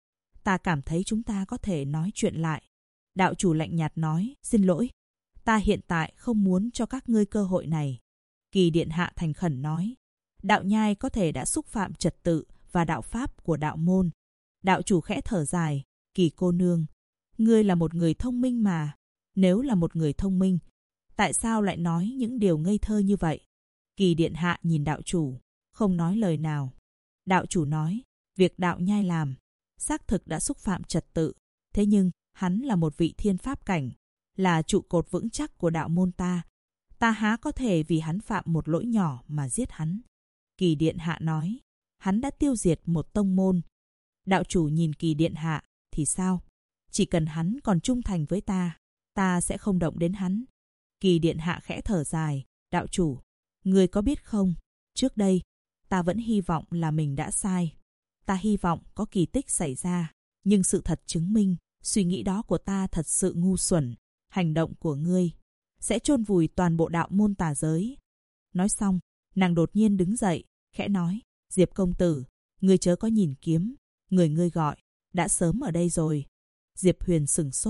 [SPEAKER 1] Ta cảm thấy chúng ta có thể nói chuyện lại. Đạo chủ lạnh nhạt nói, xin lỗi, ta hiện tại không muốn cho các ngươi cơ hội này. Kỳ điện hạ thành khẩn nói, đạo nhai có thể đã xúc phạm trật tự và đạo pháp của đạo môn. Đạo chủ khẽ thở dài, Kỳ cô nương, ngươi là một người thông minh mà. Nếu là một người thông minh, tại sao lại nói những điều ngây thơ như vậy? Kỳ điện hạ nhìn đạo chủ, không nói lời nào. Đạo chủ nói, việc đạo nhai làm, xác thực đã xúc phạm trật tự. Thế nhưng, hắn là một vị thiên pháp cảnh, là trụ cột vững chắc của đạo môn ta. Ta há có thể vì hắn phạm một lỗi nhỏ mà giết hắn. Kỳ điện hạ nói, hắn đã tiêu diệt một tông môn. Đạo chủ nhìn Kỳ điện hạ, thì sao? Chỉ cần hắn còn trung thành với ta, ta sẽ không động đến hắn. Kỳ điện hạ khẽ thở dài, đạo chủ, ngươi có biết không, trước đây, ta vẫn hy vọng là mình đã sai. Ta hy vọng có kỳ tích xảy ra, nhưng sự thật chứng minh, suy nghĩ đó của ta thật sự ngu xuẩn. Hành động của ngươi sẽ chôn vùi toàn bộ đạo môn tà giới. Nói xong, nàng đột nhiên đứng dậy, khẽ nói, Diệp công tử, ngươi chớ có nhìn kiếm, người ngươi gọi đã sớm ở đây rồi. Diệp Huyền sửng sốt,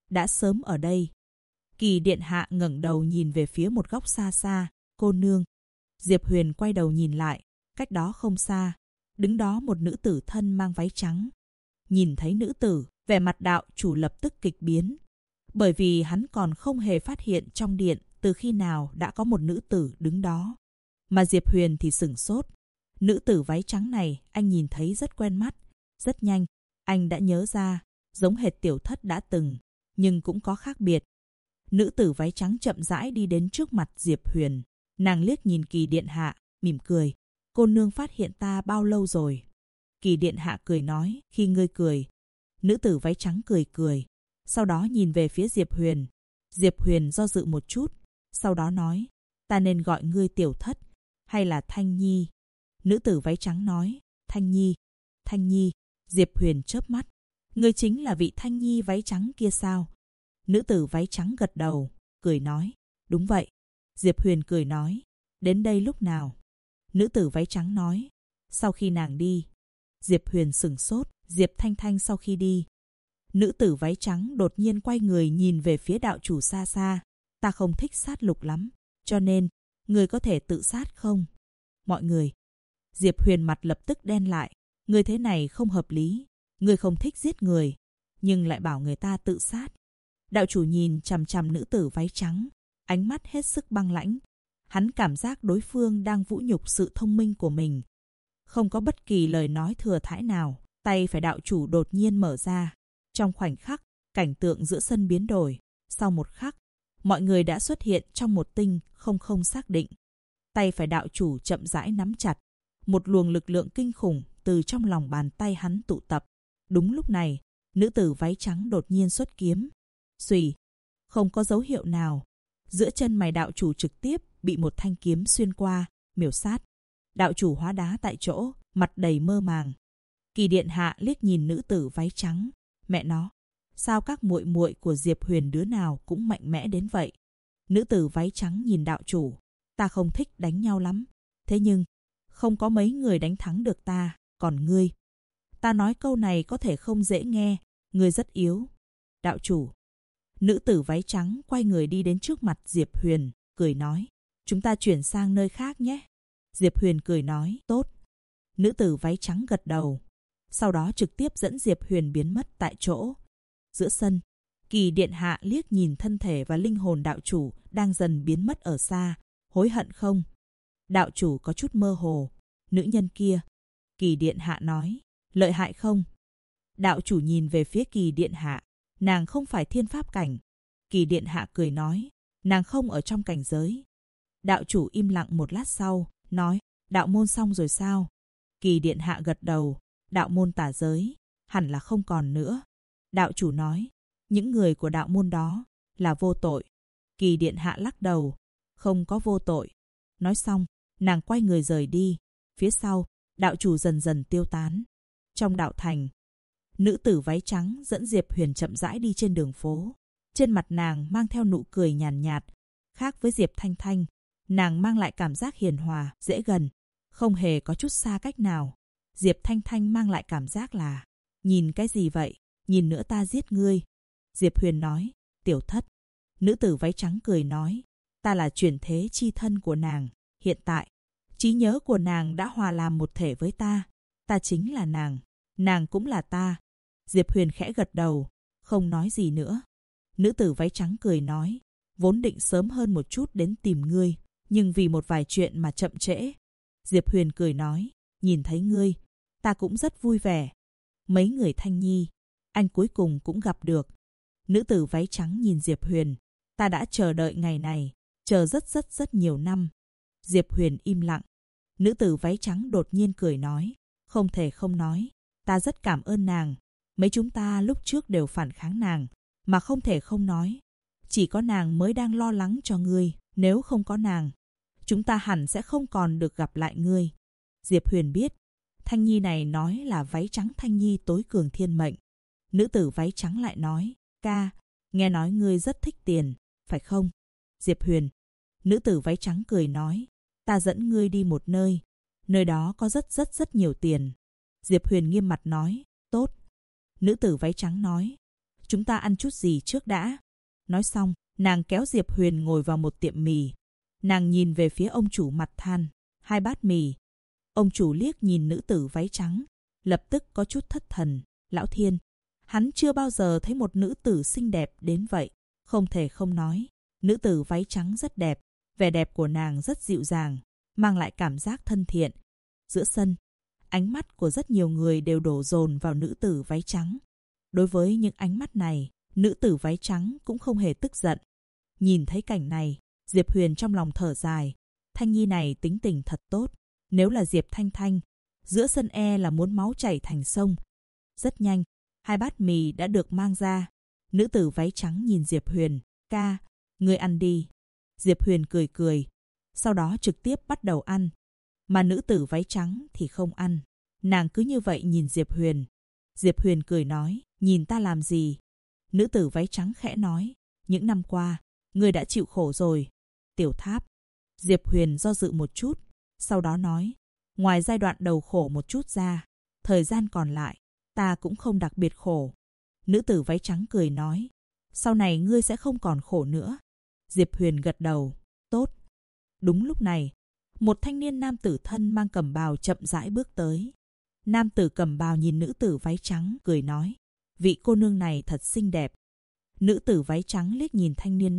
[SPEAKER 1] đã sớm ở đây. Kỳ điện hạ ngẩng đầu nhìn về phía một góc xa xa. Cô nương. Diệp Huyền quay đầu nhìn lại. Cách đó không xa, đứng đó một nữ tử thân mang váy trắng. Nhìn thấy nữ tử, vẻ mặt đạo chủ lập tức kịch biến. Bởi vì hắn còn không hề phát hiện trong điện từ khi nào đã có một nữ tử đứng đó. Mà Diệp Huyền thì sửng sốt. Nữ tử váy trắng này anh nhìn thấy rất quen mắt. Rất nhanh, anh đã nhớ ra, giống hệt tiểu thất đã từng, nhưng cũng có khác biệt. Nữ tử váy trắng chậm rãi đi đến trước mặt Diệp Huyền. Nàng liếc nhìn Kỳ điện hạ, mỉm cười. Cô nương phát hiện ta bao lâu rồi? Kỳ điện hạ cười nói, khi ngươi cười. Nữ tử váy trắng cười cười. Sau đó nhìn về phía Diệp Huyền. Diệp Huyền do dự một chút. Sau đó nói, ta nên gọi ngươi tiểu thất, hay là Thanh Nhi? Nữ tử váy trắng nói, Thanh Nhi. Thanh Nhi. Diệp Huyền chớp mắt. Ngươi chính là vị Thanh Nhi váy trắng kia sao? Nữ tử váy trắng gật đầu, cười nói, đúng vậy. Diệp Huyền cười nói, đến đây lúc nào? Nữ tử váy trắng nói, sau khi nàng đi. Diệp Huyền sửng sốt, Diệp Thanh Thanh sau khi đi. Nữ tử váy trắng đột nhiên quay người nhìn về phía đạo chủ xa xa. Ta không thích sát lục lắm, cho nên, người có thể tự sát không? Mọi người. Diệp Huyền mặt lập tức đen lại. Người thế này không hợp lý. Người không thích giết người, nhưng lại bảo người ta tự sát. Đạo chủ nhìn chằm chằm nữ tử váy trắng, ánh mắt hết sức băng lãnh. Hắn cảm giác đối phương đang vũ nhục sự thông minh của mình. Không có bất kỳ lời nói thừa thãi nào, tay phải đạo chủ đột nhiên mở ra. Trong khoảnh khắc, cảnh tượng giữa sân biến đổi. Sau một khắc, mọi người đã xuất hiện trong một tinh không xác định. Tay phải đạo chủ chậm rãi nắm chặt. Một luồng lực lượng kinh khủng từ trong lòng bàn tay hắn tụ tập. Đúng lúc này, nữ tử váy trắng đột nhiên xuất kiếm. Xùy, không có dấu hiệu nào. Giữa chân mày đạo chủ trực tiếp bị một thanh kiếm xuyên qua, miểu sát. Đạo chủ hóa đá tại chỗ, mặt đầy mơ màng. Kỳ điện hạ liếc nhìn nữ tử váy trắng. Mẹ nó, sao các muội muội của Diệp Huyền đứa nào cũng mạnh mẽ đến vậy? Nữ tử váy trắng nhìn đạo chủ. Ta không thích đánh nhau lắm. Thế nhưng, không có mấy người đánh thắng được ta, còn ngươi. Ta nói câu này có thể không dễ nghe, ngươi rất yếu. Đạo chủ. Nữ tử váy trắng quay người đi đến trước mặt Diệp Huyền, cười nói. Chúng ta chuyển sang nơi khác nhé. Diệp Huyền cười nói, tốt. Nữ tử váy trắng gật đầu. Sau đó trực tiếp dẫn Diệp Huyền biến mất tại chỗ. Giữa sân, Kỳ điện hạ liếc nhìn thân thể và linh hồn đạo chủ đang dần biến mất ở xa. Hối hận không? Đạo chủ có chút mơ hồ. Nữ nhân kia. Kỳ điện hạ nói, lợi hại không? Đạo chủ nhìn về phía Kỳ điện hạ. Nàng không phải thiên pháp cảnh. Kỳ điện hạ cười nói, nàng không ở trong cảnh giới. Đạo chủ im lặng một lát sau, nói, đạo môn xong rồi sao? Kỳ điện hạ gật đầu, đạo môn tả giới, hẳn là không còn nữa. Đạo chủ nói, những người của đạo môn đó là vô tội. Kỳ điện hạ lắc đầu, không có vô tội. Nói xong, nàng quay người rời đi. Phía sau, đạo chủ dần dần tiêu tán. Trong đạo thành, nữ tử váy trắng dẫn Diệp Huyền chậm rãi đi trên đường phố. Trên mặt nàng mang theo nụ cười nhàn nhạt. Khác với Diệp Thanh Thanh, nàng mang lại cảm giác hiền hòa, dễ gần, không hề có chút xa cách nào. Diệp Thanh Thanh mang lại cảm giác là, nhìn cái gì vậy, nhìn nữa ta giết ngươi. Diệp Huyền nói, tiểu thất. Nữ tử váy trắng cười nói, ta là chuyển thế chi thân của nàng. Hiện tại, trí nhớ của nàng đã hòa làm một thể với ta. Ta chính là nàng cũng là ta. Diệp Huyền khẽ gật đầu, không nói gì nữa. Nữ tử váy trắng cười nói, vốn định sớm hơn một chút đến tìm ngươi, nhưng vì một vài chuyện mà chậm trễ. Diệp Huyền cười nói, nhìn thấy ngươi, ta cũng rất vui vẻ. Mấy người Thanh Nhi, anh cuối cùng cũng gặp được. Nữ tử váy trắng nhìn Diệp Huyền, ta đã chờ đợi ngày này, chờ rất nhiều năm. Diệp Huyền im lặng. Nữ tử váy trắng đột nhiên cười nói, không thể không nói, ta rất cảm ơn nàng. Mấy chúng ta lúc trước đều phản kháng nàng, mà không thể không nói. Chỉ có nàng mới đang lo lắng cho ngươi, nếu không có nàng, chúng ta hẳn sẽ không còn được gặp lại ngươi. Diệp Huyền biết, Thanh Nhi này nói là váy trắng Thanh Nhi tối cường thiên mệnh. Nữ tử váy trắng lại nói, ca, nghe nói ngươi rất thích tiền, phải không? Diệp Huyền. Nữ tử váy trắng cười nói, ta dẫn ngươi đi một nơi, nơi đó có rất nhiều tiền. Diệp Huyền nghiêm mặt nói, tốt. Nữ tử váy trắng nói, chúng ta ăn chút gì trước đã. Nói xong, nàng kéo Diệp Huyền ngồi vào một tiệm mì. Nàng nhìn về phía ông chủ mặt than, 2 bát mì. Ông chủ liếc nhìn nữ tử váy trắng, lập tức có chút thất thần. Lão Thiên, hắn chưa bao giờ thấy một nữ tử xinh đẹp đến vậy. Không thể không nói, nữ tử váy trắng rất đẹp. Vẻ đẹp của nàng rất dịu dàng, mang lại cảm giác thân thiện. Giữa sân, ánh mắt của rất nhiều người đều đổ dồn vào nữ tử váy trắng. Đối với những ánh mắt này, nữ tử váy trắng cũng không hề tức giận. Nhìn thấy cảnh này, Diệp Huyền trong lòng thở dài. Thanh nhi này tính tình thật tốt. Nếu là Diệp Thanh Thanh, giữa sân là muốn máu chảy thành sông. Rất nhanh, 2 bát mì đã được mang ra. Nữ tử váy trắng nhìn Diệp Huyền. Ca, ngươi ăn đi. Diệp Huyền cười cười, sau đó trực tiếp bắt đầu ăn. Mà nữ tử váy trắng thì không ăn. Nàng cứ như vậy nhìn Diệp Huyền. Diệp Huyền cười nói, nhìn ta làm gì? Nữ tử váy trắng khẽ nói, những năm qua, ngươi đã chịu khổ rồi. Tiểu Tháp. Diệp Huyền do dự một chút, sau đó nói, ngoài giai đoạn đầu khổ một chút ra, thời gian còn lại, ta cũng không đặc biệt khổ. Nữ tử váy trắng cười nói, sau này ngươi sẽ không còn khổ nữa. Diệp Huyền gật đầu, tốt. Đúng lúc này, một thanh niên nam tử thân mang cẩm bào chậm rãi bước tới. Nam tử cẩm bào nhìn nữ tử váy trắng, cười nói, vị cô nương này thật xinh đẹp. Nữ tử váy trắng liếc nhìn thanh niên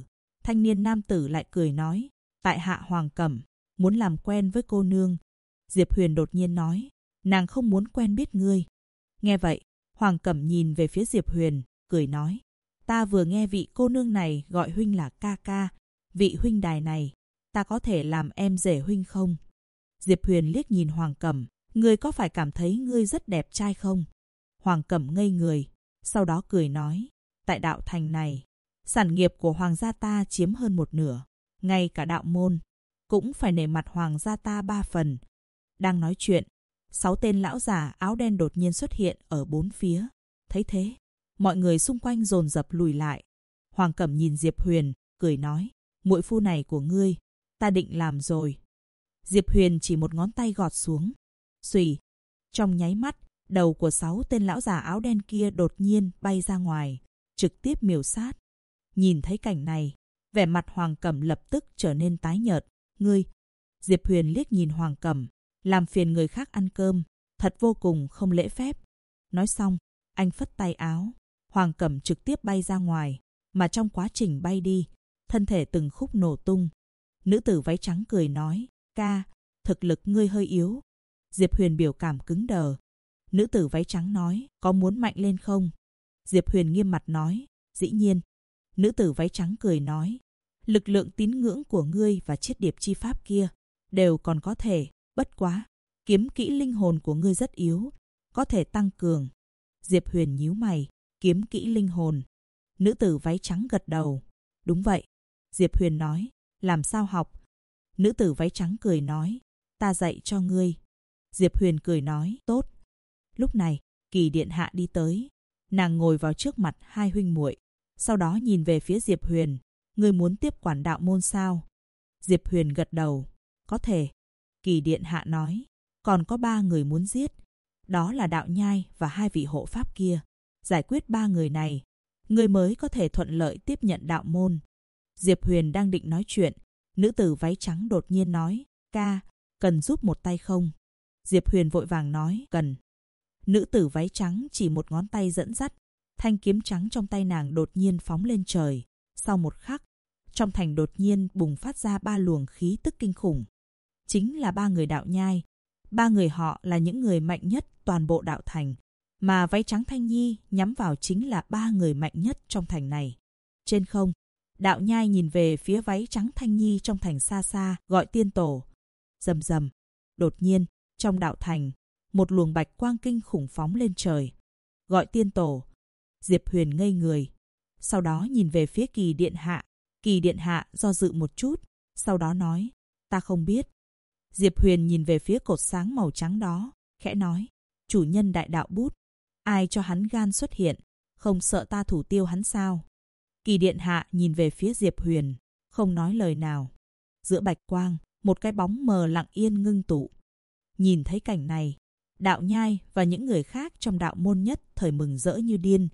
[SPEAKER 1] nam tử lại cười nói, tại hạ Hoàng Cẩm, muốn làm quen với cô nương. Diệp Huyền đột nhiên nói, nàng không muốn quen biết ngươi. Nghe vậy, Hoàng Cẩm nhìn về phía Diệp Huyền, cười nói, ta vừa nghe vị cô nương này gọi huynh là ca ca, vị huynh đài này, ta có thể làm em rể huynh không? Diệp Huyền liếc nhìn Hoàng Cẩm, ngươi có phải cảm thấy ngươi rất đẹp trai không? Hoàng Cẩm ngây người, sau đó cười nói, tại đạo thành này, sản nghiệp của hoàng gia ta chiếm hơn 1/2, ngay cả đạo môn, cũng phải nể mặt hoàng gia ta 3 phần. Đang nói chuyện, 6 tên lão già áo đen đột nhiên xuất hiện ở 4 phía. Thấy thế, mọi người xung quanh dồn dập lùi lại. Hoàng Cẩm nhìn Diệp Huyền, cười nói, muội phu này của ngươi, ta định làm rồi. Diệp Huyền chỉ một ngón tay gọt xuống. Xùy, trong nháy mắt, đầu của 6 tên lão già áo đen kia đột nhiên bay ra ngoài, trực tiếp miểu sát. Nhìn thấy cảnh này, vẻ mặt Hoàng Cẩm lập tức trở nên tái nhợt. Ngươi, Diệp Huyền liếc nhìn Hoàng Cẩm, làm phiền người khác ăn cơm, thật vô cùng không lễ phép. Nói xong, anh phất tay áo, Hoàng Cẩm trực tiếp bay ra ngoài, mà trong quá trình bay đi, thân thể từng khúc nổ tung. Nữ tử váy trắng cười nói, ca, thực lực ngươi hơi yếu. Diệp Huyền biểu cảm cứng đờ. Nữ tử váy trắng nói, có muốn mạnh lên không? Diệp Huyền nghiêm mặt nói, dĩ nhiên. Nữ tử váy trắng cười nói, lực lượng tín ngưỡng của ngươi và chiết điệp chi pháp kia đều còn có thể, bất quá, kiếm kỹ linh hồn của ngươi rất yếu, có thể tăng cường. Diệp Huyền nhíu mày, kiếm kỹ linh hồn. Nữ tử váy trắng gật đầu, đúng vậy. Diệp Huyền nói, làm sao học? Nữ tử váy trắng cười nói, ta dạy cho ngươi. Diệp Huyền cười nói, tốt. Lúc này, Kỳ điện hạ đi tới, nàng ngồi vào trước mặt hai huynh muội, sau đó nhìn về phía Diệp Huyền, ngươi muốn tiếp quản đạo môn sao? Diệp Huyền gật đầu, có thể. Kỳ điện hạ nói, còn có 3 người muốn giết, đó là Đạo Nhai và 2 vị hộ pháp kia. Giải quyết 3 người này, ngươi mới có thể thuận lợi tiếp nhận đạo môn. Diệp Huyền đang định nói chuyện, nữ tử váy trắng đột nhiên nói, ca, cần giúp một tay không? Diệp Huyền vội vàng nói, cần. Nữ tử váy trắng chỉ một ngón tay dẫn dắt, thanh kiếm trắng trong tay nàng đột nhiên phóng lên trời. Sau một khắc, trong thành đột nhiên bùng phát ra 3 luồng khí tức kinh khủng. Chính là 3 người Đạo Nhai. 3 người họ là những người mạnh nhất toàn bộ đạo thành, mà váy trắng Thanh Nhi nhắm vào chính là 3 người mạnh nhất trong thành này. Trên không, Đạo Nhai nhìn về phía váy trắng Thanh Nhi trong thành xa xa, gọi tiên tổ. Rầm rầm. Đột nhiên, trong đạo thành, một luồng bạch quang kinh khủng phóng lên trời. Gọi tiên tổ. Diệp Huyền ngây người. Sau đó nhìn về phía Kỳ điện hạ. Kỳ điện hạ do dự một chút, sau đó nói, ta không biết. Diệp Huyền nhìn về phía cột sáng màu trắng đó, khẽ nói, chủ nhân đại đạo bút, ai cho hắn gan xuất hiện, không sợ ta thủ tiêu hắn sao? Kỳ điện hạ nhìn về phía Diệp Huyền, không nói lời nào. Giữa bạch quang, một cái bóng mờ lặng yên ngưng tụ. Nhìn thấy cảnh này, Đạo Nhai và những người khác trong đạo môn nhất thời mừng rỡ như điên.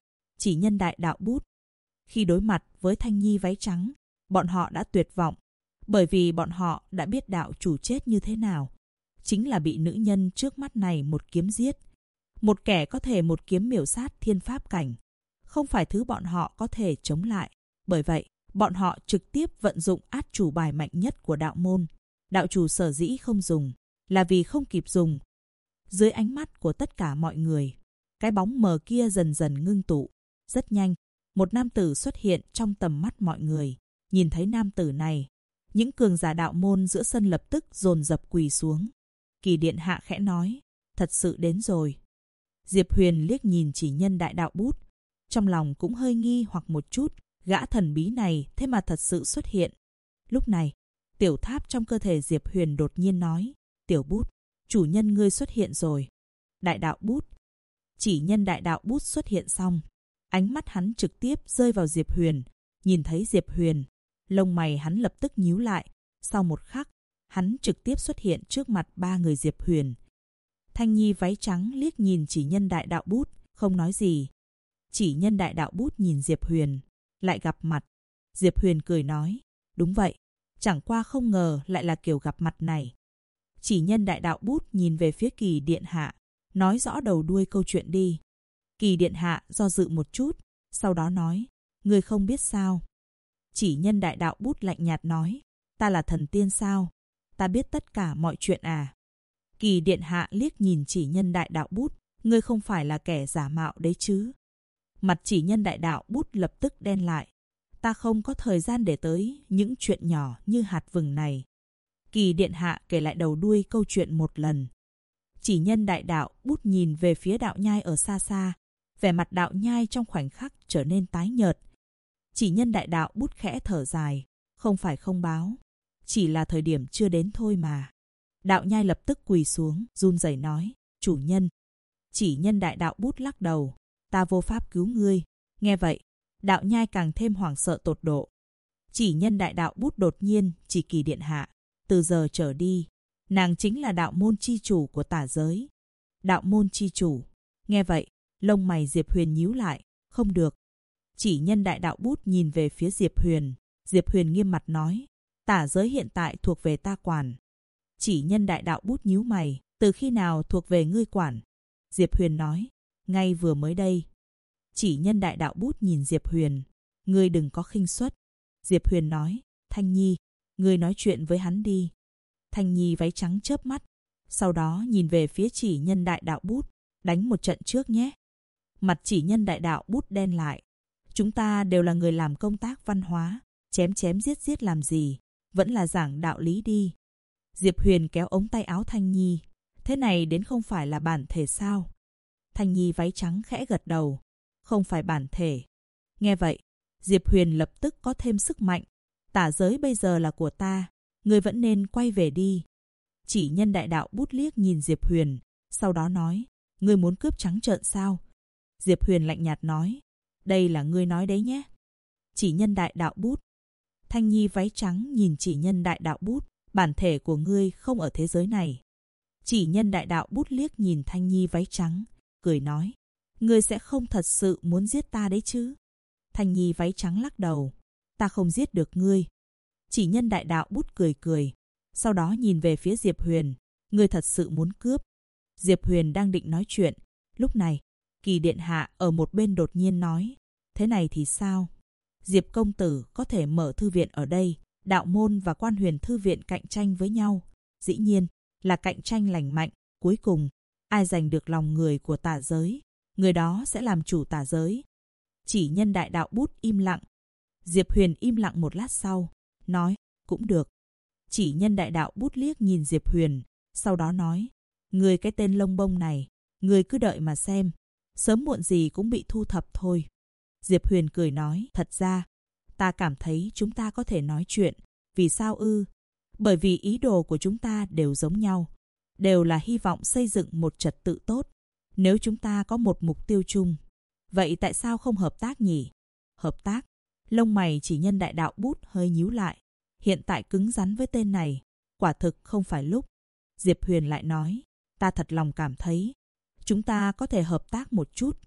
[SPEAKER 1] Chỉ nhân đại đạo bút. Khi đối mặt với Thanh Nhi váy trắng, bọn họ đã tuyệt vọng, bởi vì bọn họ đã biết đạo chủ chết như thế nào. Chính là bị nữ nhân trước mắt này một kiếm giết. Một kẻ có thể một kiếm miểu sát thiên pháp cảnh. Không phải thứ bọn họ có thể chống lại. Bởi vậy, bọn họ trực tiếp vận dụng át chủ bài mạnh nhất của đạo môn. Đạo chủ sở dĩ không dùng, là vì không kịp dùng. Dưới ánh mắt của tất cả mọi người, cái bóng mờ kia dần dần ngưng tụ. Rất nhanh, một nam tử xuất hiện trong tầm mắt mọi người. Nhìn thấy nam tử này, những cường giả đạo môn giữa sân lập tức dồn dập quỳ xuống. Kỳ điện hạ khẽ nói, thật sự đến rồi. Diệp Huyền liếc nhìn chỉ nhân đại đạo bút, trong lòng cũng hơi nghi hoặc một chút, gã thần bí này thế mà thật sự xuất hiện. Lúc này, tiểu tháp trong cơ thể Diệp Huyền đột nhiên nói, tiểu bút, chủ nhân ngươi xuất hiện rồi. Đại đạo bút. Chỉ nhân đại đạo bút xuất hiện xong, ánh mắt hắn trực tiếp rơi vào Diệp Huyền. Nhìn thấy Diệp Huyền, lông mày hắn lập tức nhíu lại. Sau một khắc, hắn trực tiếp xuất hiện trước mặt ba người Diệp Huyền. Thanh Nhi váy trắng liếc nhìn chỉ nhân đại đạo bút, không nói gì. Chỉ nhân đại đạo bút nhìn Diệp Huyền, lại gặp mặt. Diệp Huyền cười nói, đúng vậy, chẳng qua không ngờ lại là kiểu gặp mặt này. Chỉ nhân đại đạo bút nhìn về phía Kỳ điện hạ, nói rõ đầu đuôi câu chuyện đi. Kỳ điện hạ do dự một chút, sau đó nói, ngươi không biết sao. Chỉ nhân đại đạo bút lạnh nhạt nói, ta là thần tiên sao? Ta biết tất cả mọi chuyện à? Kỳ điện hạ liếc nhìn chỉ nhân đại đạo bút, ngươi không phải là kẻ giả mạo đấy chứ? Mặt chỉ nhân đại đạo bút lập tức đen lại. Ta không có thời gian để tới những chuyện nhỏ như hạt vừng này. Kỳ điện hạ kể lại đầu đuôi câu chuyện một lần. Chỉ nhân đại đạo bút nhìn về phía đạo nhai ở xa xa. Vẻ mặt đạo nhai trong khoảnh khắc trở nên tái nhợt. Chỉ nhân đại đạo bút khẽ thở dài. Không phải không báo, chỉ là thời điểm chưa đến thôi mà. Đạo nhai lập tức quỳ xuống, run rẩy nói, chủ nhân. Chỉ nhân đại đạo bút lắc đầu, ta vô pháp cứu ngươi. Nghe vậy, đạo nhai càng thêm hoảng sợ tột độ. Chỉ nhân đại đạo bút đột nhiên chỉ Kỳ điện hạ. Từ giờ trở đi, nàng chính là đạo môn chi chủ của tả giới. Đạo môn chi chủ. Nghe vậy, lông mày Diệp Huyền nhíu lại, không được. Chỉ nhân đại đạo bút nhìn về phía Diệp Huyền. Diệp Huyền nghiêm mặt nói, tả giới hiện tại thuộc về ta quản. Chỉ nhân đại đạo bút nhíu mày, từ khi nào thuộc về ngươi quản? Diệp Huyền nói, ngay vừa mới đây. Chỉ nhân đại đạo bút nhìn Diệp Huyền, ngươi đừng có khinh suất. Diệp Huyền nói, Thanh Nhi, ngươi nói chuyện với hắn đi. Thanh Nhi váy trắng chớp mắt, sau đó nhìn về phía chỉ nhân đại đạo bút, đánh một trận trước nhé. Mặt chỉ nhân đại đạo bút đen lại. Chúng ta đều là người làm công tác văn hóa, chém chém giết giết làm gì, vẫn là giảng đạo lý đi. Diệp Huyền kéo ống tay áo Thanh Nhi, thế này đến không phải là bản thể sao? Thanh Nhi váy trắng khẽ gật đầu, không phải bản thể. Nghe vậy, Diệp Huyền lập tức có thêm sức mạnh. Tả giới bây giờ là của ta, ngươi vẫn nên quay về đi. Chỉ nhân đại đạo bút liếc nhìn Diệp Huyền, sau đó nói, ngươi muốn cướp trắng trợn sao? Diệp Huyền lạnh nhạt nói, đây là ngươi nói đấy nhé. Chỉ nhân đại đạo bút. Thanh Nhi váy trắng nhìn chỉ nhân đại đạo bút, bản thể của ngươi không ở thế giới này. Chỉ nhân đại đạo bút liếc nhìn Thanh Nhi váy trắng, cười nói, ngươi sẽ không thật sự muốn giết ta đấy chứ? Thanh Nhi váy trắng lắc đầu, ta không giết được ngươi. Chỉ nhân đại đạo bút cười cười, sau đó nhìn về phía Diệp Huyền, ngươi thật sự muốn cướp? Diệp Huyền đang định nói chuyện, lúc này, Kỳ điện hạ ở một bên đột nhiên nói, thế này thì sao? Diệp công tử có thể mở thư viện ở đây, đạo môn và Quan Huyền thư viện cạnh tranh với nhau, dĩ nhiên là cạnh tranh lành mạnh, cuối cùng ai giành được lòng người của tả giới, người đó sẽ làm chủ tả giới. Chỉ nhân đại đạo bút im lặng. Diệp Huyền im lặng một lát sau, nói, cũng được. Chỉ nhân đại đạo bút liếc nhìn Diệp Huyền, sau đó nói, ngươi cái tên lông bông này, ngươi cứ đợi mà xem, sớm muộn gì cũng bị thu thập thôi. Diệp Huyền cười nói, thật ra, ta cảm thấy chúng ta có thể nói chuyện. Vì sao ư? Bởi vì ý đồ của chúng ta đều giống nhau, đều là hy vọng xây dựng một trật tự tốt. Nếu chúng ta có một mục tiêu chung, vậy tại sao không hợp tác nhỉ? Hợp tác? Lông mày chỉ nhân đại đạo bút hơi nhíu lại. Hiện tại cứng rắn với tên này, quả thực không phải lúc. Diệp Huyền lại nói, ta thật lòng cảm thấy, chúng ta có thể hợp tác một chút.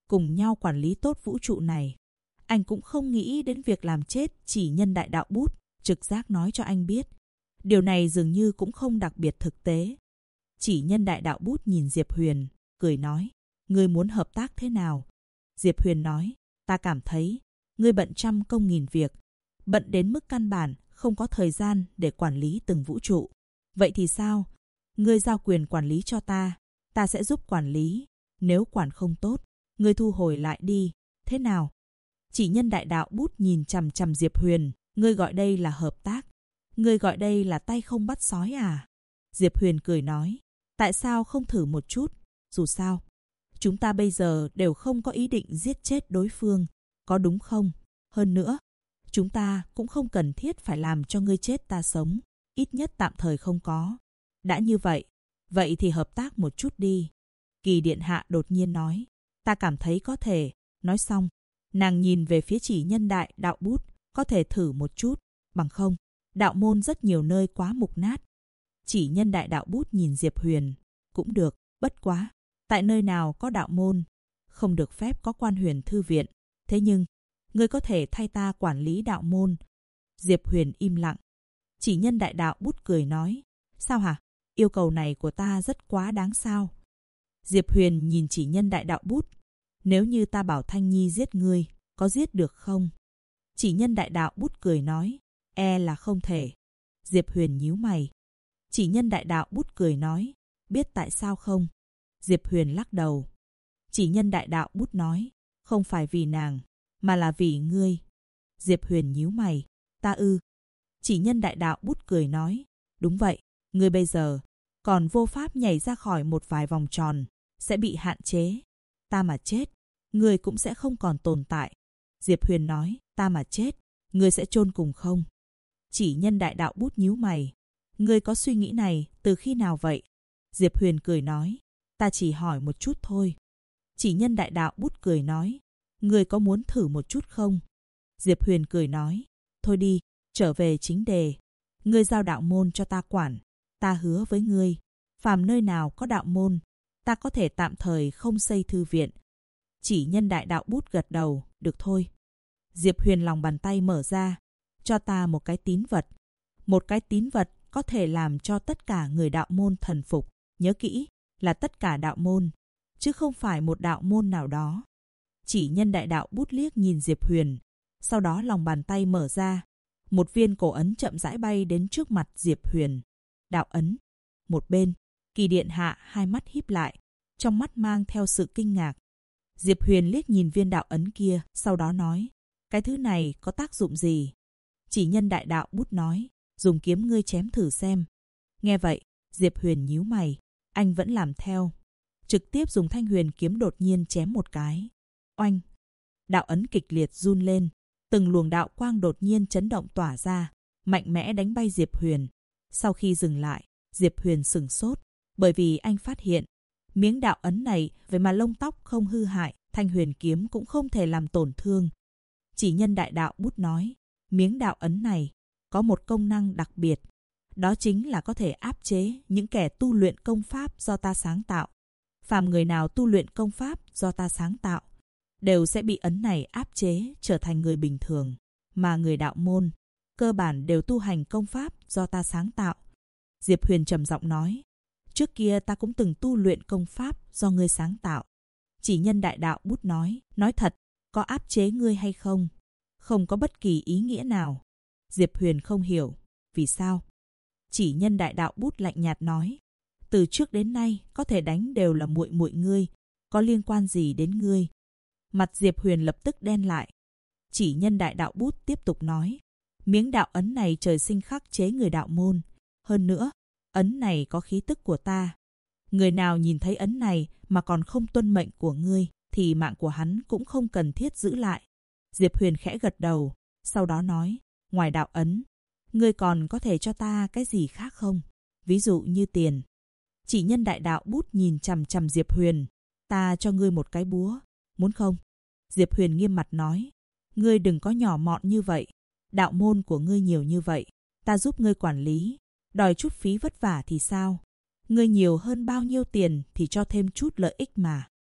[SPEAKER 1] cùng nhau quản lý tốt vũ trụ này. Anh cũng không nghĩ đến việc làm chết chỉ nhân đại đạo bút, trực giác nói cho anh biết. Điều này dường như cũng không đặc biệt thực tế. Chỉ nhân đại đạo bút nhìn Diệp Huyền, cười nói, ngươi muốn hợp tác thế nào? Diệp Huyền nói, ta cảm thấy, ngươi bận trăm công nghìn việc, bận đến mức căn bản, không có thời gian để quản lý từng vũ trụ. Vậy thì sao? Ngươi giao quyền quản lý cho ta sẽ giúp quản lý. Nếu quản không tốt, ngươi thu hồi lại đi, thế nào? Chỉ nhân đại đạo bút nhìn chằm chằm Diệp Huyền, ngươi gọi đây là hợp tác? Ngươi gọi đây là tay không bắt sói à? Diệp Huyền cười nói, tại sao không thử một chút? Dù sao, chúng ta bây giờ đều không có ý định giết chết đối phương, có đúng không? Hơn nữa, chúng ta cũng không cần thiết phải làm cho ngươi chết ta sống, ít nhất tạm thời không có. Đã như vậy, vậy thì hợp tác một chút đi. Kỳ điện hạ đột nhiên nói, ta cảm thấy có thể. Nói xong, nàng nhìn về phía chỉ nhân đại đạo bút, có thể thử một chút, bằng không, đạo môn rất nhiều nơi quá mục nát. Chỉ nhân đại đạo bút nhìn Diệp Huyền, cũng được, bất quá, tại nơi nào có đạo môn, không được phép có quan huyền thư viện. Thế nhưng, ngươi có thể thay ta quản lý đạo môn. Diệp Huyền im lặng. Chỉ nhân đại đạo bút cười nói, sao hả? Yêu cầu này của ta rất quá đáng sao? Diệp Huyền nhìn chỉ nhân đại đạo bút, nếu như ta bảo Thanh Nhi giết ngươi, có giết được không? Chỉ nhân đại đạo bút cười nói, e là không thể. Diệp Huyền nhíu mày. Chỉ nhân đại đạo bút cười nói, biết tại sao không? Diệp Huyền lắc đầu. Chỉ nhân đại đạo bút nói, không phải vì nàng, mà là vì ngươi. Diệp Huyền nhíu mày, ta ư? Chỉ nhân đại đạo bút cười nói, đúng vậy, ngươi bây giờ còn vô pháp nhảy ra khỏi một vài vòng tròn, sẽ bị hạn chế. Ta mà chết, ngươi cũng sẽ không còn tồn tại. Diệp Huyền nói, ta mà chết, ngươi sẽ chôn cùng không? Chỉ nhân đại đạo bút nhíu mày, ngươi có suy nghĩ này từ khi nào vậy? Diệp Huyền cười nói, ta chỉ hỏi một chút thôi. Chỉ nhân đại đạo bút cười nói, ngươi có muốn thử một chút không? Diệp Huyền cười nói, thôi đi, trở về chính đề. Ngươi giao đạo môn cho ta quản, ta hứa với ngươi, phàm nơi nào có đạo môn, ta có thể tạm thời không xây thư viện. Chỉ nhân đại đạo bút gật đầu, được thôi. Diệp Huyền lòng bàn tay mở ra, cho ta một cái tín vật. Một cái tín vật có thể làm cho tất cả người đạo môn thần phục. Nhớ kỹ, là tất cả đạo môn, chứ không phải một đạo môn nào đó. Chỉ nhân đại đạo bút liếc nhìn Diệp Huyền, sau đó lòng bàn tay mở ra. Một viên cổ ấn chậm rãi bay đến trước mặt Diệp Huyền. Đạo ấn. Một bên, Kỳ điện hạ hai mắt híp lại, trong mắt mang theo sự kinh ngạc. Diệp Huyền liếc nhìn viên đạo ấn kia, sau đó nói, cái thứ này có tác dụng gì? Chỉ nhân đại đạo bút nói, dùng kiếm ngươi chém thử xem. Nghe vậy, Diệp Huyền nhíu mày, anh vẫn làm theo. Trực tiếp dùng thanh huyền kiếm đột nhiên chém một cái. Oanh! Đạo ấn kịch liệt run lên, từng luồng đạo quang đột nhiên chấn động tỏa ra, mạnh mẽ đánh bay Diệp Huyền. Sau khi dừng lại, Diệp Huyền sửng sốt, bởi vì anh phát hiện, miếng đạo ấn này về mà lông tóc không hư hại, thanh huyền kiếm cũng không thể làm tổn thương. Chỉ nhân đại đạo bút nói, miếng đạo ấn này có một công năng đặc biệt, đó chính là có thể áp chế những kẻ tu luyện công pháp do ta sáng tạo. Phàm người nào tu luyện công pháp do ta sáng tạo, đều sẽ bị ấn này áp chế trở thành người bình thường, mà người đạo môn cơ bản đều tu hành công pháp do ta sáng tạo. Diệp Huyền trầm giọng nói, trước kia ta cũng từng tu luyện công pháp do ngươi sáng tạo. Chỉ nhân đại đạo bút nói thật, có áp chế ngươi hay không? Không có bất kỳ ý nghĩa nào. Diệp Huyền không hiểu, vì sao? Chỉ nhân đại đạo bút lạnh nhạt nói, từ trước đến nay có thể đánh đều là muội muội ngươi, có liên quan gì đến ngươi? Mặt Diệp Huyền lập tức đen lại. Chỉ nhân đại đạo bút tiếp tục nói, miếng đạo ấn này trời sinh khắc chế người đạo môn. Hơn nữa, ấn này có khí tức của ta. Người nào nhìn thấy ấn này mà còn không tuân mệnh của ngươi, thì mạng của hắn cũng không cần thiết giữ lại. Diệp Huyền khẽ gật đầu, sau đó nói, ngoài đạo ấn, ngươi còn có thể cho ta cái gì khác không? Ví dụ như tiền. Chỉ nhân đại đạo bút nhìn chằm chằm Diệp Huyền, ta cho ngươi một cái búa, muốn không? Diệp Huyền nghiêm mặt nói, ngươi đừng có nhỏ mọn như vậy, đạo môn của ngươi nhiều như vậy, ta giúp ngươi quản lý, đòi chút phí vất vả thì sao? Ngươi nhiều hơn bao nhiêu tiền thì cho thêm chút lợi ích mà.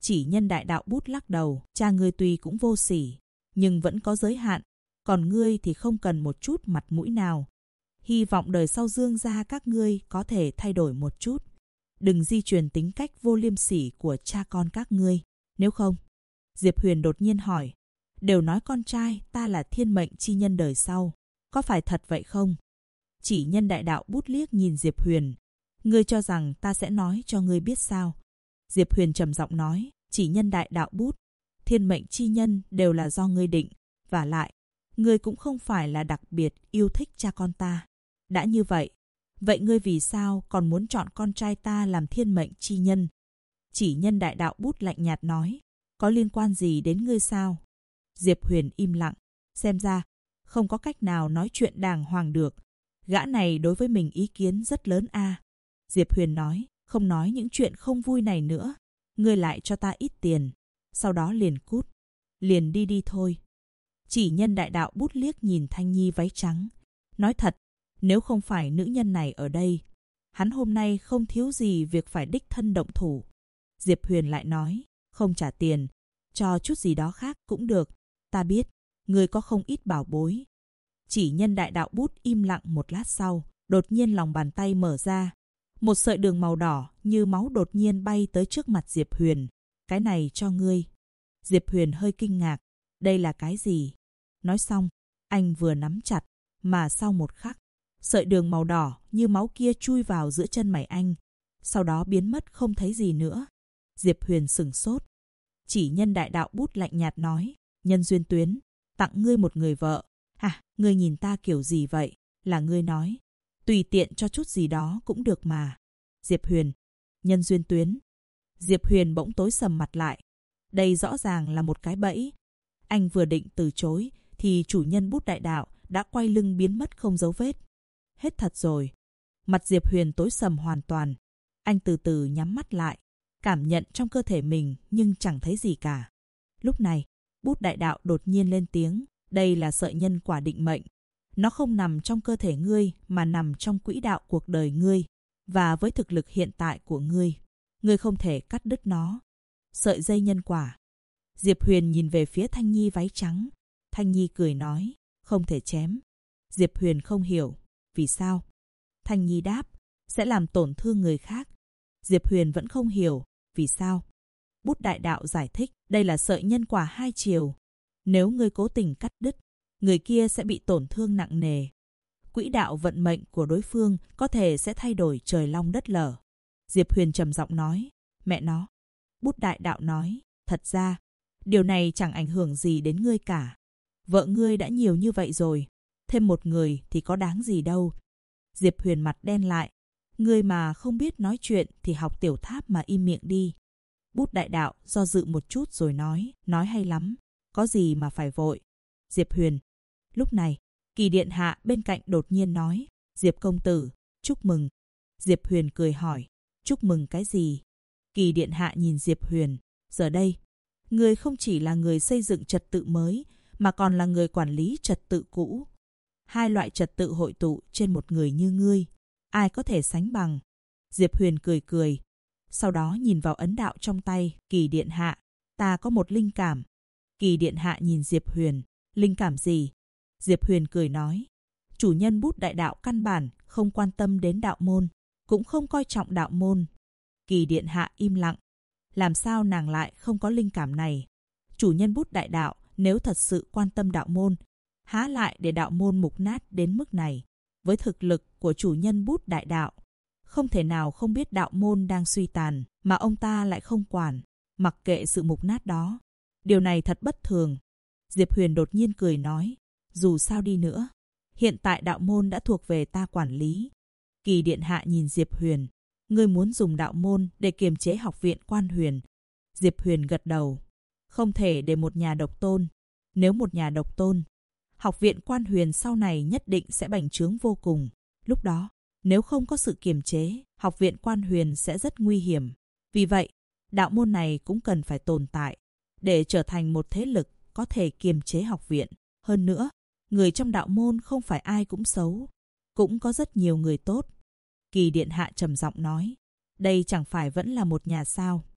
[SPEAKER 1] Chỉ Nhân Đại Đạo bút lắc đầu, cha ngươi tuy cũng vô sỉ, nhưng vẫn có giới hạn, còn ngươi thì không cần một chút mặt mũi nào. Hy vọng đời sau Dương gia các ngươi có thể thay đổi một chút. Đừng di truyền tính cách vô liêm sỉ của cha con các ngươi, nếu không. Diệp Huyền đột nhiên hỏi, đều nói con trai ta là thiên mệnh chi nhân đời sau, có phải thật vậy không? Chỉ Nhân Đại Đạo bút liếc nhìn Diệp Huyền, ngươi cho rằng ta sẽ nói cho ngươi biết sao? Diệp Huyền trầm giọng nói, Chỉ Nhân Đại Đạo bút, thiên mệnh chi nhân đều là do ngươi định, vả lại, ngươi cũng không phải là đặc biệt yêu thích cha con ta. Đã như vậy, vậy ngươi vì sao còn muốn chọn con trai ta làm thiên mệnh chi nhân? Chỉ Nhân Đại Đạo bút lạnh nhạt nói, có liên quan gì đến ngươi sao? Diệp Huyền im lặng, xem ra không có cách nào nói chuyện đàng hoàng được. Gã này đối với mình ý kiến rất lớn a. Diệp Huyền nói, không nói những chuyện không vui này nữa, ngươi lại cho ta ít tiền, sau đó liền cút, liền đi thôi. Chỉ Nhân Đại Đạo bút liếc nhìn Thanh Nhi váy trắng, nói thật, nếu không phải nữ nhân này ở đây, hắn hôm nay không thiếu gì việc phải đích thân động thủ. Diệp Huyền lại nói, không trả tiền, cho chút gì đó khác cũng được, ta biết, ngươi có không ít bảo bối. Chỉ Nhân Đại Đạo bút im lặng một lát sau, đột nhiên lòng bàn tay mở ra. Một sợi đường màu đỏ như máu đột nhiên bay tới trước mặt Diệp Huyền. Cái này cho ngươi. Diệp Huyền hơi kinh ngạc. Đây là cái gì? Nói xong, anh vừa nắm chặt, mà sau một khắc, sợi đường màu đỏ như máu kia chui vào giữa chân mày anh. Sau đó biến mất không thấy gì nữa. Diệp Huyền sửng sốt. Chỉ Nhân Đại Đạo bút lạnh nhạt nói, Nhân duyên tuyến, tặng ngươi một người vợ. Hả, ngươi nhìn ta kiểu gì vậy? Là ngươi nói. Tùy tiện cho chút gì đó cũng được mà. Diệp Huyền, nhân duyên tuyến. Diệp Huyền bỗng tối sầm mặt lại. Đây rõ ràng là một cái bẫy. Anh vừa định từ chối, thì chủ nhân bút đại đạo đã quay lưng biến mất không dấu vết. Hết thật rồi. Mặt Diệp Huyền tối sầm hoàn toàn. Anh từ từ nhắm mắt lại, cảm nhận trong cơ thể mình nhưng chẳng thấy gì cả. Lúc này, bút đại đạo đột nhiên lên tiếng. Đây là sợi nhân quả định mệnh. Nó không nằm trong cơ thể ngươi mà nằm trong quỹ đạo cuộc đời ngươi. Và với thực lực hiện tại của ngươi, ngươi không thể cắt đứt nó. Sợi dây nhân quả. Diệp Huyền nhìn về phía Thanh Nhi váy trắng. Thanh Nhi cười nói, không thể chém. Diệp Huyền không hiểu, vì sao? Thanh Nhi đáp, sẽ làm tổn thương người khác. Diệp Huyền vẫn không hiểu, vì sao? Bút đại đạo giải thích, đây là sợi nhân quả hai chiều. Nếu ngươi cố tình cắt đứt, người kia sẽ bị tổn thương nặng nề. Quỹ đạo vận mệnh của đối phương có thể sẽ thay đổi trời long đất lở. Diệp Huyền trầm giọng nói, mẹ nó. Bút đại đạo nói, thật ra, điều này chẳng ảnh hưởng gì đến ngươi cả. Vợ ngươi đã nhiều như vậy rồi, thêm một người thì có đáng gì đâu. Diệp Huyền mặt đen lại, ngươi mà không biết nói chuyện thì học tiểu tháp mà im miệng đi. Bút đại đạo do dự một chút rồi nói hay lắm. Có gì mà phải vội. Diệp Huyền. Lúc này, Kỳ điện hạ bên cạnh đột nhiên nói, Diệp công tử, chúc mừng. Diệp Huyền cười hỏi, chúc mừng cái gì? Kỳ điện hạ nhìn Diệp Huyền, giờ đây, ngươi không chỉ là người xây dựng trật tự mới, mà còn là người quản lý trật tự cũ. Hai loại trật tự hội tụ trên một người như ngươi, ai có thể sánh bằng? Diệp Huyền cười cười, sau đó nhìn vào ấn đạo trong tay. Kỳ điện hạ, ta có một linh cảm. Kỳ điện hạ nhìn Diệp Huyền, linh cảm gì? Diệp Huyền cười nói, chủ nhân bút đại đạo căn bản không quan tâm đến đạo môn, cũng không coi trọng đạo môn. Kỳ điện hạ im lặng, làm sao nàng lại không có linh cảm này? Chủ nhân bút đại đạo nếu thật sự quan tâm đạo môn, há lại để đạo môn mục nát đến mức này? Với thực lực của chủ nhân bút đại đạo, không thể nào không biết đạo môn đang suy tàn, mà ông ta lại không quản, mặc kệ sự mục nát đó. Điều này thật bất thường. Diệp Huyền đột nhiên cười nói, dù sao đi nữa, hiện tại đạo môn đã thuộc về ta quản lý. Kỳ điện hạ nhìn Diệp Huyền, ngươi muốn dùng đạo môn để kiềm chế học viện Quan Huyền. Diệp Huyền gật đầu, không thể để một nhà độc tôn. Nếu một nhà độc tôn, học viện Quan Huyền sau này nhất định sẽ bành trướng vô cùng. Lúc đó, nếu không có sự kiềm chế, học viện Quan Huyền sẽ rất nguy hiểm. Vì vậy, đạo môn này cũng cần phải tồn tại, để trở thành một thế lực có thể kiềm chế học viện. Hơn nữa, người trong đạo môn không phải ai cũng xấu, cũng có rất nhiều người tốt. Kỳ điện hạ trầm giọng nói, đây chẳng phải vẫn là một nhà sao?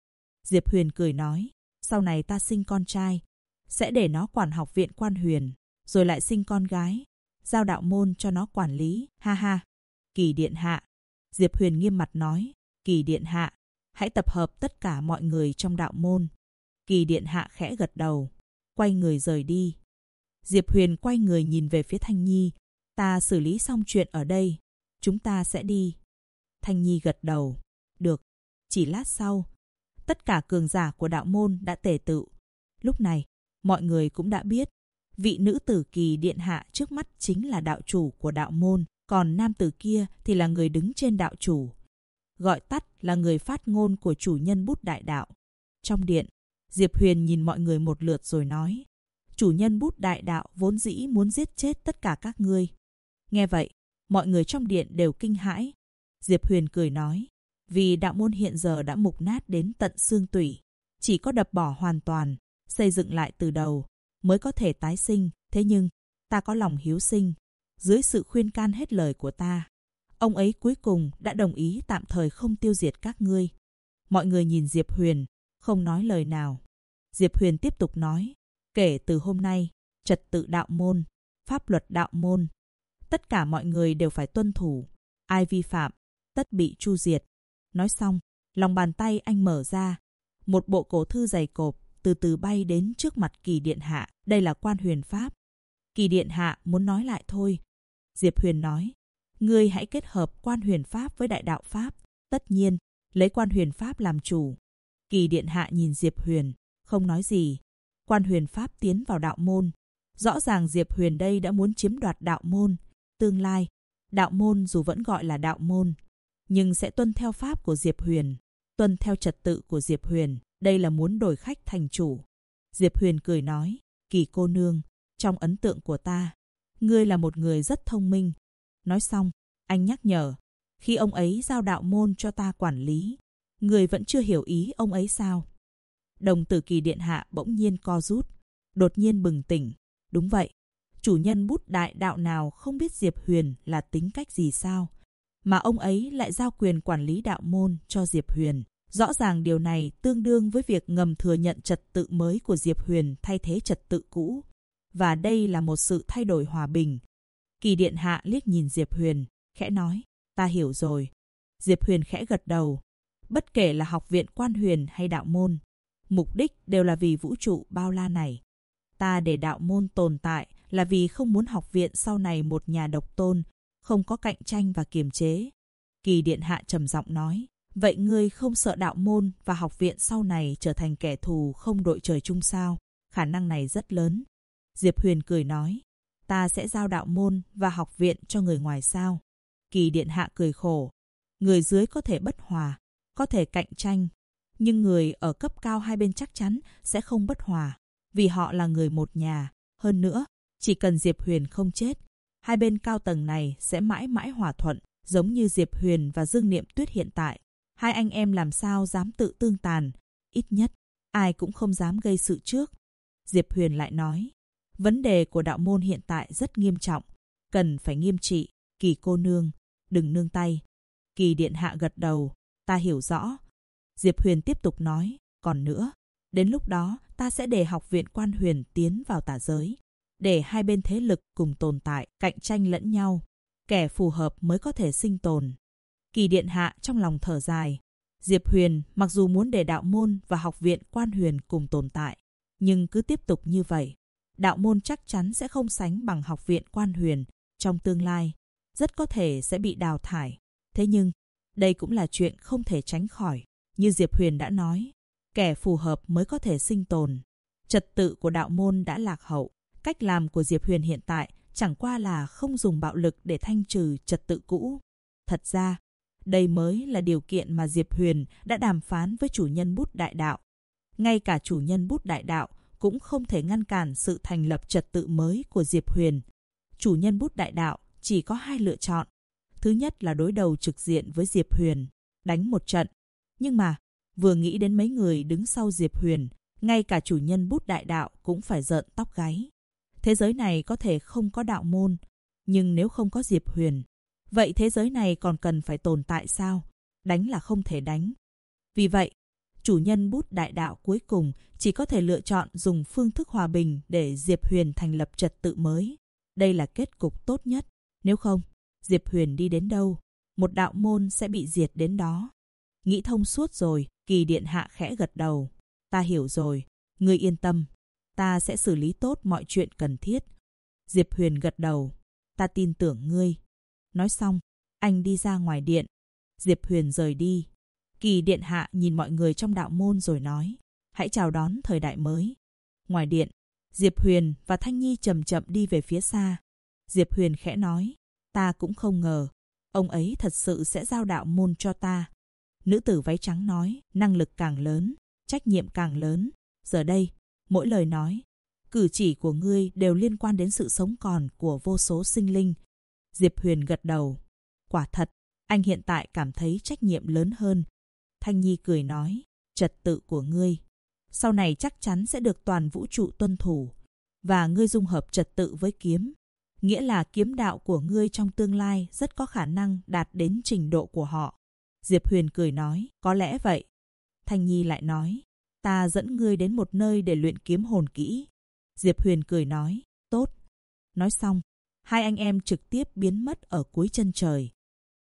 [SPEAKER 1] Diệp Huyền cười nói, sau này ta sinh con trai, sẽ để nó quản học viện Quan Huyền, rồi lại sinh con gái, giao đạo môn cho nó quản lý, ha ha. Kỳ điện hạ. Diệp Huyền nghiêm mặt nói, Kỳ điện hạ, hãy tập hợp tất cả mọi người trong đạo môn. Kỳ điện hạ khẽ gật đầu, quay người rời đi. Diệp Huyền quay người nhìn về phía Thanh Nhi, ta xử lý xong chuyện ở đây, chúng ta sẽ đi. Thanh Nhi gật đầu, được. Chỉ lát sau, tất cả cường giả của đạo môn đã tề tựu. Lúc này, mọi người cũng đã biết, vị nữ tử Kỳ điện hạ trước mắt chính là đạo chủ của đạo môn, còn nam tử kia thì là người đứng trên đạo chủ. Gọi tắt là người phát ngôn của chủ nhân bút đại đạo. Trong điện, Diệp Huyền nhìn mọi người một lượt rồi nói, chủ nhân bút đại đạo vốn dĩ muốn giết chết tất cả các ngươi. Nghe vậy, mọi người trong điện đều kinh hãi. Diệp Huyền cười nói, vì đạo môn hiện giờ đã mục nát đến tận xương tủy, chỉ có đập bỏ hoàn toàn, xây dựng lại từ đầu, mới có thể tái sinh. Thế nhưng, ta có lòng hiếu sinh. Dưới sự khuyên can hết lời của ta, ông ấy cuối cùng đã đồng ý tạm thời không tiêu diệt các ngươi. Mọi người nhìn Diệp Huyền, không nói lời nào. Diệp Huyền tiếp tục nói, kể từ hôm nay, trật tự đạo môn, pháp luật đạo môn, tất cả mọi người đều phải tuân thủ. Ai vi phạm, tất bị tru diệt. Nói xong, lòng bàn tay anh mở ra. Một bộ cổ thư dày cộp từ từ bay đến trước mặt Kỳ điện hạ. Đây là Quan Huyền Pháp. Kỳ điện hạ muốn nói lại thôi. Diệp Huyền nói, ngươi hãy kết hợp Quan Huyền Pháp với Đại Đạo Pháp. Tất nhiên, lấy Quan Huyền Pháp làm chủ. Kỳ điện hạ nhìn Diệp Huyền, không nói gì. Quan Huyền Pháp tiến vào đạo môn. Rõ ràng Diệp Huyền đây đã muốn chiếm đoạt đạo môn. Tương lai, đạo môn dù vẫn gọi là đạo môn, nhưng sẽ tuân theo pháp của Diệp Huyền, tuân theo trật tự của Diệp Huyền. Đây là muốn đổi khách thành chủ. Diệp Huyền cười nói, Kỳ cô nương, trong ấn tượng của ta, ngươi là một người rất thông minh. Nói xong, anh nhắc nhở, khi ông ấy giao đạo môn cho ta quản lý, ngươi vẫn chưa hiểu ý ông ấy sao? Đồng tử Kỳ điện hạ bỗng nhiên co rút, đột nhiên bừng tỉnh. Đúng vậy, chủ nhân bút đại đạo nào không biết Diệp Huyền là tính cách gì sao? Mà ông ấy lại giao quyền quản lý đạo môn cho Diệp Huyền. Rõ ràng điều này tương đương với việc ngầm thừa nhận trật tự mới của Diệp Huyền thay thế trật tự cũ. Và đây là một sự thay đổi hòa bình. Kỳ điện hạ liếc nhìn Diệp Huyền, khẽ nói, ta hiểu rồi. Diệp Huyền khẽ gật đầu. Bất kể là học viện Quan Huyền hay đạo môn, mục đích đều là vì vũ trụ bao la này. Ta để đạo môn tồn tại là vì không muốn học viện sau này một nhà độc tôn, không có cạnh tranh và kiềm chế. Kỳ điện hạ trầm giọng nói, vậy ngươi không sợ đạo môn và học viện sau này trở thành kẻ thù không đội trời chung sao? Khả năng này rất lớn. Diệp Huyền cười nói, ta sẽ giao đạo môn và học viện cho người ngoài sao? Kỳ điện hạ cười khổ, người dưới có thể bất hòa, có thể cạnh tranh, nhưng người ở cấp cao hai bên chắc chắn sẽ không bất hòa, vì họ là người một nhà. Hơn nữa, chỉ cần Diệp Huyền không chết, hai bên cao tầng này sẽ mãi mãi hòa thuận, giống như Diệp Huyền và Dương Niệm Tuyết hiện tại. Hai anh em làm sao dám tự tương tàn, ít nhất, ai cũng không dám gây sự trước. Diệp Huyền lại nói, vấn đề của đạo môn hiện tại rất nghiêm trọng, cần phải nghiêm trị. Kỳ cô nương, đừng nương tay. Kỳ điện hạ gật đầu, ta hiểu rõ. Diệp Huyền tiếp tục nói, còn nữa, đến lúc đó ta sẽ để học viện Quan Huyền tiến vào tà giới, để hai bên thế lực cùng tồn tại, cạnh tranh lẫn nhau. Kẻ phù hợp mới có thể sinh tồn. Kỳ điện hạ trong lòng thở dài. Diệp Huyền mặc dù muốn để đạo môn và học viện Quan Huyền cùng tồn tại, nhưng cứ tiếp tục như vậy, đạo môn chắc chắn sẽ không sánh bằng học viện Quan Huyền. Trong tương lai, rất có thể sẽ bị đào thải. Thế nhưng, đây cũng là chuyện không thể tránh khỏi. Như Diệp Huyền đã nói, kẻ phù hợp mới có thể sinh tồn. Trật tự của đạo môn đã lạc hậu. Cách làm của Diệp Huyền hiện tại chẳng qua là không dùng bạo lực để thanh trừ trật tự cũ. Thật ra, đây mới là điều kiện mà Diệp Huyền đã đàm phán với chủ nhân bút đại đạo. Ngay cả chủ nhân bút đại đạo cũng không thể ngăn cản sự thành lập trật tự mới của Diệp Huyền. Chủ nhân bút đại đạo chỉ có hai lựa chọn. Thứ nhất là đối đầu trực diện với Diệp Huyền, đánh một trận. Nhưng mà, vừa nghĩ đến mấy người đứng sau Diệp Huyền, ngay cả chủ nhân bút đại đạo cũng phải rợn tóc gáy. Thế giới này có thể không có đạo môn, nhưng nếu không có Diệp Huyền, vậy thế giới này còn cần phải tồn tại sao? Đánh là không thể đánh. Vì vậy, Chủ nhân bút đại đạo cuối cùng chỉ có thể lựa chọn dùng phương thức hòa bình để Diệp Huyền thành lập trật tự mới. Đây là kết cục tốt nhất. Nếu không, Diệp Huyền đi đến đâu, một đạo môn sẽ bị diệt đến đó. Nghĩ thông suốt rồi, Kỳ điện hạ khẽ gật đầu. Ta hiểu rồi, ngươi yên tâm. Ta sẽ xử lý tốt mọi chuyện cần thiết. Diệp Huyền gật đầu. Ta tin tưởng ngươi. Nói xong, anh đi ra ngoài điện. Diệp Huyền rời đi. Kỳ điện hạ nhìn mọi người trong đạo môn rồi nói. Hãy chào đón thời đại mới. Ngoài điện, Diệp Huyền và Thanh Nhi chậm chậm đi về phía xa. Diệp Huyền khẽ nói. Ta cũng không ngờ, ông ấy thật sự sẽ giao đạo môn cho ta. Nữ tử váy trắng nói. Năng lực càng lớn, trách nhiệm càng lớn. Giờ đây, mỗi lời nói, cử chỉ của ngươi đều liên quan đến sự sống còn của vô số sinh linh. Diệp Huyền gật đầu. Quả thật, anh hiện tại cảm thấy trách nhiệm lớn hơn. Thanh Nhi cười nói. Trật tự của ngươi sau này chắc chắn sẽ được toàn vũ trụ tuân thủ. Và ngươi dung hợp trật tự với kiếm. Nghĩa là kiếm đạo của ngươi trong tương lai rất có khả năng đạt đến trình độ của họ. Diệp Huyền cười nói. Có lẽ vậy. Thanh Nhi lại nói. Ta dẫn ngươi đến một nơi để luyện kiếm hồn kỹ. Diệp Huyền cười nói. Tốt. Nói xong, hai anh em trực tiếp biến mất ở cuối chân trời.